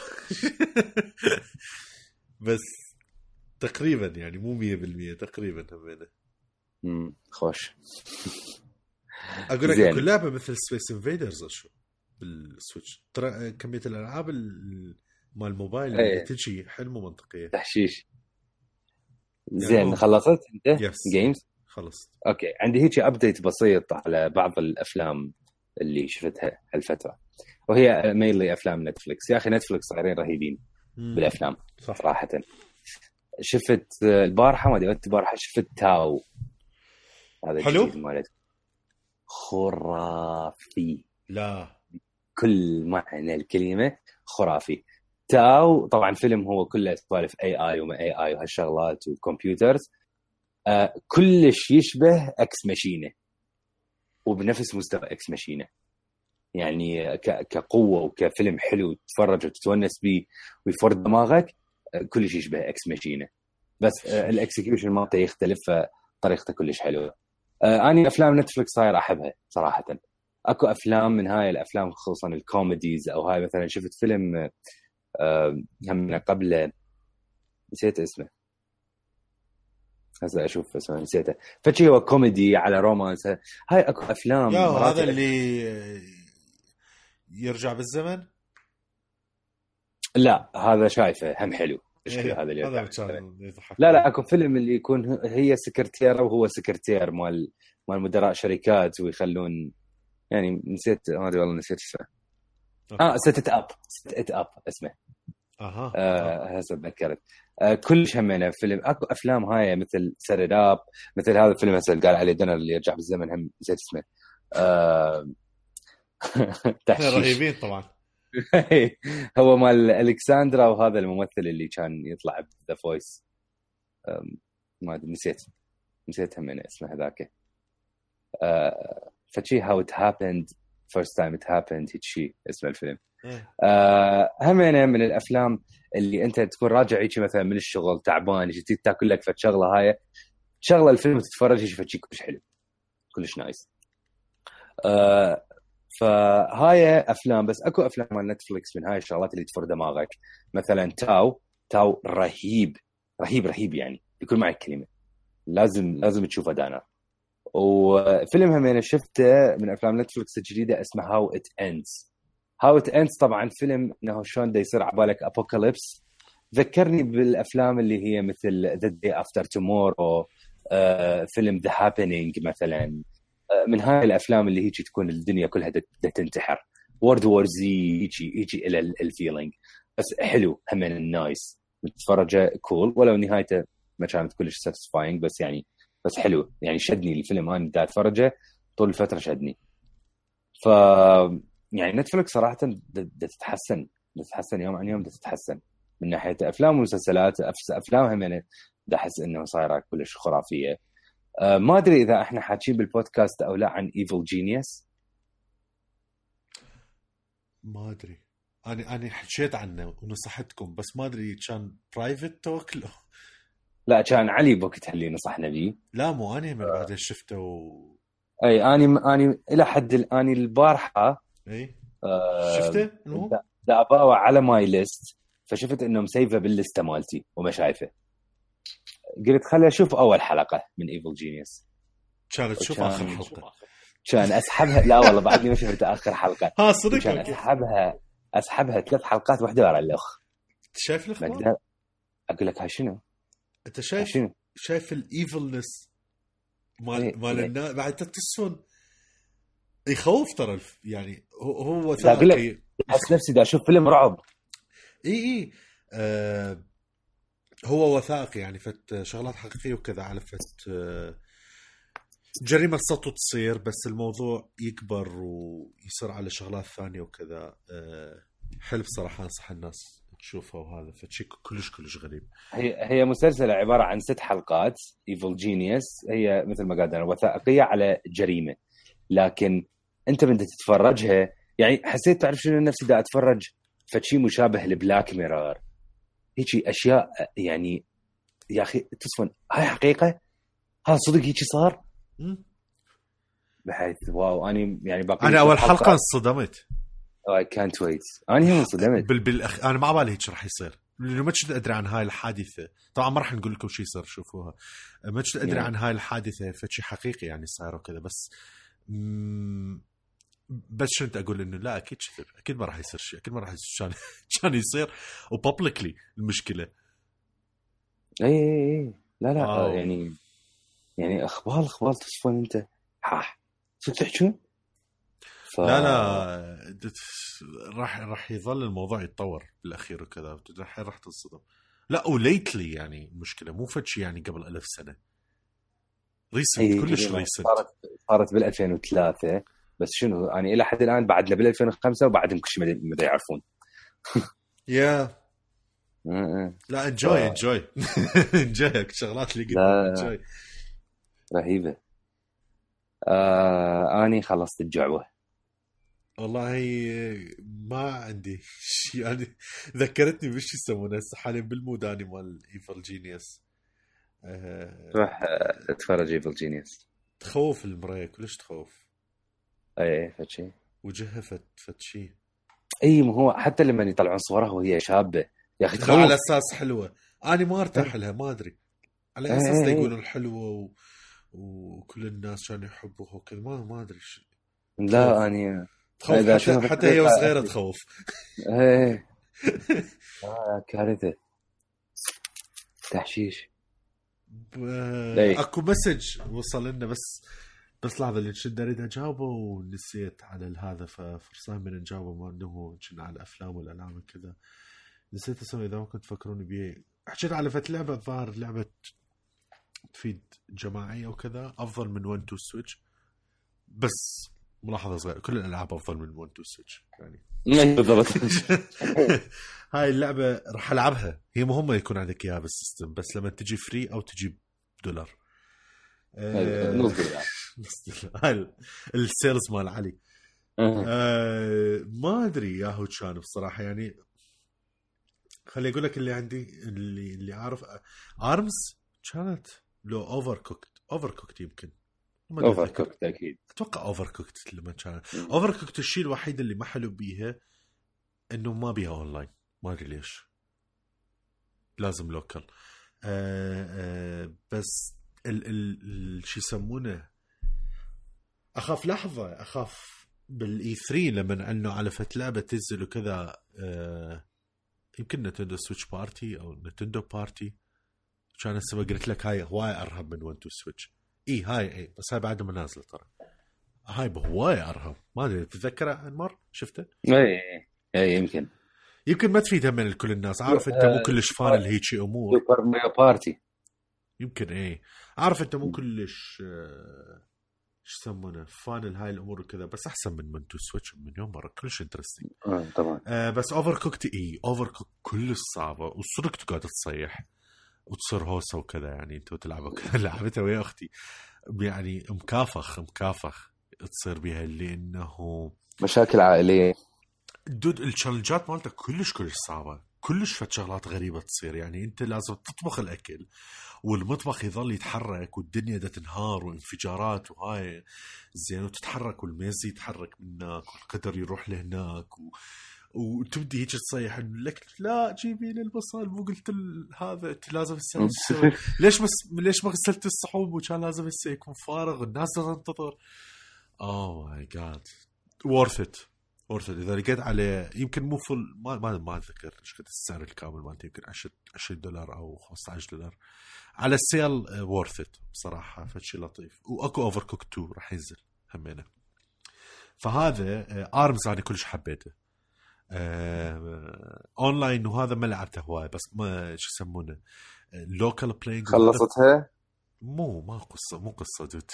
بس تقريبا يعني مو 100% تقريبا همينه. خوش. اقول لك كل لعبه مثل سبيس انفيدرز شو بالسويتش ترى كميه الالعاب مال الموبايل اللي تجي حلمه منطقيه تحشيش. زين خلصت انت جيمز؟ خلصت. اوكي عندي هيك ابديت بسيط على بعض الافلام اللي شفتها هالفتره وهي مينلي افلام نتفليكس. يا اخي نتفليكس صايرين رهيبين بالافلام صراحه. شفت البارحه ما ادري البارحه شفت تاو هذا حلو مالت خرافي لا كل معنى الكلمه خرافي. تاو طبعا فيلم هو كله سوالف اي وما اي وهالشغلات والكمبيوترز كلش يشبه اكس ماشينه وبنفس مستوى اكس ماشينه يعني كقوه وكفيلم حلو تتفرج وتتونس بيه ويفرد دماغك كلش يشبه اكس ماشينه بس الاكسكيوشن مالته يختلف طريقته كلش حلوه. اني افلام نتفليكس صاير احبها صراحه. اكو افلام من هاي الافلام خصوصا الكوميديز او هاي مثلا شفت فيلم هم قبل نسيت اسمه هسه اشوف اسمه نسيته فشي هو كوميدي على رومانس. هاي اكو افلام هذا اللي يرجع بالزمن لا هذا شايفه هم حلو إيه هذا اللي لا اكو فيلم اللي يكون هي سكرتيره وهو سكرتير مال مدراء شركات ويخلون يعني نسيت ما ادري والله نسيت اسمه. ست اب اسمه. هسه تذكرت. كلش همينه فيلم. اكو افلام هاي مثل سريراب مثل هذا الفيلم هسه قال عليه دنر اللي يرجع بالزمن هم نسيت اسمه. رهيبين طبعا. هو مال الكساندرا وهذا الممثل اللي كان يطلع بذا فويس ما ادري نسيت همينه اسمه هذاك. فشي how it happened first time it happened هيك اسم الفيلم. همينه من الافلام اللي انت تكون راجع هيك مثلا من الشغل تعبان يجي تاكل لك فد شغله هاي شغله الفيلم تتفرج هيك فشي كلش حلو كلش نايس. فهاي افلام بس اكو افلام على نتفليكس من هاي الشغلات اللي تفرد دماغك مثلا تاو رهيب يعني بيكون معك كلمه لازم تشوفه دانا. وفيلم همين شفته من افلام نتفليكس الجديده اسمه هاو ات اندز هاو ات اندز طبعا فيلم انه شلون دا يصير عبالك ابوكاليبس، ذكرني بالافلام اللي هي مثل ذا داي افتر تومورو، فيلم ذا هابينينج مثلا، من هاي الافلام اللي هيك تكون الدنيا كلها دا تنتحر. وورد وور زي يجي الى الفيلينج، بس حلو هم النايس متفرجه كول، ولو نهايته ما كانت كلش ساتسفاينج، بس يعني بس حلو يعني شدني الفيلم، انا دا اتفرجه طول الفتره شدني. ف يعني نتفلكس صراحه دا تتحسن يوم عن يوم، دا تتحسن من ناحيه افلام ومسلسلات. افلامها من دا احس انه صايره كلش خرافيه. ما ادري اذا احنا حاكين بالبودكاست او لا عن ايفل جينيوس. ما ادري، انا حكيت عنه ونصحتكم، بس ما ادري كان برايفت توك لا كان علي بوقتها اللي نصحنا بيه. لا مو انا من بعد شفته اي اني الى حد الان البارحه اي شفته دا اباوع على ماي ليست، فشفت انه مسيفه بالليسته مالتي وما شايفه، قلت خلي اشوف اول حلقه من ايفل جينيوس. كانت تشوف اخر حلقه كان اسحبها، لا والله بعدني ما شفت اخر حلقه. صدق كان اسحبها 3 حلقات واحده ورا الاخ. انت شايف الاخبار؟ اقول لك هاي شنو انت شايف الايفلنس مال الناس بعد تتصفن يخوف ترى، يعني هو وثائقي، احس نفسي دا اشوف فيلم رعب. اي هو وثائقي يعني فت شغلات حقيقيه وكذا، على فت جريمه سطو تصير، بس الموضوع يكبر ويصير على شغلات ثانيه وكذا. حلو بصراحه، انصح الناس تشوفه، وهذا فشي كلش غريب. هي مسلسلة عبارة عن 6 حلقات ايفل جينيوس، هي مثل ما قلنا وثائقية على جريمة، لكن انت بدك تتفرجها يعني حسيت تعرف شنو نفسي دا اتفرج فشي مشابه لبلاك ميرور، هيك اشياء يعني يا اخي تصفن هاي حقيقة، هذا صدق هيك صار، بحيث واو اني يعني باقي انا اول حلقة انصدمت. I can't wait. أنا هم انصدمت. أنا ما بالي هيك راح يصير، لأنه ما كنت أدري عن هاي الحادثة. طبعا ما راح نقول لكم شيء صار شوفوها، ما كنت أدري عن هاي الحادثة، فشي حقيقي يعني صار وكذا. بس شنت أقول إنه لا أكيد كذب، أكيد ما راح يصير شيء، أكيد ما راح يصير كان يصير وبابليكلي المشكلة. إيه لا يعني أخبار تصفون أنت تحكون. لا راح يظل الموضوع يتطور بالاخير وكذا، راح تصدم. لا وليتلي يعني المشكله مو فشي يعني قبل 1000 سنه، ريسنت كلش ريسنت، صارت بال 2003، بس شنو يعني الى حد الان بعدنا بال 2005 وبعدهم كل شيء ما يعرفون. يا لا انجوي شغلات اللي قلت رهيبه. اني خلصت الجعوه والله، ما عندي شيء يعني. ذكرتني بش يسمونه هسه حاليا بالموداني مال ايفل جينيوس. روح اتفرج ايفل جينيوس، تخوف المرايه كلش تخوف. اي فتشي وجهها فتشي. اي ما هو حتى لما يطلعون صورها وهي شابه يا اخي تخوف، على اساس حلوه. انا ما ارتاح لها، ما ادري على اساس يقولون حلوه وكل الناس كانوا يحبوها وكذا، ما ادري لا اني تخوف حتى هي وصغيره تخوف. ايه كارثه تحشيش. اكو مسج وصل لنا، بس لحظه اللي كنت اريد اجاوبه ونسيت على هذا، ففرصه من نجاوبه ما انه كنا على الافلام والاعلام كذا، نسيت اسمه. اذا ما كنت تفكروني بيه، حكيت على فت لعبه ظاهر لعبه تفيد جماعيه وكذا، افضل من 1 2 سويتش. بس ملاحظه صغيره، كل الالعاب افضل من 1 2 سويتش يعني. بالضبط. هاي اللعبه راح العبها، هي مهمه يكون عندك اياها بالسيستم، بس لما تجي فري او تجي $1 نص دولار. هاي السيلز مال علي. ما ادري ياهو كان بصراحه يعني. خلي اقول لك اللي عندي، اللي عارف ارمز كانت لو اوفر كوكت يمكن اوفر كوكت اكيد، اتوقع اوفر كوكت. لما كان اوفر كوكت الشيء الوحيد اللي ما حلو بيها انه ما بيها اونلاين، ما ادري ليش، لازم لوكال. بس شو يسمونه، اخاف بالاي 3 لما انه على فت لعبه تنزل وكذا يمكن نتندو سويتش بارتي او نتندو بارتي كان السبب قلت لك هاي هواي ارهب من 1 تو سويتش. هاي بس هاي بعد ما نازله ترى هاي بهواي ارهب. ما ادري تتذكره انمار شفته؟ اي يمكن ما تفيدها من كل الناس. عارف انت مو كلش فان الهيجي امور. سوبر ماريو بارتي يمكن عارف انت مو كلش ايش يسمونه فان الهاي الامور وكذا، بس احسن من 1 تو سويتش من يوم مره كلش انترستينج. طبعا بس اوفر كوكت اوفر كوك كلش صعبه وصرت تقعد تصيح وتصير هوسه وكذا. يعني انت تلعبها لعبتها ويا اختي يعني مكافخ تصير بها لانه مشاكل عائليه. دود التشالنجات مالته كلش صعبه، كلش فت شغلات غريبه تصير. يعني انت لازم تطبخ الاكل والمطبخ يظل يتحرك والدنيا دا تنهار وانفجارات وهاي زين وتتحرك والميز يتحرك منك والقدر يروح لهناك وتبدي هيك تصيح لك لا جيبي لي البصل مو قلت هذا انت لازم تسوي ليش ما غسلت الصحون وكان لازم يكون فارغ الناس تنتظر. ماي جاد worth it اذا لقيت عليه يمكن مو فل ما اتذكر ايش قد السعر الكامل مالته، يمكن $10 او $15 على السيل. worth it بصراحه فشي لطيف. واكو اوفر كوك 2 راح ينزل همينه. فهذا ارمز انا كلش حبيته اونلاين وهذا ما لعبته هواي بس ما شو يسمونه لوكال بلاينج. خلصتها؟ مو قصه دوت.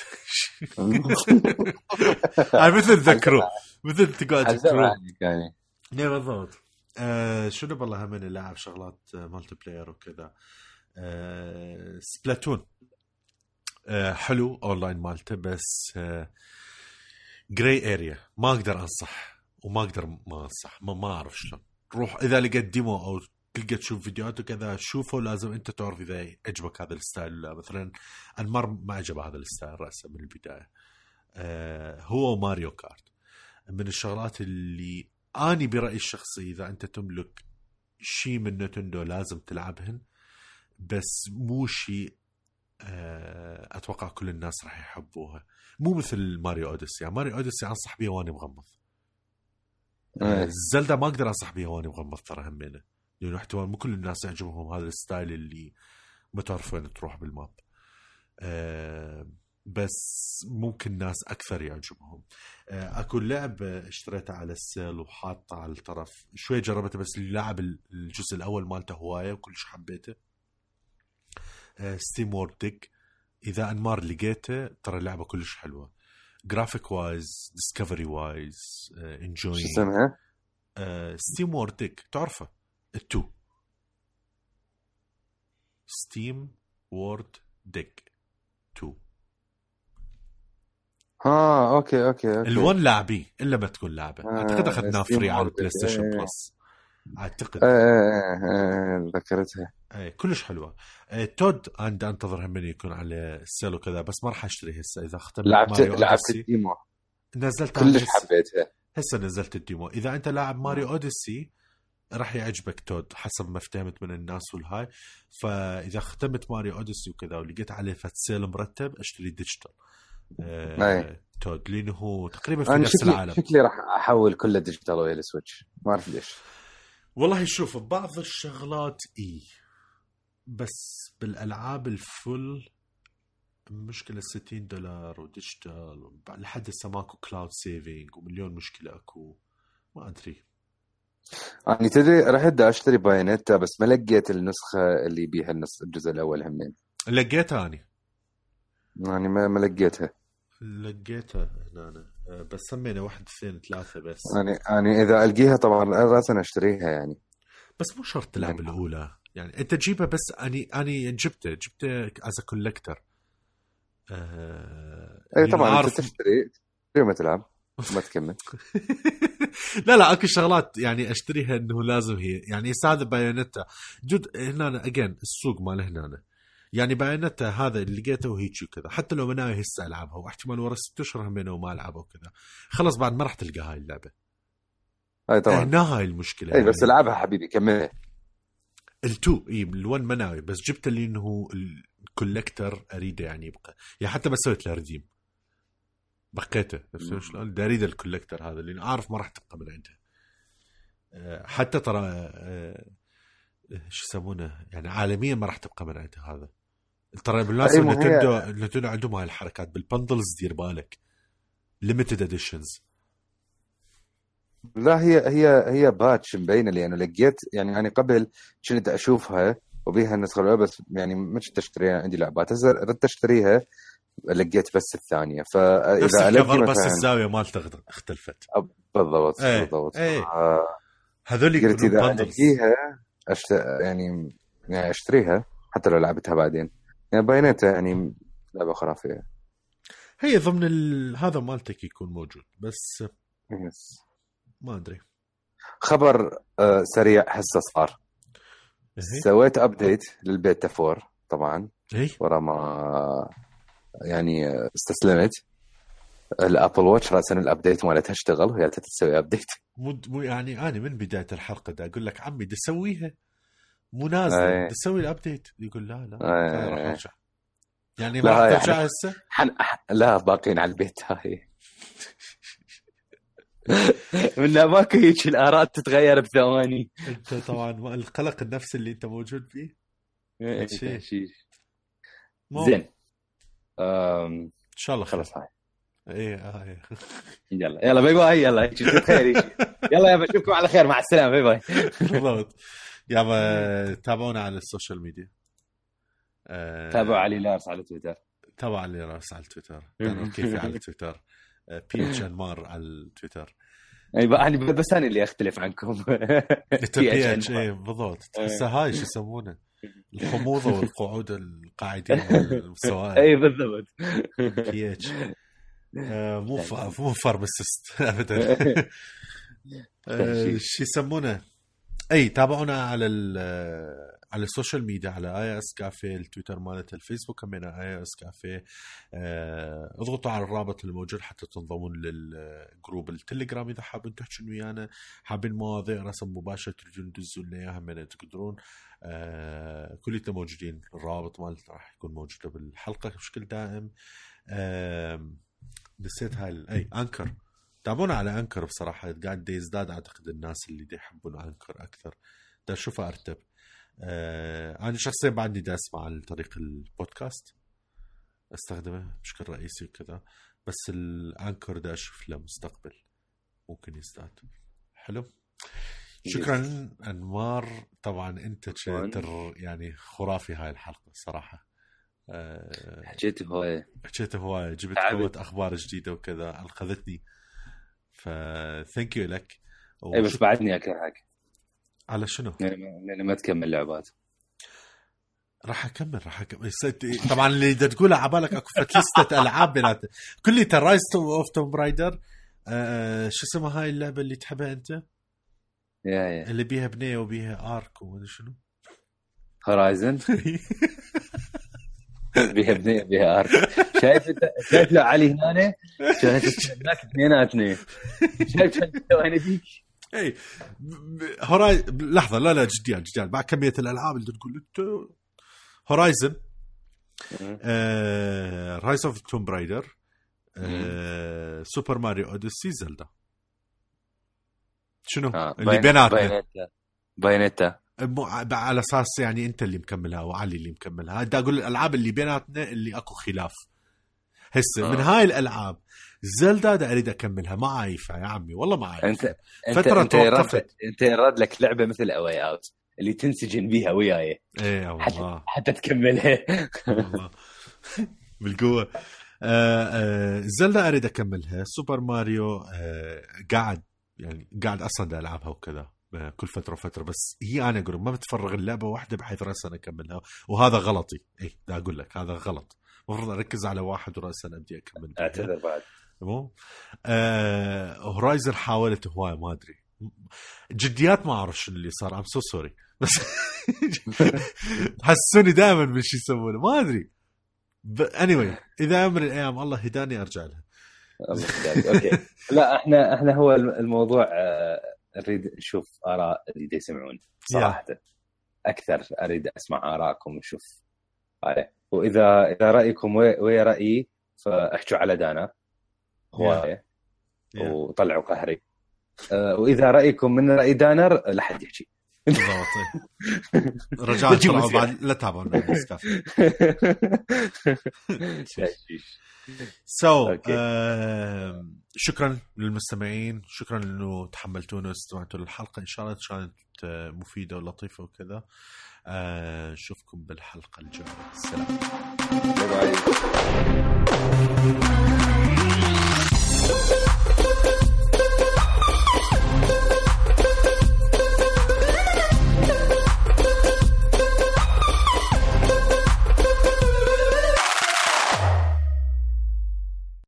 هاي مثل تذكروا مثل تقعد تذكروا يعني بالضبط. شنو بالله هم نلعب شغلات مالتي بلاير وكذا. سبلاتون حلو اونلاين مالته بس جراي اريا ما اقدر انصح وما اقدر ما انصح ما اعرف شلون. روح اذا لقيت ديمو او تلقى تشوف فيديوهات وكذا شوفه، لازم انت تعرف اذا عجبك هذا الستايل ولا. مثلا انمار ما عجب هذا الستايل رأسه من البدايه. هو ماريو كارت من الشغلات اللي اني برأيي الشخصي اذا انت تملك شيء من نتندو لازم تلعبهن، بس مو شيء اتوقع كل الناس راح يحبوها. مو مثل ماريو اوديسي. يعني ماريو اوديسي انصح بيه واني مغمض. زلدا ما اقدر انصح بيه واني مغمض ترى همينه، لانه احتمال مو كل الناس يعجبهم هذا الستايل اللي ما تعرف وين تروح بالماب. بس ممكن ناس اكثر يعجبهم. اكو لعبه اشتريتها على السيل وحاطه على الطرف شوي جربتها، بس اللي لعب الجزء الاول مالته هوايه وكلش حبيته. ستيم وورد ديك اذا انمار لقيته ترى اللعبه كلش حلوه جرافيك وايز ديسكفري وايز انجوي. شو اسمها؟ ستيم وورد ديك تعرفه التو ستيم وورد ديك 2. اوكي الون لاعبي الا ما تكون لعبه. اعتقد اخذناه فري على البلاي ستيشن بلس اعتقد. ذكرتها. كلش حلوه. تود عند انتظر هم يكون على السيل وكذا، بس ما راح اشتري هسه. اذا ختمت لعبت الديمو نزلت كلش حبيتها. هسه نزلت الديمو. اذا انت لاعب ماريو اوديسي راح يعجبك تود حسب ما فهمت من الناس والهاي. فاذا ختمت ماريو اوديسي وكذا ولقيت عليه سيل مرتب اشتري ديجيتال تود، لانه هو تقريبا في نفس العالم. شكلي راح احول كله ديجيتال ويا السويتش، ما اعرف ليش. والله شوف بعض الشغلات بس بالالعاب الفل مشكله $60 وديجيتال لحد هسه ماكو كلاود سيفينج ومليون مشكله اكو. ما ادري يعني تدري رحت اشتري بايونيتا بس ما لقيت النسخه اللي بيها الجزء الاول. همين لقيتها اني يعني ما لقيتها هنا بس سمينا 1 2 3 بس. يعني اذا القيها طبعا راسا اشتريها يعني. بس مو شرط تلعب الاولى يعني انت تجيبها. بس اني جبته از كولكتر. اي طبعا انت تشتري ما تلعب ما تكمل. لا اكو شغلات يعني اشتريها انه لازم هي يعني هذا بايونيتا جد هنا اجين السوق ماله هنا. يعني بايونيتا هذا اللي لقيته وهيك وكذا، حتى لو مناوي هسه العبها واحتمال ورا 6 اشهر همينه وما العبها وكذا خلص بعد ما راح تلقى هاي اللعبه. اي طبعا هنا هاي المشكله. اي يعني بس العبها حبيبي كمل. التو الون مناوي بس جبت اللي انه الكولكتر اريده يعني يبقى يعني حتى بس سويت له ريديم. بقيته بس شلون دا اريد الكولكتر هذا اللي عارف ما راح تبقى من عنده. حتى ترى شو يسمونه يعني عالميا ما راح تبقى من عنده هذا. ترى بالناس نتندو عندهم هاي الحركات بالبندلز، دير بالك ليميتد اديشنز. لا هي باتش مبينه لي. انا لقيت يعني قبل كنت اشوفها وبيها النسخه الاولى بس يعني ما كنت اشتريها، عندي لعبات هسه ردت اشتريها لقيت بس الثانيه. فاذا الكفر بس الزاويه مالته اختلفت. بالضبط ايه. بالضبط. ايه. هذول قلت اذا الاقيها يعني اشتريها حتى لو لعبتها بعدين. يعني بينتها يعني لعبه خرافيه. هي ضمن هذا مالتك يكون موجود بس ما ادري. خبر سريع هسه صار. سويت ابديت للبيتا 4 طبعا ورا ما يعني استسلمت. الابل واتش راسا الابديت مالتها اشتغل وهي تسوي ابديت. مو يعني انا من بدايه الحلقه دا اقول لك عمي تسويها مو نازله تسوي الابديت، يقول لا راح ارجع. يعني ما راح ترجع هسه؟ لا باقين على البيت هاي. من ماكو هيك الاراء تتغير بثواني. انت طبعا القلق النفسي اللي انت موجود فيه شيء زين. ان شاء الله خلص هاي. ايه يلا باي باي. يلا خير يلا يابا اشوفكم على خير، مع السلامه باي باي. بالضبط يابا. تابعونا على السوشيال ميديا. تابعوا علي لارس على تويتر. تابعوا علي لارس على تويتر. كانوا كيفي على تويتر. PH أنمار على التويتر. يعني بس أنا اللي أختلف عنكم. PH إيه بالضبط. تحسها هاي شو يسمونه الحموضة والقعود القاعدين والسواء. أي بالضبط. PH مو فارماسيست أبدا. شو يسمونه. أي تابعونا على السوشيال ميديا على IS كافيه، التويتر مالته، الفيسبوك كمان IS كافيه. اضغطوا على الرابط الموجود حتى تنضمون للجروب التليجرام إذا حابين تحكوا ويانا، حابين مواضيع رسم مباشر تريدون تدزوا لنا إياها من تقدرون. كلنا موجودين. الرابط مالته راح يكون موجود بالحلقة بشكل دائم. نسيت هاي أنكر. تابعونا على أنكر. بصراحة قاعد يزداد أعتقد الناس اللي يحبون أنكر أكثر. دا شوفها أرتب. أنا شخصيا بعدني دا أسمع عن طريق البودكاست، أستخدمه بشكل رئيسي وكذا، بس الأنكر دا أشوف له مستقبل ممكن يزداد. حلو. شكرا أنمار. طبعا أنت يعني خرافي هاي الحلقة صراحة. حكيت هواية جبت قوة أخبار جديدة وكذا أنقذتني. ثانك يو لك. اي بس بعدني اكرهك. على شنو؟ لأن ما تكمل لعبات. راح اكمل طبعا اللي تقولها عبالك اكو لستة العاب بينات كلي رايز اوف توم برايدر. شو اسمها هاي اللعبه اللي تحبها انت؟ اللي بيها بنيه وبيها ارك وما شنو. هورايزن. بيها بنيه بيها ارك. شايف له علي هنا شايف هناك اثنيناتني. شايف انا ديك. اي هوراي لحظه. لا جديا بعد كميه الالعاب اللي تقول انت. هورايزن، رايز اوف توم برايدر، سوبر ماريو اوديسي، زلدا. شنو اللي بيناتنا؟ باينيتا على اساس يعني انت اللي مكملها وعلي اللي مكملها. دا اقول الالعاب اللي بيناتنا اللي اكو خلاف هسه. من هاي الالعاب زلدا دا اريد اكملها ما عايفه يا عمي والله ما عايفه. فتره توقفت. انت راد لك لعبه مثل اواي اوت اللي تنسجن بيها وياي. ايه والله حتى تكملها. والله بالقوه. زلدا اريد اكملها. سوبر ماريو قاعد اصلا دا العبها وكذا كل فتره بس هي انا اقول ما بتفرغ اللعبه واحده بحيث راسا اكملها، وهذا غلطي. اي دا اقول لك هذا غلط. المفروض اركز على واحد وراسا ابدي اكمل. اعتذر بعد. تمام. هورايزن حاولت هواي ما ادري جديات ما اعرف شو اللي صار. ام سو سوري بس حسوني دائما بالشي يسوونه ما ادري. anyway اذا امر الايام الله هداني ارجع لها. الله يهديك. اوكي. لا احنا هو الموضوع اريد اشوف اراء اللي يسمعون صراحه. اكثر اريد اسمع ارائكم وشوف عليه. واذا رايكم ويا رايي فاحكوا على دانا هوايه وطلعوا قهري. واذا رايكم من راي دانر لا حد يحكي. رجاء طلعوا بعد لا تابعونا اسكاف. شكرا للمستمعين، شكرا انه تحملتونا واستمعتوا للحلقه. ان شاء الله كانت مفيده ولطيفه وكذا. نشوفكم بالحلقه الجايه. السلام.